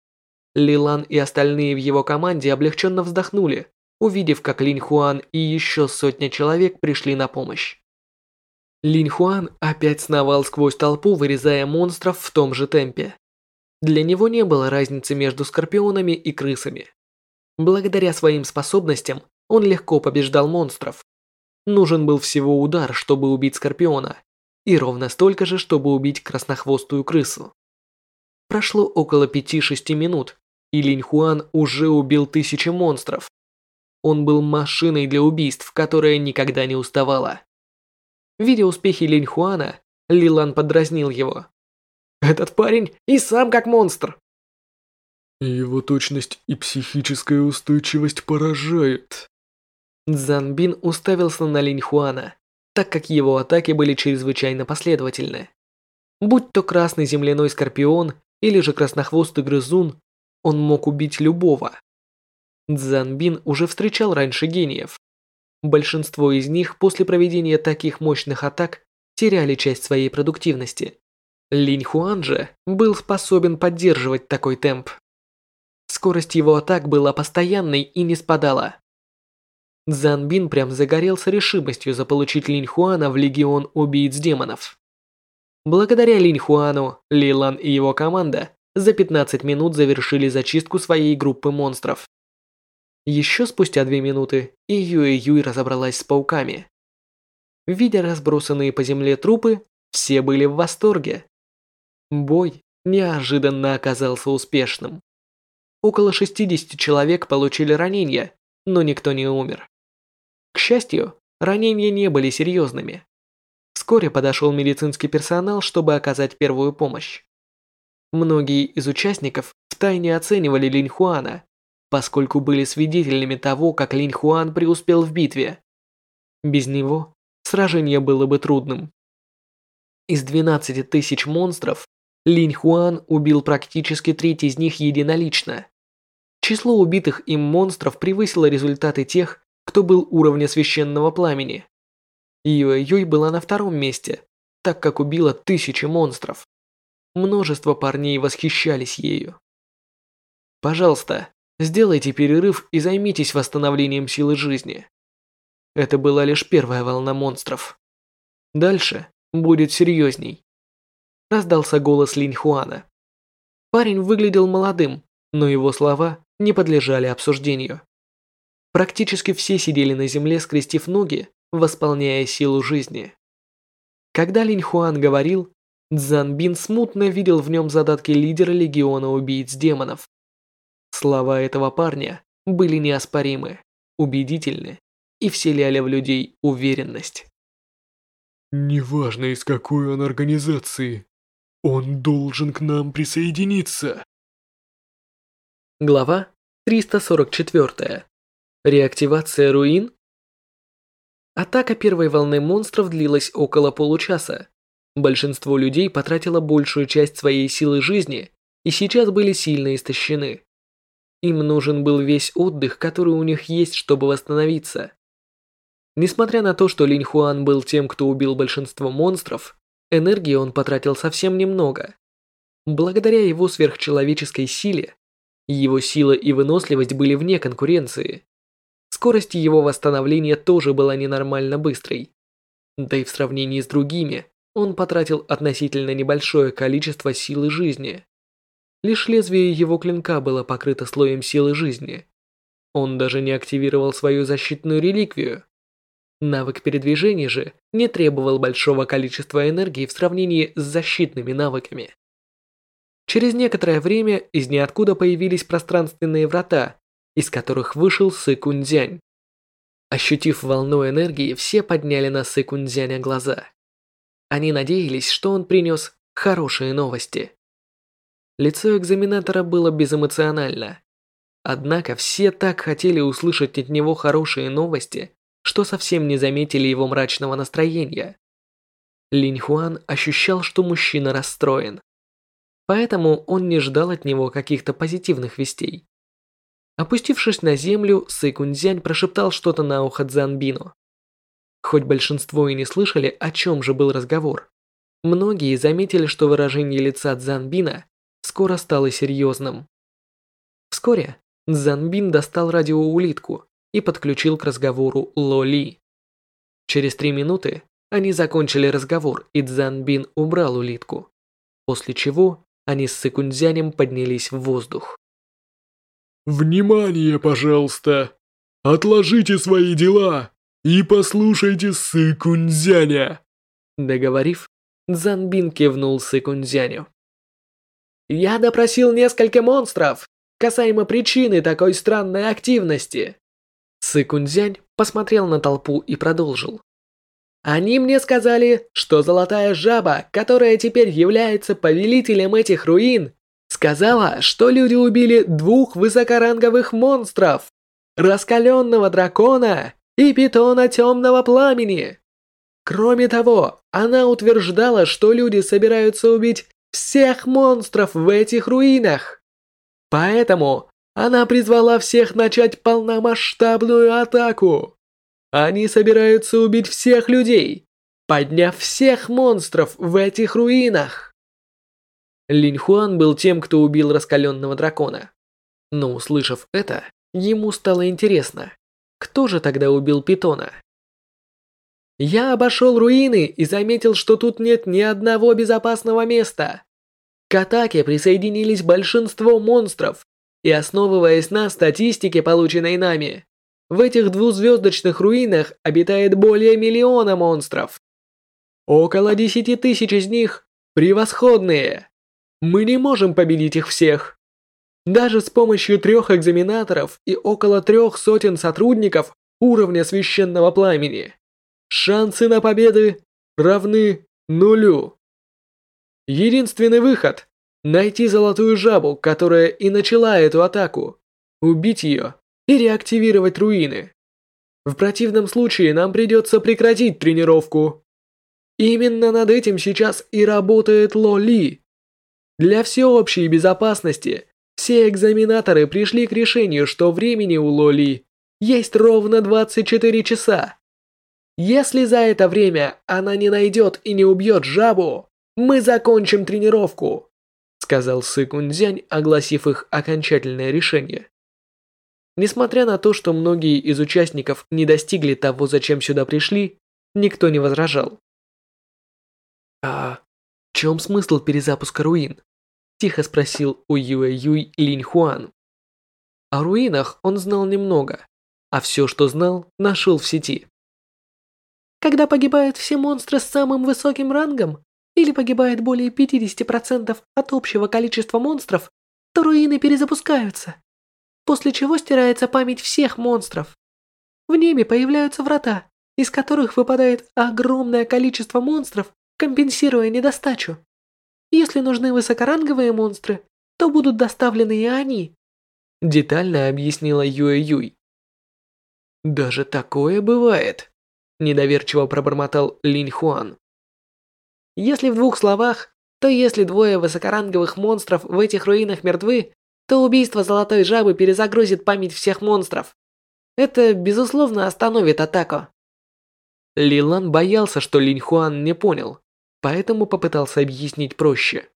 Лилан и остальные в его команде облегченно вздохнули, увидев, как Линь Хуан и еще сотня человек пришли на помощь. Линь Хуан опять сновал сквозь толпу, вырезая монстров в том же темпе. Для него не было разницы между скорпионами и крысами. Благодаря своим способностям он легко побеждал монстров. Нужен был всего удар, чтобы убить скорпиона, и ровно столько же, чтобы убить краснохвостую крысу. Прошло около пяти-шести минут, и Линь Хуан уже убил тысячи монстров. Он был машиной для убийств, которая никогда не уставала. Видя успехи Линь Хуана, Лилан подразнил его. «Этот парень и сам как монстр!» Его точность и психическая устойчивость поражают. Цзан Бин уставился на Линь Хуана, так как его атаки были чрезвычайно последовательны. Будь то красный земляной скорпион или же краснохвостый грызун, он мог убить любого. Цзан Бин уже встречал раньше гениев. Большинство из них после проведения таких мощных атак теряли часть своей продуктивности. Линь Хуан же был способен поддерживать такой темп. Скорость его атак была постоянной и не спадала. Цзан Бин прям загорелся решимостью заполучить Линь Хуана в легион убийц демонов. Благодаря Линь Хуану, Лилан и его команда за пятнадцать минут завершили зачистку своей группы монстров. Еще спустя две минуты и Юэ Юй разобралась с пауками. Видя разбросанные по земле трупы, все были в восторге. Бой неожиданно оказался успешным. Около шестидесяти человек получили ранения, но никто не умер. К счастью, ранения не были серьезными. Вскоре подошел медицинский персонал, чтобы оказать первую помощь. Многие из участников втайне оценивали Линь Хуана, поскольку были свидетелями того, как Линь Хуан преуспел в битве. Без него сражение было бы трудным. Из двенадцати тысяч монстров Линь Хуан убил практически треть из них единолично. Число убитых им монстров превысило результаты тех, кто был уровня священного пламени. Юэ Юй была на втором месте, так как убила тысячи монстров. Множество парней восхищались ею. Пожалуйста, сделайте перерыв и займитесь восстановлением силы жизни. Это была лишь первая волна монстров. Дальше будет серьезней. Раздался голос Линь Хуана. Парень выглядел молодым, но его слова не подлежали обсуждению. Практически все сидели на земле, скрестив ноги, восполняя силу жизни. Когда Линь Хуан говорил, Цзан Бин смутно видел в нем задатки лидера легиона убийц демонов. Слова этого парня были неоспоримы, убедительны и вселяли в людей уверенность. Неважно, из какой он организации, он должен к нам присоединиться. Глава триста сорок четыре. Реактивация руин? Атака первой волны монстров длилась около получаса. Большинство людей потратило большую часть своей силы жизни и сейчас были сильно истощены. Им нужен был весь отдых, который у них есть, чтобы восстановиться. Несмотря на то, что Линь Хуан был тем, кто убил большинство монстров, энергии он потратил совсем немного. Благодаря его сверхчеловеческой силе, его сила и выносливость были вне конкуренции. Скорость его восстановления тоже была ненормально быстрой. Да и в сравнении с другими, он потратил относительно небольшое количество силы жизни. Лишь лезвие его клинка было покрыто слоем силы жизни. Он даже не активировал свою защитную реликвию. Навык передвижения же не требовал большого количества энергии в сравнении с защитными навыками. Через некоторое время из ниоткуда появились пространственные врата, из которых вышел Сы Кунцзянь. Ощутив волну энергии, все подняли на Сы Кунцзяня глаза. Они надеялись, что он принес хорошие новости. Лицо экзаменатора было безэмоционально. Однако все так хотели услышать от него хорошие новости, что совсем не заметили его мрачного настроения. Линь Хуан ощущал, что мужчина расстроен. Поэтому он не ждал от него каких-то позитивных вестей. Опустившись на землю, Сы Кунцзянь прошептал что-то на ухо Цзан Бину. Хоть большинство и не слышали, о чем же был разговор, многие заметили, что выражение лица Цзан Бина скоро стало серьезным. Вскоре Цзан Бин достал радиоулитку и подключил к разговору Ло Ли. Через три минуты они закончили разговор, и Цзан Бин убрал улитку, после чего они с Сы Кунцзянем поднялись в воздух. Внимание, пожалуйста! Отложите свои дела и послушайте Сы Кунцзяня. Договорив, Цзан Бин кивнул Сы Кунцзяню. Я допросил несколько монстров касаемо причины такой странной активности. Сы Кунцзянь посмотрел на толпу и продолжил. Они мне сказали, что золотая жаба, которая теперь является повелителем этих руин, сказала, что люди убили двух высокоранговых монстров, раскаленного дракона и питона темного пламени. Кроме того, она утверждала, что люди собираются убить всех монстров в этих руинах. Поэтому она призвала всех начать полномасштабную атаку. Они собираются убить всех людей, подняв всех монстров в этих руинах. Линь Хуан был тем, кто убил раскаленного дракона. Но услышав это, ему стало интересно, кто же тогда убил питона? Я обошел руины и заметил, что тут нет ни одного безопасного места. К атаке присоединились большинство монстров, и основываясь на статистике, полученной нами, в этих двузвездочных руинах обитает более миллиона монстров. Около десяти тысяч из них превосходные. Мы не можем победить их всех. Даже с помощью трех экзаменаторов и около трех сотен сотрудников уровня священного пламени шансы на победы равны нулю. Единственный выход – найти золотую жабу, которая и начала эту атаку, убить ее и реактивировать руины. В противном случае нам придется прекратить тренировку. Именно над этим сейчас и работает Ло Ли. Для всеобщей безопасности все экзаменаторы пришли к решению, что времени у Ло Ли есть ровно двадцать четыре часа. Если за это время она не найдет и не убьет жабу, мы закончим тренировку, сказал Сы Кунцзянь, огласив их окончательное решение. Несмотря на то, что многие из участников не достигли того, зачем сюда пришли, никто не возражал. «А в чем смысл перезапуска руин?» – тихо спросил у Юэ-Юй Линь Хуан. О руинах он знал немного, а все, что знал, нашел в сети. Когда погибают все монстры с самым высоким рангом, или погибает более пятьдесят процентов от общего количества монстров, то руины перезапускаются, после чего стирается память всех монстров. В небе появляются врата, из которых выпадает огромное количество монстров, компенсируя недостачу. Если нужны высокоранговые монстры, то будут доставлены и они. Детально объяснила Юэ-Юй. Даже такое бывает, недоверчиво пробормотал Линь Хуан. Если в двух словах, то если двое высокоранговых монстров в этих руинах мертвы, то убийство Золотой Жабы перезагрузит память всех монстров. Это, безусловно, остановит атаку. Ли Лан боялся, что Линь Хуан не понял, поэтому попытался объяснить проще.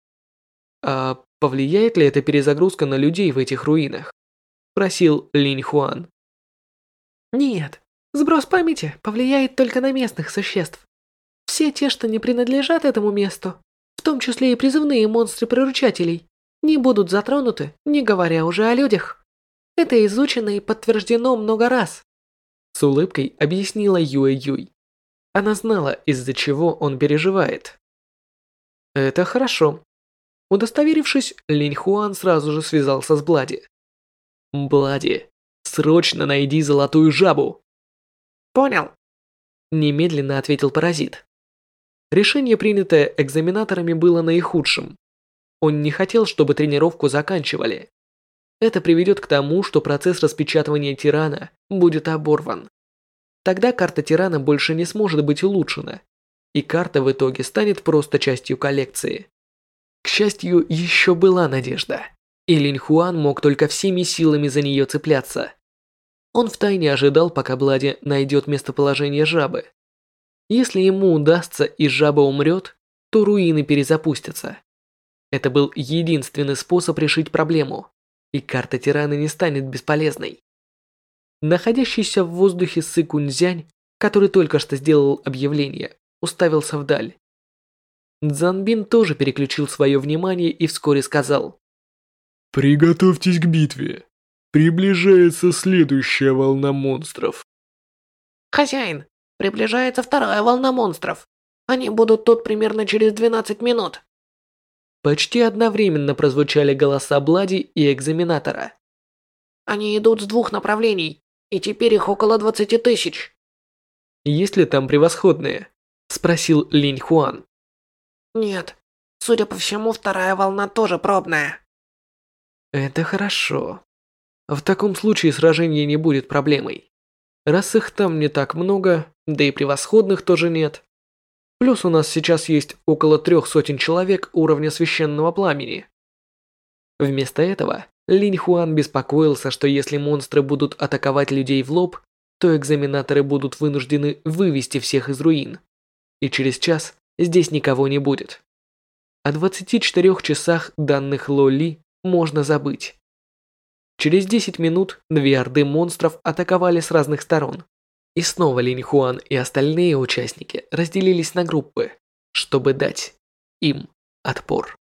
«А повлияет ли эта перезагрузка на людей в этих руинах?» – спросил Линь Хуан. Нет, сброс памяти повлияет только на местных существ. Все те, что не принадлежат этому месту, в том числе и призывные монстры-приручателей, не будут затронуты, не говоря уже о людях. Это изучено и подтверждено много раз. С улыбкой объяснила Юэ-Юй. Она знала, из-за чего он переживает. Это хорошо. Удостоверившись, Линь Хуан сразу же связался с Блади. Блади, срочно найди Золотую Жабу. Понял. Немедленно ответил паразит. Решение, принятое экзаменаторами, было наихудшим. Он не хотел, чтобы тренировку заканчивали. Это приведет к тому, что процесс распечатывания тирана будет оборван. Тогда карта тирана больше не сможет быть улучшена, и карта в итоге станет просто частью коллекции. К счастью, еще была надежда, и Линь Хуан мог только всеми силами за нее цепляться. Он втайне ожидал, пока Блади найдет местоположение жабы. Если ему удастся и жаба умрет, то руины перезапустятся. Это был единственный способ решить проблему, и карта тирана не станет бесполезной. Находящийся в воздухе Сы Кунцзянь, который только что сделал объявление, уставился вдаль. Цзанбин тоже переключил свое внимание и вскоре сказал: «Приготовьтесь к битве. Приближается следующая волна монстров». Хозяин, приближается вторая волна монстров. Они будут тут примерно через двенадцать минут. Почти одновременно прозвучали голоса Блади и экзаменатора. Они идут с двух направлений, и теперь их около двадцати тысяч. «Есть ли там превосходные?» – спросил Линь Хуан. Нет, судя по всему, вторая волна тоже пробная. Это хорошо. В таком случае сражение не будет проблемой. Раз их там не так много, да и превосходных тоже нет. Плюс у нас сейчас есть около трех сотен человек уровня священного пламени. Вместо этого Линь Хуан беспокоился, что если монстры будут атаковать людей в лоб, то экзаменаторы будут вынуждены вывести всех из руин. И через час здесь никого не будет. О двадцати четырёх часах данных Ло Ли можно забыть. Через десять минут две орды монстров атаковали с разных сторон. И снова Линь Хуан и остальные участники разделились на группы, чтобы дать им отпор.